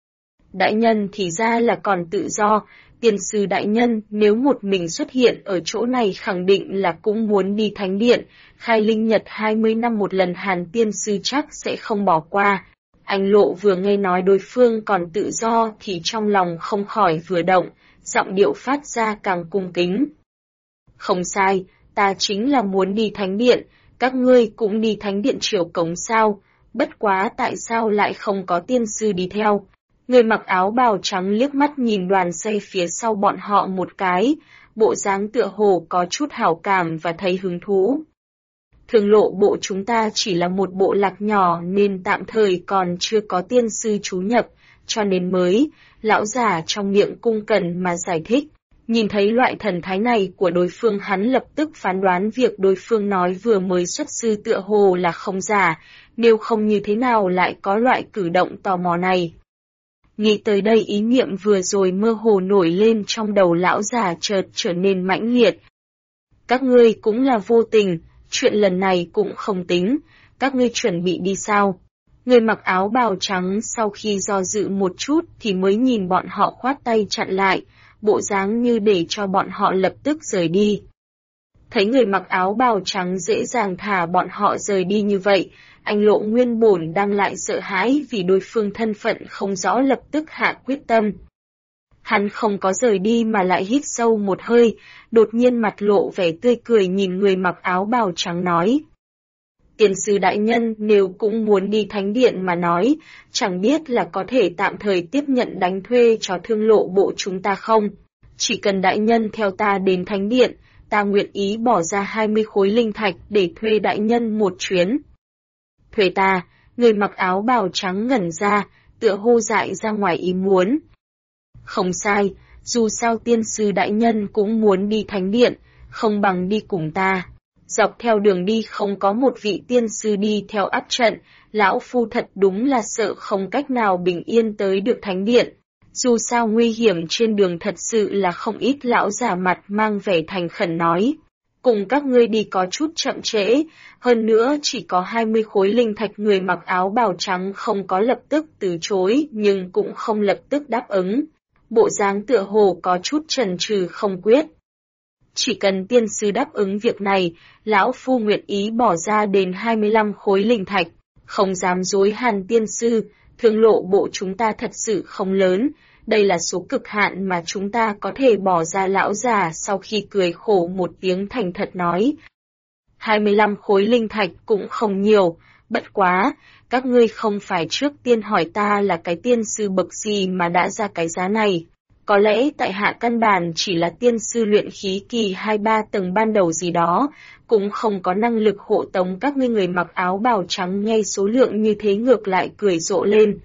Đại nhân thì ra là còn tự do, tiên sư đại nhân nếu một mình xuất hiện ở chỗ này khẳng định là cũng muốn đi thánh điện, khai linh nhật 20 năm một lần, Hàn tiên sư chắc sẽ không bỏ qua. Anh Lộ vừa nghe nói đối phương còn tự do thì trong lòng không khỏi vừa động, giọng điệu phát ra càng cung kính. Không sai, ta chính là muốn đi thánh điện, các ngươi cũng đi thánh điện triều cống sao, bất quá tại sao lại không có tiên sư đi theo? Người mặc áo bào trắng liếc mắt nhìn đoàn xe phía sau bọn họ một cái, bộ dáng tựa hồ có chút hảo cảm và thấy hứng thú. Thương Lộ Bộ chúng ta chỉ là một bộ lạc nhỏ nên tạm thời còn chưa có tiên sư trú nhập, cho nên mới, lão già trong miệng cung cần mà giải thích. Nhìn thấy loại thần thái này của đối phương, hắn lập tức phán đoán việc đối phương nói vừa mới xuất sư tựa hồ là không giả, nếu không như thế nào lại có loại cử động tò mò này. Nghĩ tới đây, ý niệm vừa rồi mơ hồ nổi lên trong đầu lão già chợt trở nên mãnh liệt. Các ngươi cũng là vô tình, chuyện lần này cũng không tính, các ngươi chuẩn bị đi sao? Người mặc áo bào trắng sau khi do dự một chút thì mới nhìn bọn họ khoát tay chặn lại, bộ dáng như để cho bọn họ lập tức rời đi. Thấy người mặc áo bào trắng dễ dàng thả bọn họ rời đi như vậy, anh Lộ nguyên bổn đang lại sợ hãi vì đối phương thân phận không rõ, lập tức hạ quyết tâm. Hắn không có rời đi mà lại hít sâu một hơi, đột nhiên mặt lộ vẻ tươi cười nhìn người mặc áo bào trắng nói. Tiên sư đại nhân nếu cũng muốn đi thánh điện mà nói, chẳng biết là có thể tạm thời tiếp nhận đánh thuê cho thương lộ bộ chúng ta không? Chỉ cần đại nhân theo ta đến thánh điện, ta nguyện ý bỏ ra 20 khối linh thạch để thuê đại nhân một chuyến. Thuê ta, người mặc áo bào trắng ngẩn ra, tựa hô dại ra ngoài ý muốn. Không sai, dù sao tiên sư đại nhân cũng muốn đi thánh điện, không bằng đi cùng ta. Dọc theo đường đi không có một vị tiên sư đi theo áp trận, lão phu thật đúng là sợ không cách nào bình yên tới được thánh điện. Dù sao nguy hiểm trên đường thật sự là không ít. Lão giả mặt mang vẻ thành khẩn nói. Cùng các ngươi đi có chút chậm trễ, hơn nữa chỉ có 20 khối linh thạch. Người mặc áo bào trắng không có lập tức từ chối nhưng cũng không lập tức đáp ứng. Bộ dáng tựa hồ có chút chần chừ không quyết. Chỉ cần tiên sư đáp ứng việc này, lão phu nguyện ý bỏ ra đến 25 khối linh thạch, không dám dối Hàn tiên sư, thương lộ bộ chúng ta thật sự không lớn, đây là số cực hạn mà chúng ta có thể bỏ ra. Lão già sau khi cười khổ một tiếng thành thật nói. 25 khối linh thạch cũng không nhiều, bất quá, các ngươi không phải trước tiên hỏi ta là cái tiên sư bậc gì mà đã ra cái giá này. Có lẽ tại hạ căn bản chỉ là tiên sư luyện khí kỳ 2-3 tầng ban đầu gì đó, cũng không có năng lực hộ tống các ngươi. Người mặc áo bào trắng nghe số lượng như thế ngược lại cười rộ lên.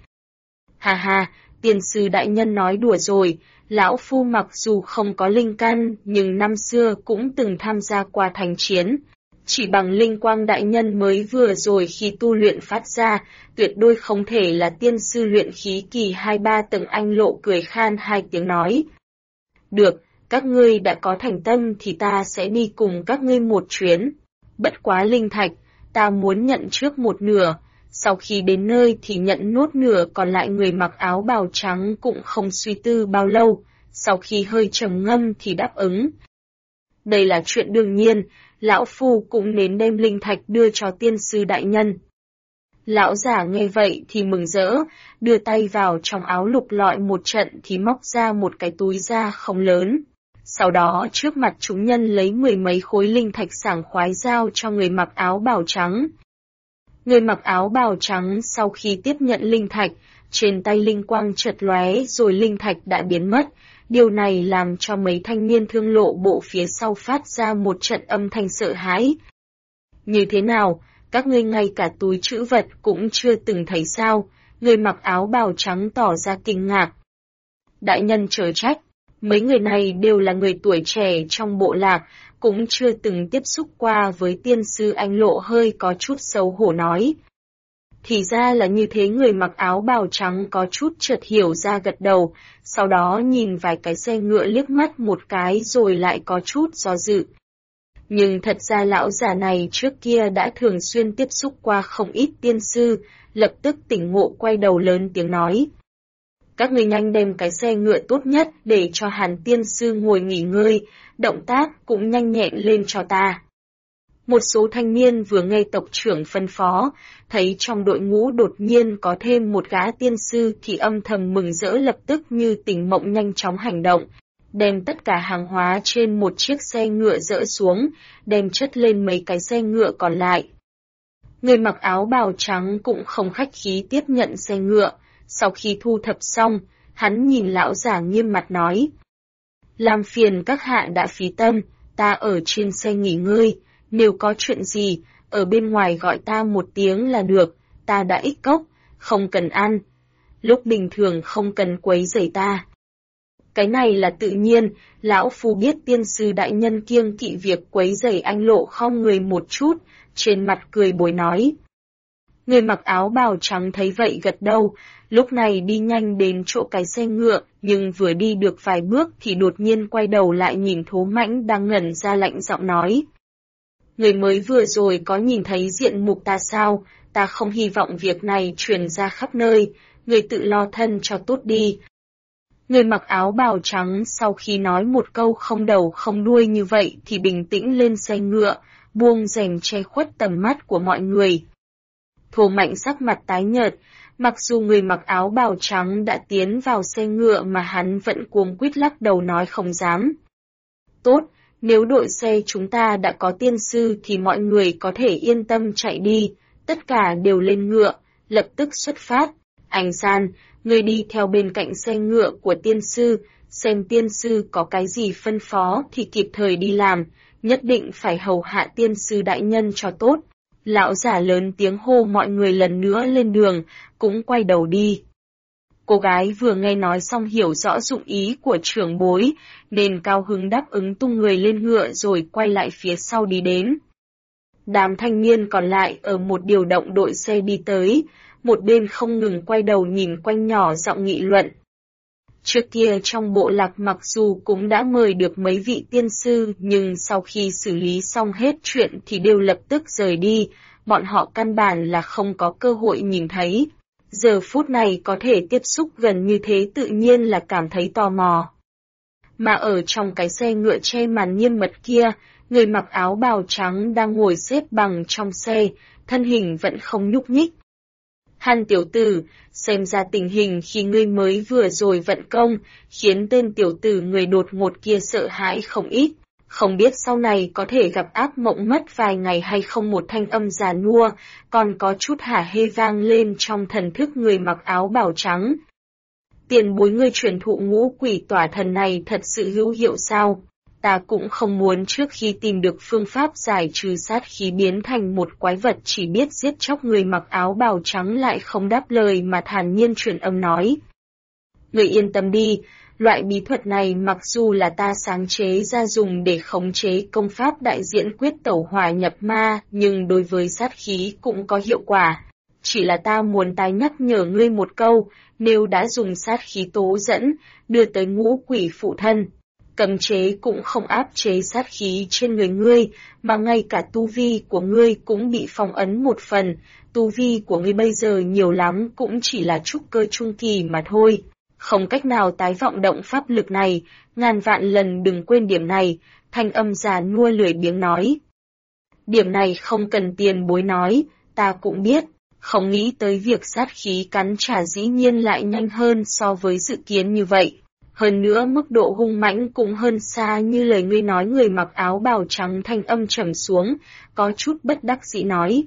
Ha ha, tiên sư đại nhân nói đùa rồi, lão phu mặc dù không có linh căn nhưng năm xưa cũng từng tham gia qua thành chiến. Chỉ bằng linh quang đại nhân mới vừa rồi khi tu luyện phát ra, tuyệt đối không thể là tiên sư luyện khí kỳ 2-3 tầng. Anh Lộ cười khan hai tiếng nói. Được, các ngươi đã có thành tâm thì ta sẽ đi cùng các ngươi một chuyến. Bất quá linh thạch, ta muốn nhận trước một nửa, sau khi đến nơi thì nhận nốt nửa còn lại. Người mặc áo bào trắng cũng không suy tư bao lâu, sau khi hơi trầm ngâm thì đáp ứng. Đây là chuyện đương nhiên, lão phu cũng nên đem linh thạch đưa cho tiên sư đại nhân. Lão giả nghe vậy thì mừng rỡ, đưa tay vào trong áo lục lọi một trận thì móc ra một cái túi da không lớn. Sau đó trước mặt chúng nhân lấy 10 mấy khối linh thạch sảng khoái giao cho người mặc áo bào trắng. Người mặc áo bào trắng sau khi tiếp nhận linh thạch, trên tay linh quang chợt lóe rồi linh thạch đã biến mất. Điều này làm cho mấy thanh niên thương lộ bộ phía sau phát ra một trận âm thanh sợ hãi. Như thế nào, các ngươi ngay cả túi trữ vật cũng chưa từng thấy sao? Người mặc áo bào trắng tỏ ra kinh ngạc. Đại nhân chớ trách, mấy người này đều là người tuổi trẻ trong bộ lạc, cũng chưa từng tiếp xúc qua với tiên sư. Anh Lộ hơi có chút xấu hổ nói. Thì ra là như thế. Người mặc áo bào trắng có chút chợt hiểu ra gật đầu, sau đó nhìn vài cái xe ngựa liếc mắt một cái rồi lại có chút do dự. Nhưng thật ra lão già này trước kia đã thường xuyên tiếp xúc qua không ít tiên sư, lập tức tỉnh ngộ quay đầu lớn tiếng nói. Các ngươi nhanh đem cái xe ngựa tốt nhất để cho Hàn tiên sư ngồi nghỉ ngơi, động tác cũng nhanh nhẹn lên cho ta. Một số thanh niên vừa nghe tộc trưởng phân phó, thấy trong đội ngũ đột nhiên có thêm một gã tiên sư thì âm thầm mừng rỡ, lập tức như tỉnh mộng nhanh chóng hành động, đem tất cả hàng hóa trên một chiếc xe ngựa dỡ xuống, đem chất lên mấy cái xe ngựa còn lại. Người mặc áo bào trắng cũng không khách khí tiếp nhận xe ngựa, sau khi thu thập xong, hắn nhìn lão giả nghiêm mặt nói. Làm phiền các hạ đã phí tâm, ta ở trên xe nghỉ ngơi. Nếu có chuyện gì, ở bên ngoài gọi ta một tiếng là được, ta đã ít cốc, không cần ăn. Lúc bình thường không cần quấy rầy ta. Cái này là tự nhiên, lão phu biết tiên sư đại nhân kiêng kỵ việc quấy rầy. Anh Lộ khom người một chút, trên mặt cười bồi nói. Người mặc áo bào trắng thấy vậy gật đầu, lúc này đi nhanh đến chỗ cái xe ngựa, nhưng vừa đi được vài bước thì đột nhiên quay đầu lại nhìn Thố Mãnh đang ngẩn ra, lạnh giọng nói. Người mới vừa rồi có nhìn thấy diện mục ta sao? Ta không hy vọng việc này truyền ra khắp nơi, người tự lo thân cho tốt đi. Người mặc áo bào trắng sau khi nói một câu không đầu không đuôi như vậy thì bình tĩnh lên xe ngựa, buông rèm che khuất tầm mắt của mọi người. Thổ Mạnh sắc mặt tái nhợt, mặc dù người mặc áo bào trắng đã tiến vào xe ngựa mà hắn vẫn cuống quýt lắc đầu nói không dám. Tốt, nếu đội xe chúng ta đã có tiên sư thì mọi người có thể yên tâm chạy đi, tất cả đều lên ngựa, lập tức xuất phát. Ảnh San, ngươi đi theo bên cạnh xe ngựa của tiên sư, xem tiên sư có cái gì phân phó thì kịp thời đi làm, nhất định phải hầu hạ tiên sư đại nhân cho tốt. Lão giả lớn tiếng hô mọi người lần nữa lên đường, cũng quay đầu đi. Cô gái vừa nghe nói xong hiểu rõ dụng ý của trưởng bối, nên cao hứng đáp ứng tung người lên ngựa rồi quay lại phía sau đi đến. Đám thanh niên còn lại ở một điều động đội xe đi tới, một bên không ngừng quay đầu nhìn quanh nhỏ giọng nghị luận. Trước kia trong bộ lạc mặc dù cũng đã mời được mấy vị tiên sư nhưng sau khi xử lý xong hết chuyện thì đều lập tức rời đi, bọn họ căn bản là không có cơ hội nhìn thấy. Giờ phút này có thể tiếp xúc gần như thế tự nhiên là cảm thấy tò mò. Mà ở trong cái xe ngựa che màn nghiêm mật kia, người mặc áo bào trắng đang ngồi xếp bằng trong xe, thân hình vẫn không nhúc nhích. Hàn tiểu tử, xem ra tình hình khi ngươi mới vừa rồi vận công, khiến tên tiểu tử người đột ngột kia sợ hãi không ít. Không biết sau này có thể gặp ác mộng mất vài ngày hay không. Một thanh âm già nua, còn có chút hả hê vang lên trong thần thức người mặc áo bào trắng. Tiền bối ngươi truyền thụ ngũ quỷ tỏa thần này thật sự hữu hiệu sao? Ta cũng không muốn trước khi tìm được phương pháp giải trừ sát khí biến thành một quái vật chỉ biết giết chóc. Người mặc áo bào trắng lại không đáp lời mà thản nhiên truyền âm nói. Người yên tâm đi, loại bí thuật này mặc dù là ta sáng chế ra dùng để khống chế công pháp đại diễn quyết tẩu hỏa nhập ma, nhưng đối với sát khí cũng có hiệu quả. Chỉ là ta muốn tái nhắc nhở ngươi một câu, nếu đã dùng sát khí tố dẫn, đưa tới ngũ quỷ phụ thân. Cấm chế cũng không áp chế sát khí trên người ngươi, mà ngay cả tu vi của ngươi cũng bị phong ấn một phần. Tu vi của ngươi bây giờ nhiều lắm cũng chỉ là trúc cơ trung kỳ mà thôi. Không cách nào tái vọng động pháp lực này, ngàn vạn lần đừng quên điểm này, thanh âm già nua lười biếng nói. Điểm này không cần tiền bối nói, ta cũng biết, không nghĩ tới việc sát khí cắn trả dĩ nhiên lại nhanh hơn so với dự kiến như vậy. Hơn nữa mức độ hung mãnh cũng hơn xa như lời ngươi nói. Người mặc áo bào trắng thanh âm trầm xuống, có chút bất đắc dĩ nói.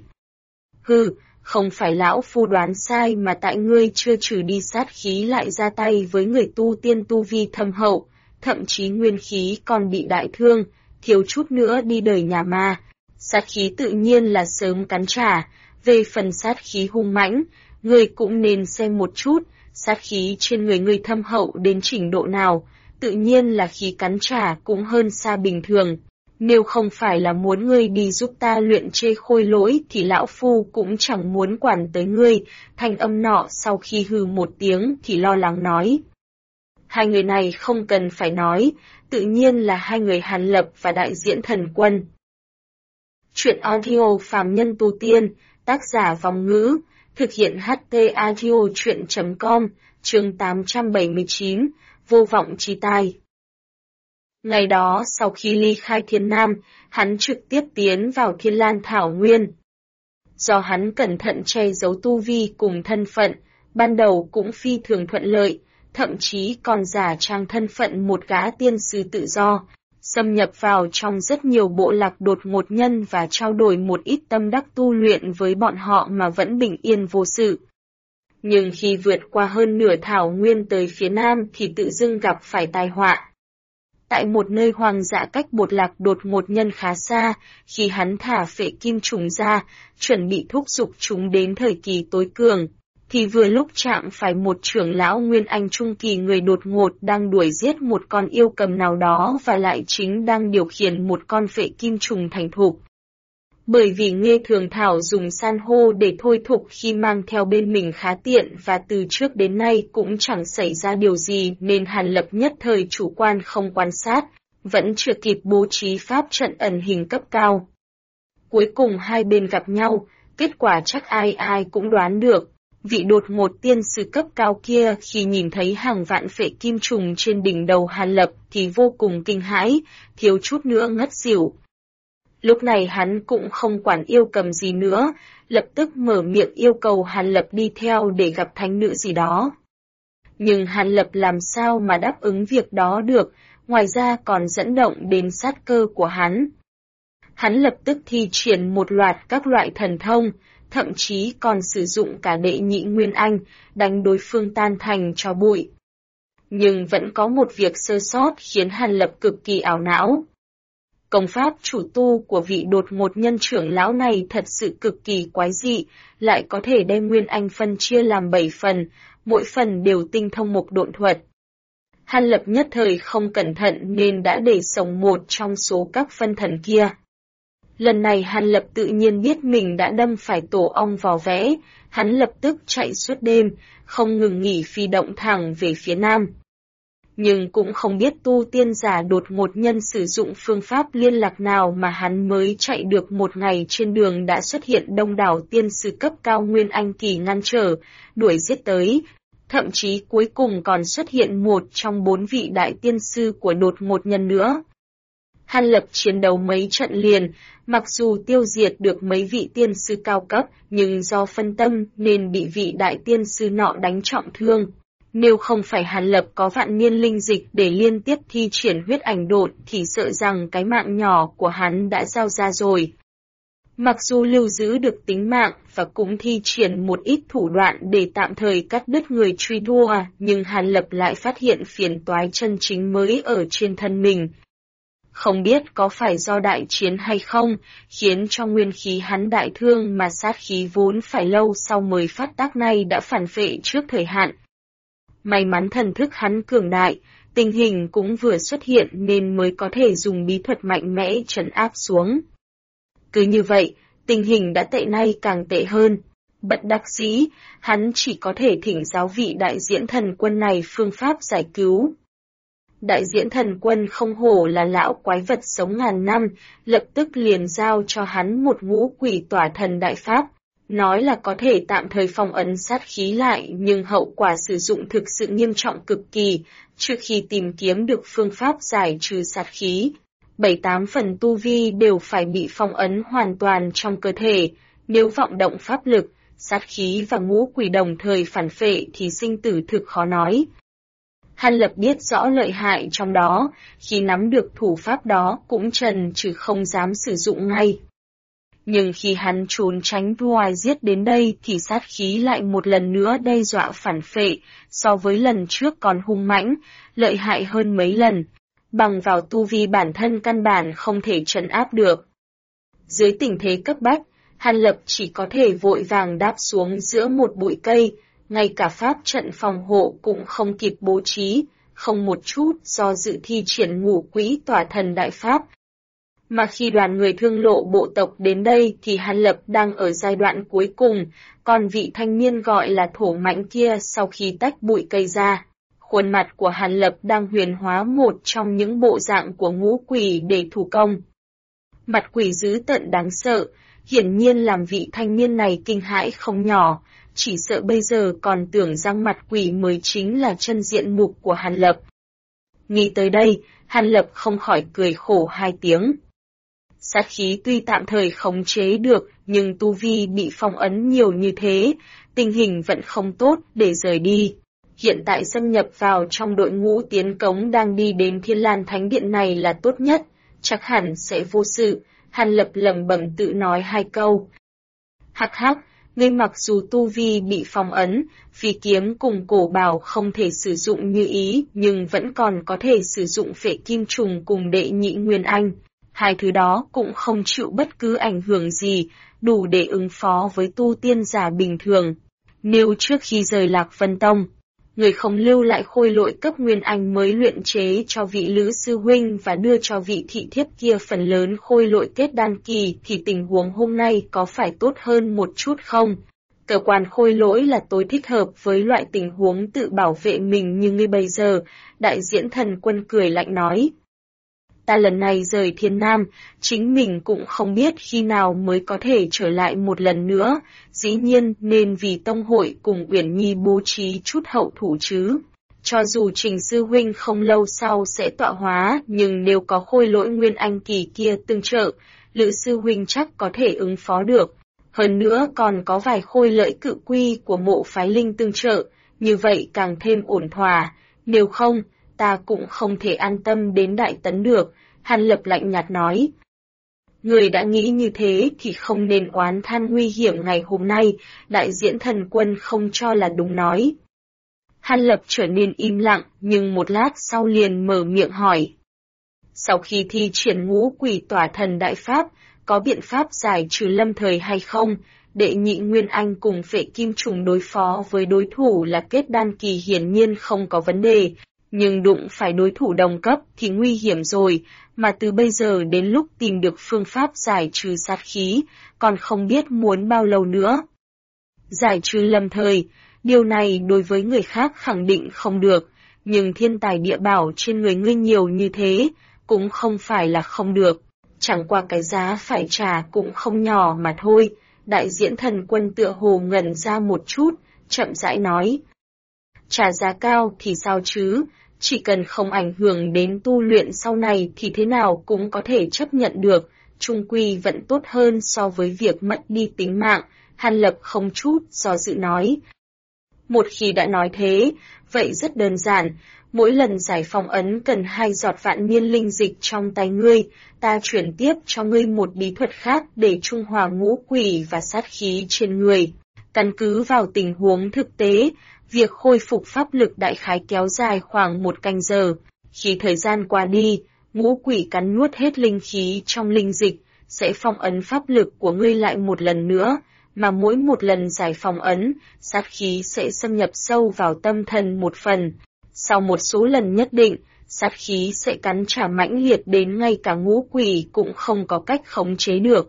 Hừ, không phải lão phu đoán sai mà tại ngươi chưa trừ đi sát khí lại ra tay với người tu tiên tu vi thâm hậu, thậm chí nguyên khí còn bị đại thương, thiếu chút nữa đi đời nhà ma. Sát khí tự nhiên là sớm cắn trả, về phần sát khí hung mãnh, ngươi cũng nên xem một chút. Sát khí trên người ngươi thâm hậu đến trình độ nào, tự nhiên là khí cắn trả cũng hơn xa bình thường. Nếu không phải là muốn ngươi đi giúp ta luyện chê khôi lỗi thì lão phu cũng chẳng muốn quản tới ngươi. Thanh âm nọ sau khi hừ một tiếng thì lo lắng nói. Hai người này không cần phải nói, tự nhiên là hai người Hàn Lập và đại diễn Thần Quân. Chuyện audio phàm nhân tu tiên, tác giả Vong Ngữ, thực hiện HT audio chuyện.com, chương 879, vô vọng chi tai. Ngày đó sau khi ly khai Thiên Nam, hắn trực tiếp tiến vào Thiên Lan Thảo Nguyên. Do hắn cẩn thận che giấu tu vi cùng thân phận, ban đầu cũng phi thường thuận lợi, thậm chí còn giả trang thân phận một gã tiên sư tự do, xâm nhập vào trong rất nhiều bộ lạc đột ngột nhân và trao đổi một ít tâm đắc tu luyện với bọn họ mà vẫn bình yên vô sự. Nhưng khi vượt qua hơn nửa Thảo Nguyên tới phía Nam thì tự dưng gặp phải tai họa. Tại một nơi hoang dã cách bộ lạc đột ngột nhân khá xa, khi hắn thả phệ kim trùng ra, chuẩn bị thúc giục chúng đến thời kỳ tối cường, thì vừa lúc chạm phải một trưởng lão Nguyên Anh trung kỳ người đột ngột đang đuổi giết một con yêu cầm nào đó và lại chính đang điều khiển một con phệ kim trùng thành thục. Bởi vì nghe thường thảo dùng san hô để thôi thục khi mang theo bên mình khá tiện và từ trước đến nay cũng chẳng xảy ra điều gì nên Hàn Lập nhất thời chủ quan không quan sát, vẫn chưa kịp bố trí pháp trận ẩn hình cấp cao. Cuối cùng hai bên gặp nhau, kết quả chắc ai ai cũng đoán được. Vị đột ngột tiên sư cấp cao kia khi nhìn thấy hàng vạn phệ kim trùng trên đỉnh đầu Hàn Lập thì vô cùng kinh hãi, thiếu chút nữa ngất xỉu. Lúc này hắn cũng không quản yêu cầm gì nữa, lập tức mở miệng yêu cầu Hàn Lập đi theo để gặp thánh nữ gì đó. Nhưng Hàn Lập làm sao mà đáp ứng việc đó được, ngoài ra còn dẫn động đến sát cơ của hắn. Hắn lập tức thi triển một loạt các loại thần thông, thậm chí còn sử dụng cả đệ nhị Nguyên Anh, đánh đối phương tan thành tro bụi. Nhưng vẫn có một việc sơ sót khiến Hàn Lập cực kỳ ảo não. Công pháp chủ tu của vị đột ngột nhân trưởng lão này thật sự cực kỳ quái dị, lại có thể đem Nguyên Anh phân chia làm 7 phần, mỗi phần đều tinh thông một độn thuật. Hàn Lập nhất thời không cẩn thận nên đã để sống một trong số các phân thần kia. Lần này Hàn Lập tự nhiên biết mình đã đâm phải tổ ong vò vẽ, hắn lập tức chạy suốt đêm, không ngừng nghỉ phi động thẳng về phía nam. Nhưng cũng không biết tu tiên giả đột ngột nhân sử dụng phương pháp liên lạc nào mà hắn mới chạy được một ngày trên đường đã xuất hiện đông đảo tiên sư cấp cao Nguyên Anh kỳ ngăn trở, đuổi giết tới. Thậm chí cuối cùng còn xuất hiện một trong 4 vị đại tiên sư của đột ngột nhân nữa. Hàn Lập chiến đấu mấy trận liền, mặc dù tiêu diệt được mấy vị tiên sư cao cấp, nhưng do phân tâm nên bị vị đại tiên sư nọ đánh trọng thương. Nếu không phải Hàn Lập có vạn niên linh dịch để liên tiếp thi triển huyết ảnh độn thì sợ rằng cái mạng nhỏ của hắn đã giao ra rồi. Mặc dù lưu giữ được tính mạng và cũng thi triển một ít thủ đoạn để tạm thời cắt đứt người truy đua, nhưng Hàn Lập lại phát hiện phiền toái chân chính mới ở trên thân mình. Không biết có phải do đại chiến hay không, khiến cho nguyên khí hắn đại thương mà sát khí vốn phải lâu sau mới phát tác này đã phản phệ trước thời hạn. May mắn thần thức hắn cường đại, tình hình cũng vừa xuất hiện nên mới có thể dùng bí thuật mạnh mẽ trấn áp xuống. Cứ như vậy, tình hình đã tệ nay càng tệ hơn. Bất đắc dĩ, hắn chỉ có thể thỉnh giáo vị đại diễn thần quân này phương pháp giải cứu. Đại diễn thần quân không hổ là lão quái vật sống ngàn năm, lập tức liền giao cho hắn một ngũ quỷ tỏa thần đại pháp. Nói là có thể tạm thời phong ấn sát khí lại nhưng hậu quả sử dụng thực sự nghiêm trọng cực kỳ, trước khi tìm kiếm được phương pháp giải trừ sát khí. 7-8 phần tu vi đều phải bị phong ấn hoàn toàn trong cơ thể, nếu vọng động pháp lực, sát khí và ngũ quỷ đồng thời phản phệ thì sinh tử thực khó nói. Hàn Lập biết rõ lợi hại trong đó, khi nắm được thủ pháp đó cũng trần trừ không dám sử dụng ngay. Nhưng khi hắn trốn tránh ngoài giết đến đây thì sát khí lại một lần nữa đe dọa phản phệ, so với lần trước còn hung mãnh, lợi hại hơn mấy lần, bằng vào tu vi bản thân căn bản không thể trấn áp được. Dưới tình thế cấp bách, Hàn Lập chỉ có thể vội vàng đáp xuống giữa một bụi cây, ngay cả pháp trận phòng hộ cũng không kịp bố trí, không một chút do dự thi triển ngũ quỹ tỏa thần đại pháp. Mà khi đoàn người Thương Lộ bộ tộc đến đây thì Hàn Lập đang ở giai đoạn cuối cùng, còn vị thanh niên gọi là Thổ Mãnh kia sau khi tách bụi cây ra. Khuôn mặt của Hàn Lập đang huyền hóa một trong những bộ dạng của ngũ quỷ để thủ công. Mặt quỷ dữ tợn đáng sợ, hiển nhiên làm vị thanh niên này kinh hãi không nhỏ, chỉ sợ bây giờ còn tưởng rằng mặt quỷ mới chính là chân diện mục của Hàn Lập. Nghĩ tới đây, Hàn Lập không khỏi cười khổ 2 tiếng. Sát khí tuy tạm thời khống chế được, nhưng tu vi bị phong ấn nhiều như thế, tình hình vẫn không tốt để rời đi. Hiện tại xâm nhập vào trong đội ngũ tiến cống đang đi đến Thiên Lan Thánh Điện này là tốt nhất, chắc hẳn sẽ vô sự. Hàn Lập lẩm bẩm tự nói 2 câu. Hắc hắc, ngươi mặc dù tu vi bị phong ấn, phi kiếm cùng cổ bảo không thể sử dụng như ý, nhưng vẫn còn có thể sử dụng phệ kim trùng cùng đệ nhị Nguyên Anh. 2 thứ đó cũng không chịu bất cứ ảnh hưởng gì, đủ để ứng phó với tu tiên giả bình thường. Nếu trước khi rời Lạc Vân Tông, người không lưu lại khôi lỗi cấp Nguyên Anh mới luyện chế cho vị Lữ sư huynh và đưa cho vị thị thiếp kia phần lớn khôi lỗi kết đan kỳ thì tình huống hôm nay có phải tốt hơn một chút không? Cơ quan khôi lỗi là tối thích hợp với loại tình huống tự bảo vệ mình như ngươi bây giờ, đại diễn thần quân cười lạnh nói. Ta lần này rời Thiên Nam, chính mình cũng không biết khi nào mới có thể trở lại một lần nữa, dĩ nhiên nên vì tông hội cùng Uyển Nhi bố trí chút hậu thủ chứ. Cho dù Trình sư huynh không lâu sau sẽ tọa hóa, nhưng nếu có khôi lỗi Nguyên Anh kỳ kia tương trợ, Lữ sư huynh chắc có thể ứng phó được. Hơn nữa còn có vài khôi lợi cự quy của mộ phái linh tương trợ, như vậy càng thêm ổn thỏa, nếu không, ta cũng không thể an tâm đến Đại Tấn được, Hàn Lập lạnh nhạt nói. Người đã nghĩ như thế thì không nên oán than nguy hiểm ngày hôm nay, đại diễn thần quân không cho là đúng nói. Hàn Lập trở nên im lặng, nhưng một lát sau liền mở miệng hỏi. Sau khi thi triển ngũ quỷ tỏa thần đại pháp, có biện pháp giải trừ lâm thời hay không? Đệ nhị Nguyên Anh cùng Phệ Kim Trùng đối phó với đối thủ là kết đan kỳ hiển nhiên không có vấn đề, nhưng đụng phải đối thủ đồng cấp thì nguy hiểm rồi, mà từ bây giờ đến lúc tìm được phương pháp giải trừ sát khí, còn không biết muốn bao lâu nữa. Giải trừ lâm thời, điều này đối với người khác khẳng định không được, nhưng thiên tài địa bảo trên người ngươi nhiều như thế, cũng không phải là không được, chẳng qua cái giá phải trả cũng không nhỏ mà thôi. Đại diễn thần quân tựa hồ ngẩn ra một chút, chậm rãi nói. Trả giá cao thì sao chứ, chỉ cần không ảnh hưởng đến tu luyện sau này thì thế nào cũng có thể chấp nhận được, chung quy vẫn tốt hơn so với việc mất đi tính mạng, Hàn Lập không chút do dự nói. Một khi đã nói thế, vậy rất đơn giản, mỗi lần giải phong ấn cần 2 giọt vạn niên linh dịch trong tay ngươi, ta chuyển tiếp cho ngươi một bí thuật khác để trung hòa ngũ quỷ và sát khí trên người. Căn cứ vào tình huống thực tế, việc khôi phục pháp lực đại khái kéo dài khoảng 1 canh giờ. Khi thời gian qua đi, ngũ quỷ cắn nuốt hết linh khí trong linh dịch, sẽ phong ấn pháp lực của ngươi lại một lần nữa, mà mỗi một lần giải phong ấn, sát khí sẽ xâm nhập sâu vào tâm thần một phần. Sau một số lần nhất định, sát khí sẽ cắn trả mãnh liệt đến ngay cả ngũ quỷ cũng không có cách khống chế được.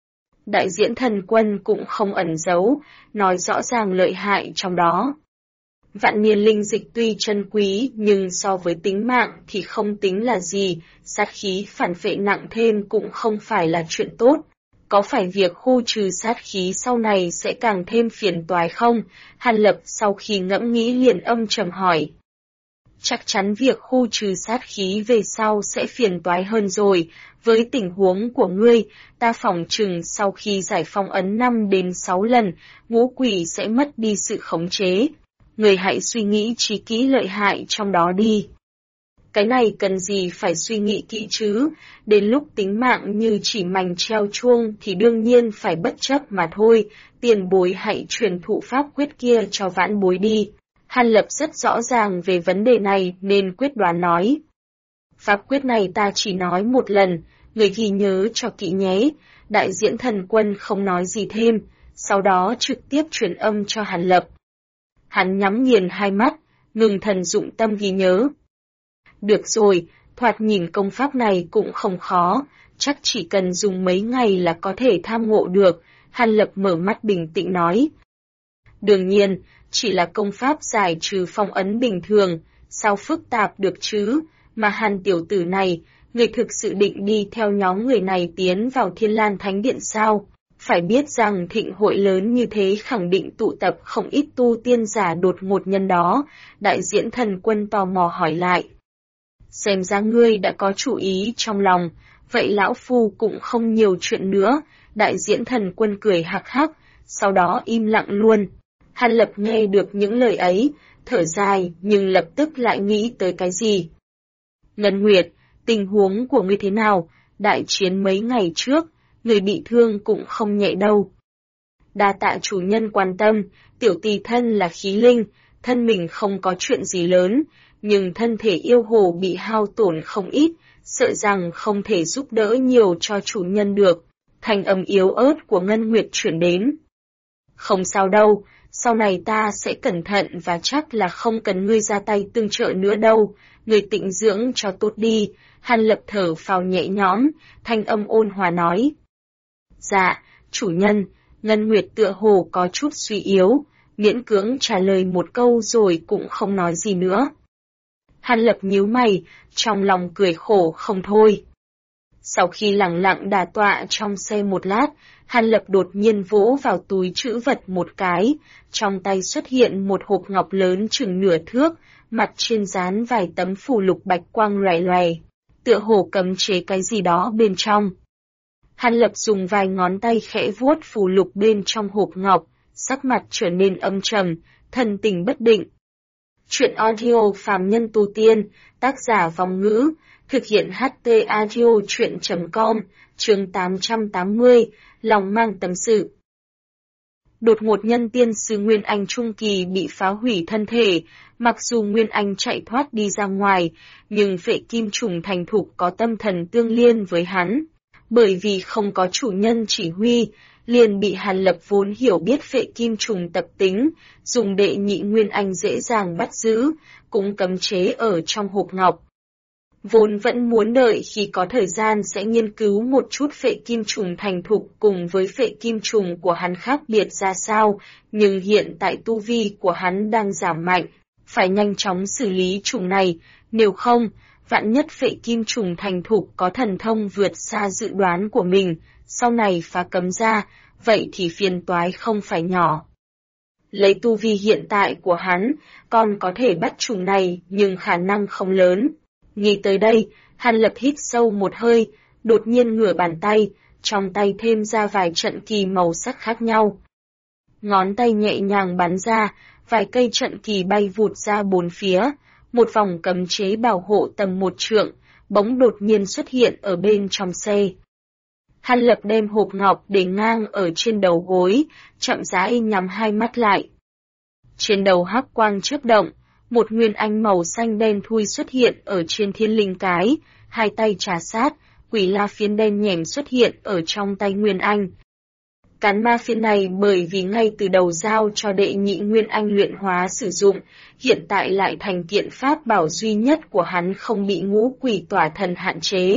Đại diễn thần quân cũng không ẩn giấu, nói rõ ràng lợi hại trong đó. Vạn niên linh dịch tuy chân quý nhưng so với tính mạng thì không tính là gì, sát khí phản phệ nặng thêm cũng không phải là chuyện tốt. Có phải việc khu trừ sát khí sau này sẽ càng thêm phiền toái không? Hàn Lập sau khi ngẫm nghĩ liền âm trầm hỏi. Chắc chắn việc khu trừ sát khí về sau sẽ phiền toái hơn rồi, với tình huống của ngươi, ta phỏng chừng sau khi giải phong ấn 5 đến 6 lần, ngũ quỷ sẽ mất đi sự khống chế. Người hãy suy nghĩ trí kỹ lợi hại trong đó đi. Cái này cần gì phải suy nghĩ kỹ chứ, đến lúc tính mạng như chỉ mành treo chuông thì đương nhiên phải bất chấp mà thôi, tiền bối hãy truyền thụ pháp quyết kia cho vãn bối đi. Hàn Lập rất rõ ràng về vấn đề này nên quyết đoán nói. Pháp quyết này ta chỉ nói một lần, người ghi nhớ cho kỹ nhé. Đại diễn thần quân không nói gì thêm, sau đó trực tiếp truyền âm cho Hàn Lập. Hắn nhắm nghiền hai mắt, ngừng thần dụng tâm ghi nhớ. Được rồi, thoạt nhìn công pháp này cũng không khó, chắc chỉ cần dùng mấy ngày là có thể tham ngộ được, Hàn Lập mở mắt bình tĩnh nói. Đương nhiên, chỉ là công pháp giải trừ phong ấn bình thường, sao phức tạp được chứ, mà Hàn tiểu tử này, người thực sự định đi theo nhóm người này tiến vào Thiên Lan Thánh Điện sao? Phải biết rằng thịnh hội lớn như thế khẳng định tụ tập không ít tu tiên giả đột ngột nhân đó, đại diễn thần quân tò mò hỏi lại. Xem ra ngươi đã có chủ ý trong lòng, vậy lão phu cũng không nhiều chuyện nữa, đại diễn thần quân cười hắc hắc, sau đó im lặng luôn. Hàn Lập nghe được những lời ấy, thở dài nhưng lập tức lại nghĩ tới cái gì. Ngân Nguyệt, tình huống của ngươi thế nào? Đại chiến mấy ngày trước, người bị thương cũng không nhẹ đâu. Đa tạ chủ nhân quan tâm, tiểu tỳ thân là khí linh, thân mình không có chuyện gì lớn, nhưng thân thể yêu hồ bị hao tổn không ít, sợ rằng không thể giúp đỡ nhiều cho chủ nhân được. Thanh âm yếu ớt của Ngân Nguyệt chuyển đến. Không sao đâu, sau này ta sẽ cẩn thận và chắc là không cần ngươi ra tay tương trợ nữa đâu, ngươi tịnh dưỡng cho tốt đi. Hàn Lập thở phào nhẹ nhõm, thanh âm ôn hòa nói. Dạ, chủ nhân, Ngân Nguyệt tựa hồ có chút suy yếu, miễn cưỡng trả lời một câu rồi cũng không nói gì nữa. Hàn Lập nhíu mày, trong lòng cười khổ không thôi. Sau khi lặng lặng đả tọa trong xe một lát, Hàn Lập đột nhiên vỗ vào túi trữ vật một cái, trong tay xuất hiện một hộp ngọc lớn chừng nửa thước, mặt trên dán vài tấm phù lục bạch quang loè loè, tựa hồ cấm chế cái gì đó bên trong. Hàn Lập dùng vài ngón tay khẽ vuốt phù lục bên trong hộp ngọc, sắc mặt trở nên âm trầm, thần tình bất định. Chuyện audio phàm nhân tu tiên, tác giả Vong Ngữ, thực hiện HT audio chuyện.com, chương 880, lòng mang tâm sự. Đột ngột nhân tiên sư Nguyên Anh Trung Kỳ bị phá hủy thân thể, mặc dù Nguyên Anh chạy thoát đi ra ngoài, nhưng Phệ Kim Trùng thành thục có tâm thần tương liên với hắn. Bởi vì không có chủ nhân chỉ huy, liền bị Hàn Lập vốn hiểu biết Phệ Kim Trùng tập tính, dùng đệ nhị Nguyên Anh dễ dàng bắt giữ, cũng cấm chế ở trong hộp ngọc. Vốn vẫn muốn đợi khi có thời gian sẽ nghiên cứu một chút Phệ Kim Trùng thành thục cùng với Phệ Kim Trùng của hắn khác biệt ra sao, nhưng hiện tại tu vi của hắn đang giảm mạnh, phải nhanh chóng xử lý trùng này, nếu không, vạn nhất Phệ Kim Trùng thành thục có thần thông vượt xa dự đoán của mình, sau này phá cấm ra, vậy thì phiền toái không phải nhỏ. Lấy tu vi hiện tại của hắn, còn có thể bắt trùng này nhưng khả năng không lớn. Nghĩ tới đây, Hàn Lập hít sâu một hơi, đột nhiên ngửa bàn tay, trong tay thêm ra vài trận kỳ màu sắc khác nhau. Ngón tay nhẹ nhàng bắn ra, vài cây trận kỳ bay vụt ra bốn phía, một vòng cấm chế bảo hộ tầm 1 trượng, bỗng đột nhiên xuất hiện ở bên trong xe. Hàn Lập đem hộp ngọc để ngang ở trên đầu gối, chậm rãi nhắm hai mắt lại. Trên đầu hắc quang chớp động, một nguyên anh màu xanh đen thui xuất hiện ở trên thiên linh cái, hai tay trà sát, quỷ la phiến đen nhẻm xuất hiện ở trong tay nguyên anh. Cán ma phiến này bởi vì ngay từ đầu giao cho đệ nhị nguyên anh luyện hóa sử dụng, hiện tại lại thành kiện pháp bảo duy nhất của hắn không bị ngũ quỷ tỏa thần hạn chế.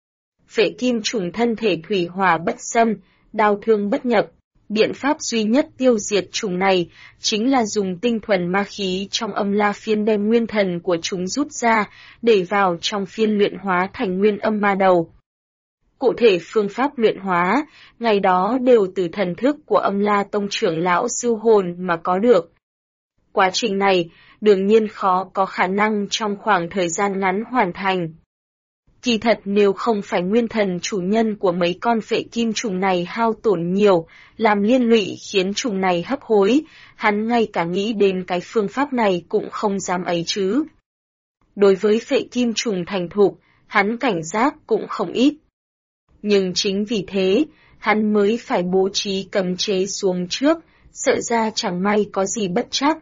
Phệ Kim Trùng thân thể thủy hỏa bất xâm, đao thương bất nhập. Biện pháp duy nhất tiêu diệt trùng này chính là dùng tinh thuần ma khí trong âm la phiên đem nguyên thần của chúng rút ra, để vào trong phiên luyện hóa thành nguyên âm ma đầu. Cụ thể phương pháp luyện hóa, ngày đó đều từ thần thức của âm la tông trưởng lão sư hồn mà có được. Quá trình này, đương nhiên khó có khả năng trong khoảng thời gian ngắn hoàn thành. Kỳ thật nếu không phải nguyên thần chủ nhân của mấy con Phệ Kim Trùng này hao tổn nhiều, làm liên lụy khiến trùng này hấp hối, hắn ngay cả nghĩ đến cái phương pháp này cũng không dám ấy chứ. Đối với Phệ Kim Trùng thành thục, hắn cảnh giác cũng không ít. Nhưng chính vì thế, hắn mới phải bố trí cấm chế xuống trước, sợ ra chẳng may có gì bất trắc.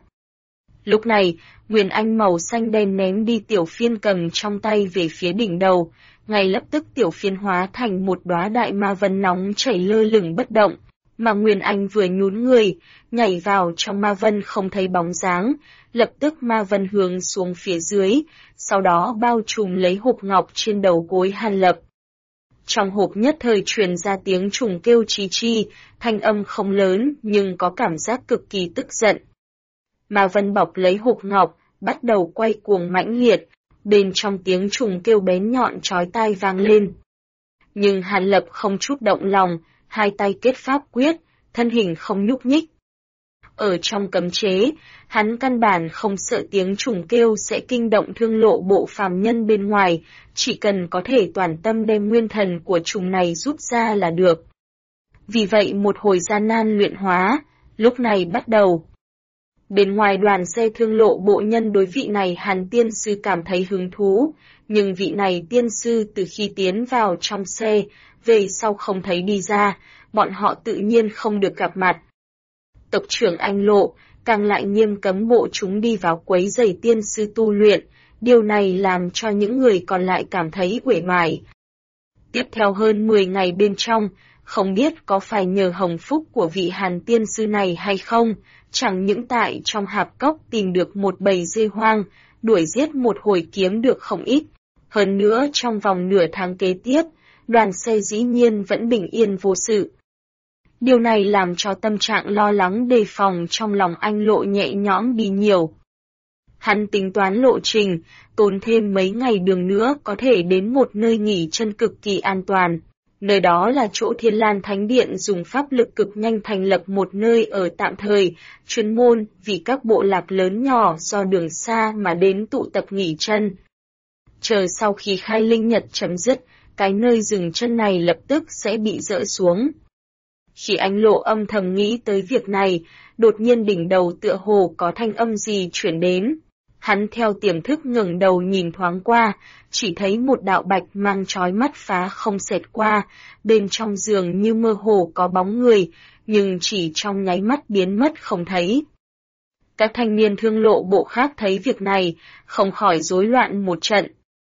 Lúc này, Nguyên Anh màu xanh đen ném đi tiểu phiên cầm trong tay về phía đỉnh đầu, ngay lập tức tiểu phiên hóa thành một đóa đại ma vân nóng chảy lơ lửng bất động, mà Nguyên Anh vừa nhún người, nhảy vào trong ma vân không thấy bóng dáng, lập tức ma vân hướng xuống phía dưới, sau đó bao trùm lấy hộp ngọc trên đầu gối Hàn Lập. Trong hộp nhất thời truyền ra tiếng trùng kêu chi chi, thanh âm không lớn nhưng có cảm giác cực kỳ tức giận. Ma vân bọc lấy hộp ngọc, bắt đầu quay cuồng mãnh liệt, bên trong tiếng trùng kêu bén nhọn chói tai vang lên. Nhưng Hàn Lập không chút động lòng, hai tay kết pháp quyết, thân hình không nhúc nhích. Ở trong cấm chế, hắn căn bản không sợ tiếng trùng kêu sẽ kinh động thương lộ bộ phàm nhân bên ngoài, chỉ cần có thể toàn tâm đem nguyên thần của trùng này rút ra là được. Vì vậy một hồi gian nan luyện hóa, lúc này bắt đầu. Bên ngoài đoàn xe thương lộ bộ nhân đối vị này Hàn tiên sư cảm thấy hứng thú, nhưng vị này tiên sư từ khi tiến vào trong xe, về sau không thấy đi ra, bọn họ tự nhiên không được gặp mặt. Tộc trưởng Anh Lộ, càng lại nghiêm cấm bộ chúng đi vào quấy rầy tiên sư tu luyện, điều này làm cho những người còn lại cảm thấy uể oải. Tiếp theo hơn 10 ngày bên trong, không biết có phải nhờ hồng phúc của vị Hàn tiên sư này hay không, chẳng những tại trong hạp cốc tìm được một bầy dê hoang, đuổi giết một hồi kiếm được không ít. Hơn nữa trong vòng nửa tháng kế tiếp, đoàn xe dĩ nhiên vẫn bình yên vô sự. Điều này làm cho tâm trạng lo lắng đề phòng trong lòng Anh Lộ nhẹ nhõm đi nhiều. Hắn tính toán lộ trình, tốn thêm mấy ngày đường nữa có thể đến một nơi nghỉ chân cực kỳ an toàn. Nơi đó là chỗ Thiên Lan Thánh Điện dùng pháp lực cực nhanh thành lập một nơi ở tạm thời, chuyên môn vì các bộ lạc lớn nhỏ do đường xa mà đến tụ tập nghỉ chân. Chờ sau khi khai linh nhật chấm dứt, cái nơi dừng chân này lập tức sẽ bị dỡ xuống. Khi anh Lộ âm thầm nghĩ tới việc này, đột nhiên đỉnh đầu tựa hồ có thanh âm gì chuyển đến. Hắn theo tiềm thức ngẩng đầu nhìn thoáng qua, chỉ thấy một đạo bạch mang chói mắt phá không xẹt qua, bên trong giường như mơ hồ có bóng người, nhưng chỉ trong nháy mắt biến mất không thấy. Các thanh niên thương lộ bộ khác thấy việc này, không khỏi rối loạn một trận.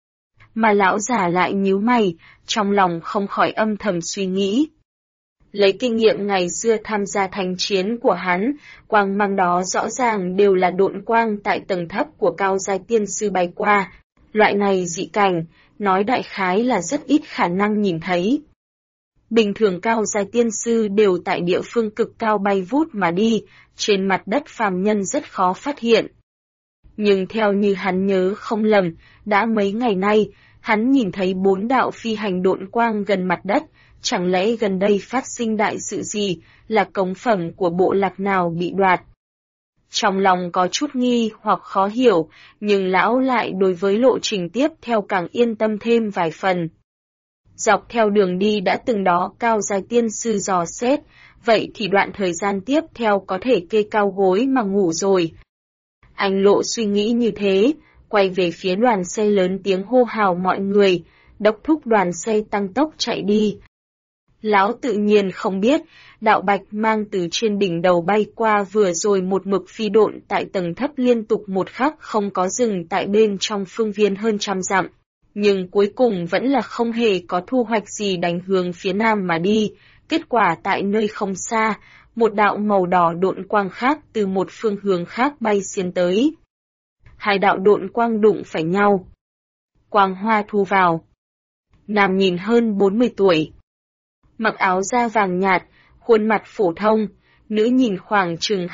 Mà lão già lại nhíu mày, trong lòng không khỏi âm thầm suy nghĩ. Lấy kinh nghiệm ngày xưa tham gia thành chiến của hắn, quang mang đó rõ ràng đều là độn quang tại tầng thấp của cao giai tiên sư bay qua. Loại này dị cảnh, nói đại khái là rất ít khả năng nhìn thấy. Bình thường cao giai tiên sư đều tại địa phương cực cao bay vút mà đi, trên mặt đất phàm nhân rất khó phát hiện. Nhưng theo như hắn nhớ không lầm, đã mấy ngày nay, hắn nhìn thấy 4 đạo phi hành độn quang gần mặt đất, chẳng lẽ gần đây phát sinh đại sự gì, là cống phẩm của bộ lạc nào bị đoạt. Trong lòng có chút nghi hoặc khó hiểu, nhưng lão lại đối với lộ trình tiếp theo càng yên tâm thêm vài phần. Dọc theo đường đi đã từng đó cao giai tiên sư dò xét, vậy thì đoạn thời gian tiếp theo có thể kê cao gối mà ngủ rồi. Anh Lộ suy nghĩ như thế, quay về phía đoàn xe lớn tiếng hô hào mọi người, đốc thúc đoàn xe tăng tốc chạy đi. Lão tự nhiên không biết, đạo bạch mang từ trên đỉnh đầu bay qua vừa rồi một mực phi độn tại tầng thấp liên tục một khắc không có dừng tại bên trong phương viên hơn 100 dặm. Nhưng cuối cùng vẫn là không hề có thu hoạch gì đánh hướng phía nam mà đi, kết quả tại nơi không xa, một đạo màu đỏ độn quang khác từ một phương hướng khác bay xiên tới. Hai đạo độn quang đụng phải nhau. Quang hoa thu vào. Nam nhìn hơn 40 tuổi. Mặc áo da vàng nhạt, khuôn mặt phổ thông, nữ nhìn khoảng chừng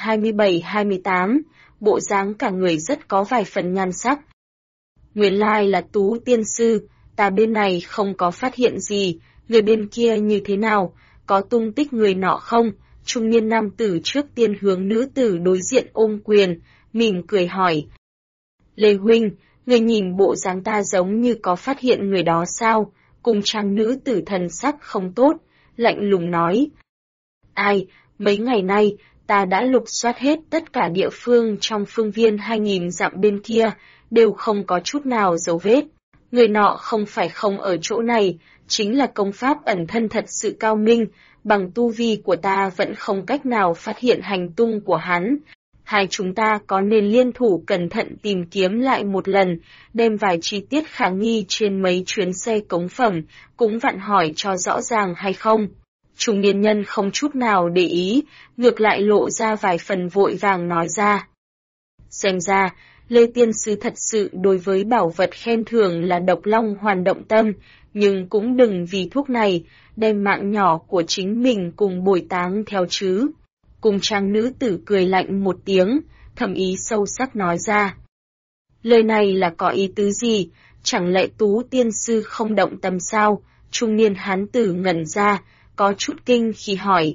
27-28, bộ dáng cả người rất có vài phần nhan sắc. Nguyên lai là Tú tiên sư, ta bên này không có phát hiện gì, người bên kia như thế nào, có tung tích người nọ không? Trung niên nam tử trước tiên hướng nữ tử đối diện ôm quyền, mỉm cười hỏi. Lê huynh, người nhìn bộ dáng ta giống như có phát hiện người đó sao? Cùng trang nữ tử thần sắc không tốt, lạnh lùng nói. Ai, mấy ngày nay, ta đã lục soát hết tất cả địa phương trong phương viên 2000 dặm bên kia, đều không có chút nào dấu vết. Người nọ không phải không ở chỗ này, chính là công pháp ẩn thân thật sự cao minh, bằng tu vi của ta vẫn không cách nào phát hiện hành tung của hắn. Hai chúng ta có nên liên thủ cẩn thận tìm kiếm lại một lần, đem vài chi tiết khả nghi trên mấy chuyến xe cống phẩm, cũng vặn hỏi cho rõ ràng hay không? Trung niên nhân không chút nào để ý, ngược lại lộ ra vài phần vội vàng nói ra. Xem ra, Lê Tiên Sư thật sự đối với bảo vật khen thưởng là độc long hoàn động tâm, nhưng cũng đừng vì thuốc này, đem mạng nhỏ của chính mình cùng bồi táng theo chứ. Cùng trang nữ tử cười lạnh một tiếng, thầm ý sâu sắc nói ra. Lời này là có ý tứ gì, chẳng lẽ Tú Tiên Sư không động tâm sao? Trung niên hán tử ngẩn ra, có chút kinh khi hỏi.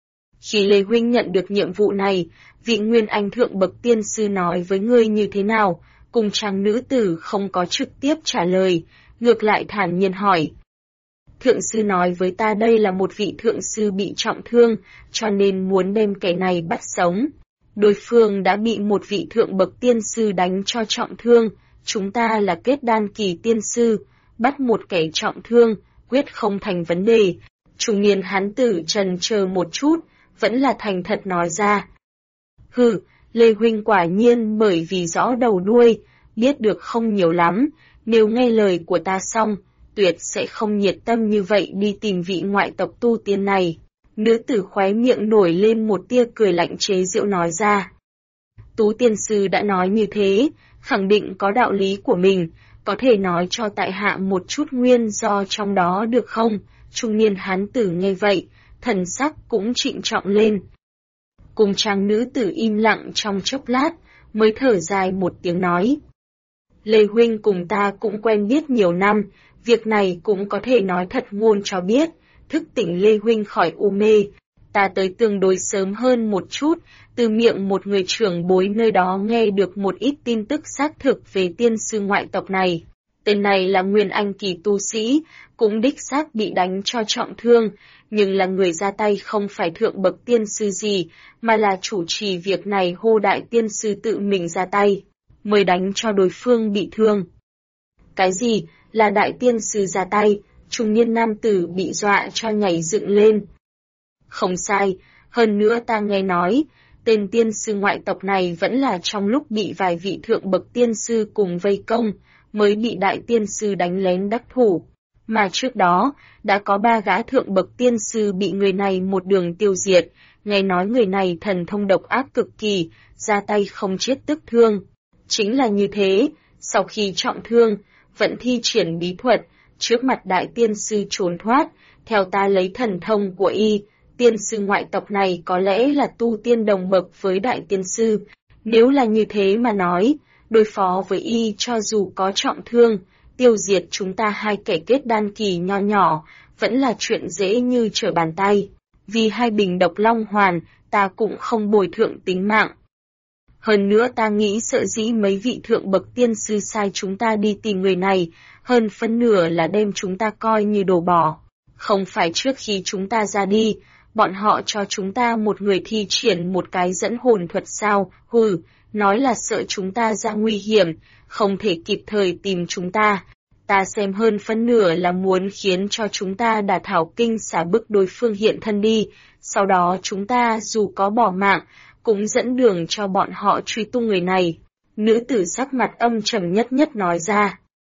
Khi Lê Huynh nhận được nhiệm vụ này, vị Nguyên Anh Thượng Bậc Tiên Sư nói với ngươi như thế nào? Cùng trang nữ tử không có trực tiếp trả lời, ngược lại thản nhiên hỏi. Thượng sư nói với ta đây là một vị thượng sư bị trọng thương, cho nên muốn đem kẻ này bắt sống. Đối phương đã bị một vị thượng bậc tiên sư đánh cho trọng thương, chúng ta là kết đan kỳ tiên sư, bắt một kẻ trọng thương, quyết không thành vấn đề. Trung niên hán tử trần chờ một chút, vẫn là thành thật nói ra. Hừ, Lê Huynh quả nhiên bởi vì rõ đầu đuôi, biết được không nhiều lắm, nếu nghe lời của ta xong, tuyệt sẽ không nhiệt tâm như vậy đi tìm vị ngoại tộc tu tiên này. Nữ tử khóe miệng nổi lên một tia cười lạnh chế giễu nói ra. Tú tiên sư đã nói như thế, khẳng định có đạo lý của mình, có thể nói cho tại hạ một chút nguyên do trong đó được không? Trung niên hán tử nghe vậy, thần sắc cũng trịnh trọng lên. Cùng trang nữ tử im lặng trong chốc lát, mới thở dài một tiếng nói. Lê Huynh cùng ta cũng quen biết nhiều năm, việc này cũng có thể nói thật ngôn cho biết, thức tỉnh Lê Huynh khỏi u mê. Ta tới tương đối sớm hơn một chút, từ miệng một người trưởng bối nơi đó nghe được một ít tin tức xác thực về tiên sư ngoại tộc này. Tên này là nguyên anh kỳ tu sĩ, cũng đích xác bị đánh cho trọng thương, nhưng là người ra tay không phải thượng bậc tiên sư gì, mà là chủ trì việc này Hô Đại Tiên Sư tự mình ra tay, mới đánh cho đối phương bị thương. Cái gì là Đại Tiên Sư ra tay? Trung niên nam tử bị dọa cho nhảy dựng lên. Không sai, hơn nữa ta nghe nói, tên tiên sư ngoại tộc này vẫn là trong lúc bị vài vị thượng bậc tiên sư cùng vây công, mới bị đại tiên sư đánh lén đắc thủ. Mà trước đó, đã có 3 gã thượng bậc tiên sư bị người này một đường tiêu diệt, nghe nói người này thần thông độc ác cực kỳ, ra tay không chết tức thương. Chính là như thế, sau khi trọng thương, vẫn thi triển bí thuật, trước mặt đại tiên sư trốn thoát, theo ta lấy thần thông của y, tiên sư ngoại tộc này có lẽ là tu tiên đồng bậc với đại tiên sư. Nếu là như thế mà nói, đối phó với y cho dù có trọng thương, tiêu diệt chúng ta 2 kẻ kết đan kỳ nho nhỏ, vẫn là chuyện dễ như trở bàn tay. Vì 2 bình độc long hoàn, ta cũng không bồi thượng tính mạng. Hơn nữa ta nghĩ sợ dĩ mấy vị thượng bậc tiên sư sai chúng ta đi tìm người này, hơn phân nửa là đem chúng ta coi như đồ bỏ. Không phải trước khi chúng ta ra đi, bọn họ cho chúng ta một người thi triển một cái dẫn hồn thuật sao? Nói là sợ chúng ta ra nguy hiểm, không thể kịp thời tìm chúng ta. Ta xem hơn phân nửa là muốn khiến cho chúng ta đả thảo kinh xả bức đối phương hiện thân đi, sau đó chúng ta dù có bỏ mạng, cũng dẫn đường cho bọn họ truy tung người này. Nữ tử sắc mặt âm trầm nhất nói ra.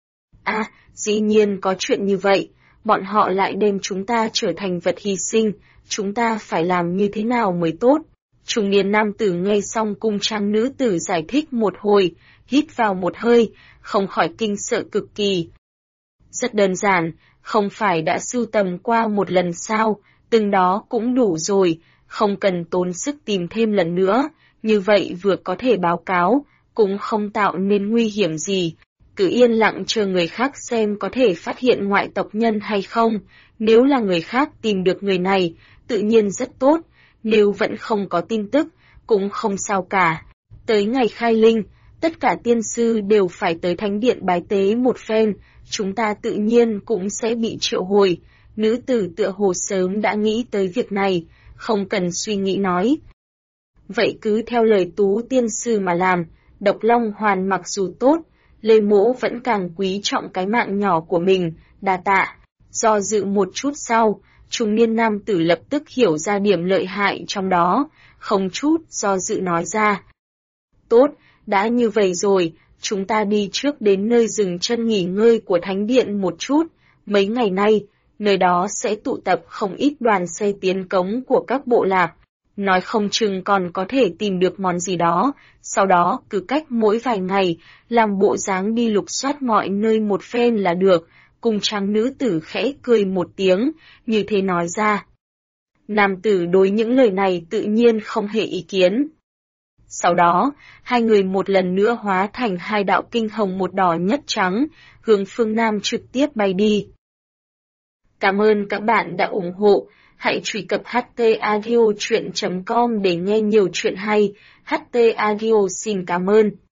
Dĩ nhiên có chuyện như vậy, bọn họ lại đem chúng ta trở thành vật hy sinh, chúng ta phải làm như thế nào mới tốt? Trung niên nam tử nghe xong cung trang nữ tử giải thích một hồi, hít vào một hơi, không khỏi kinh sợ cực kỳ. Rất đơn giản, không phải đã sưu tầm qua một lần sao, từng đó cũng đủ rồi, không cần tốn sức tìm thêm lần nữa, như vậy vừa có thể báo cáo, cũng không tạo nên nguy hiểm gì. Cứ yên lặng chờ người khác xem có thể phát hiện ngoại tộc nhân hay không, nếu là người khác tìm được người này, tự nhiên rất tốt, nếu vẫn không có tin tức, cũng không sao cả. Tới ngày khai linh, tất cả tiên sư đều phải tới thánh điện bái tế một phen, chúng ta tự nhiên cũng sẽ bị triệu hồi. Nữ tử tựa hồ sớm đã nghĩ tới việc này, không cần suy nghĩ nói. Vậy cứ theo lời Tú tiên sư mà làm, độc long hoàn mặc dù tốt, Lê Mỗ vẫn càng quý trọng cái mạng nhỏ của mình, đa tạ. Do dự một chút sau, trung niên nam tử lập tức hiểu ra điểm lợi hại trong đó, không chút do dự nói ra. Tốt, đã như vậy rồi, chúng ta đi trước đến nơi dừng chân nghỉ ngơi của thánh điện một chút, mấy ngày nay, nơi đó sẽ tụ tập không ít đoàn xe tiến cống của các bộ lạc. Nói không chừng còn có thể tìm được món gì đó, sau đó cứ cách mỗi vài ngày, làm bộ dáng đi lục soát mọi nơi một phen là được, cùng trang nữ tử khẽ cười một tiếng, như thế nói ra. Nam tử đối những lời này tự nhiên không hề ý kiến. Sau đó, 2 người một lần nữa hóa thành 2 đạo kinh hồng một đỏ nhất trắng, hướng phương Nam trực tiếp bay đi. Cảm ơn các bạn đã ủng hộ. Hãy truy cập htaudio.com để nghe nhiều chuyện hay. HT Audio xin cảm ơn.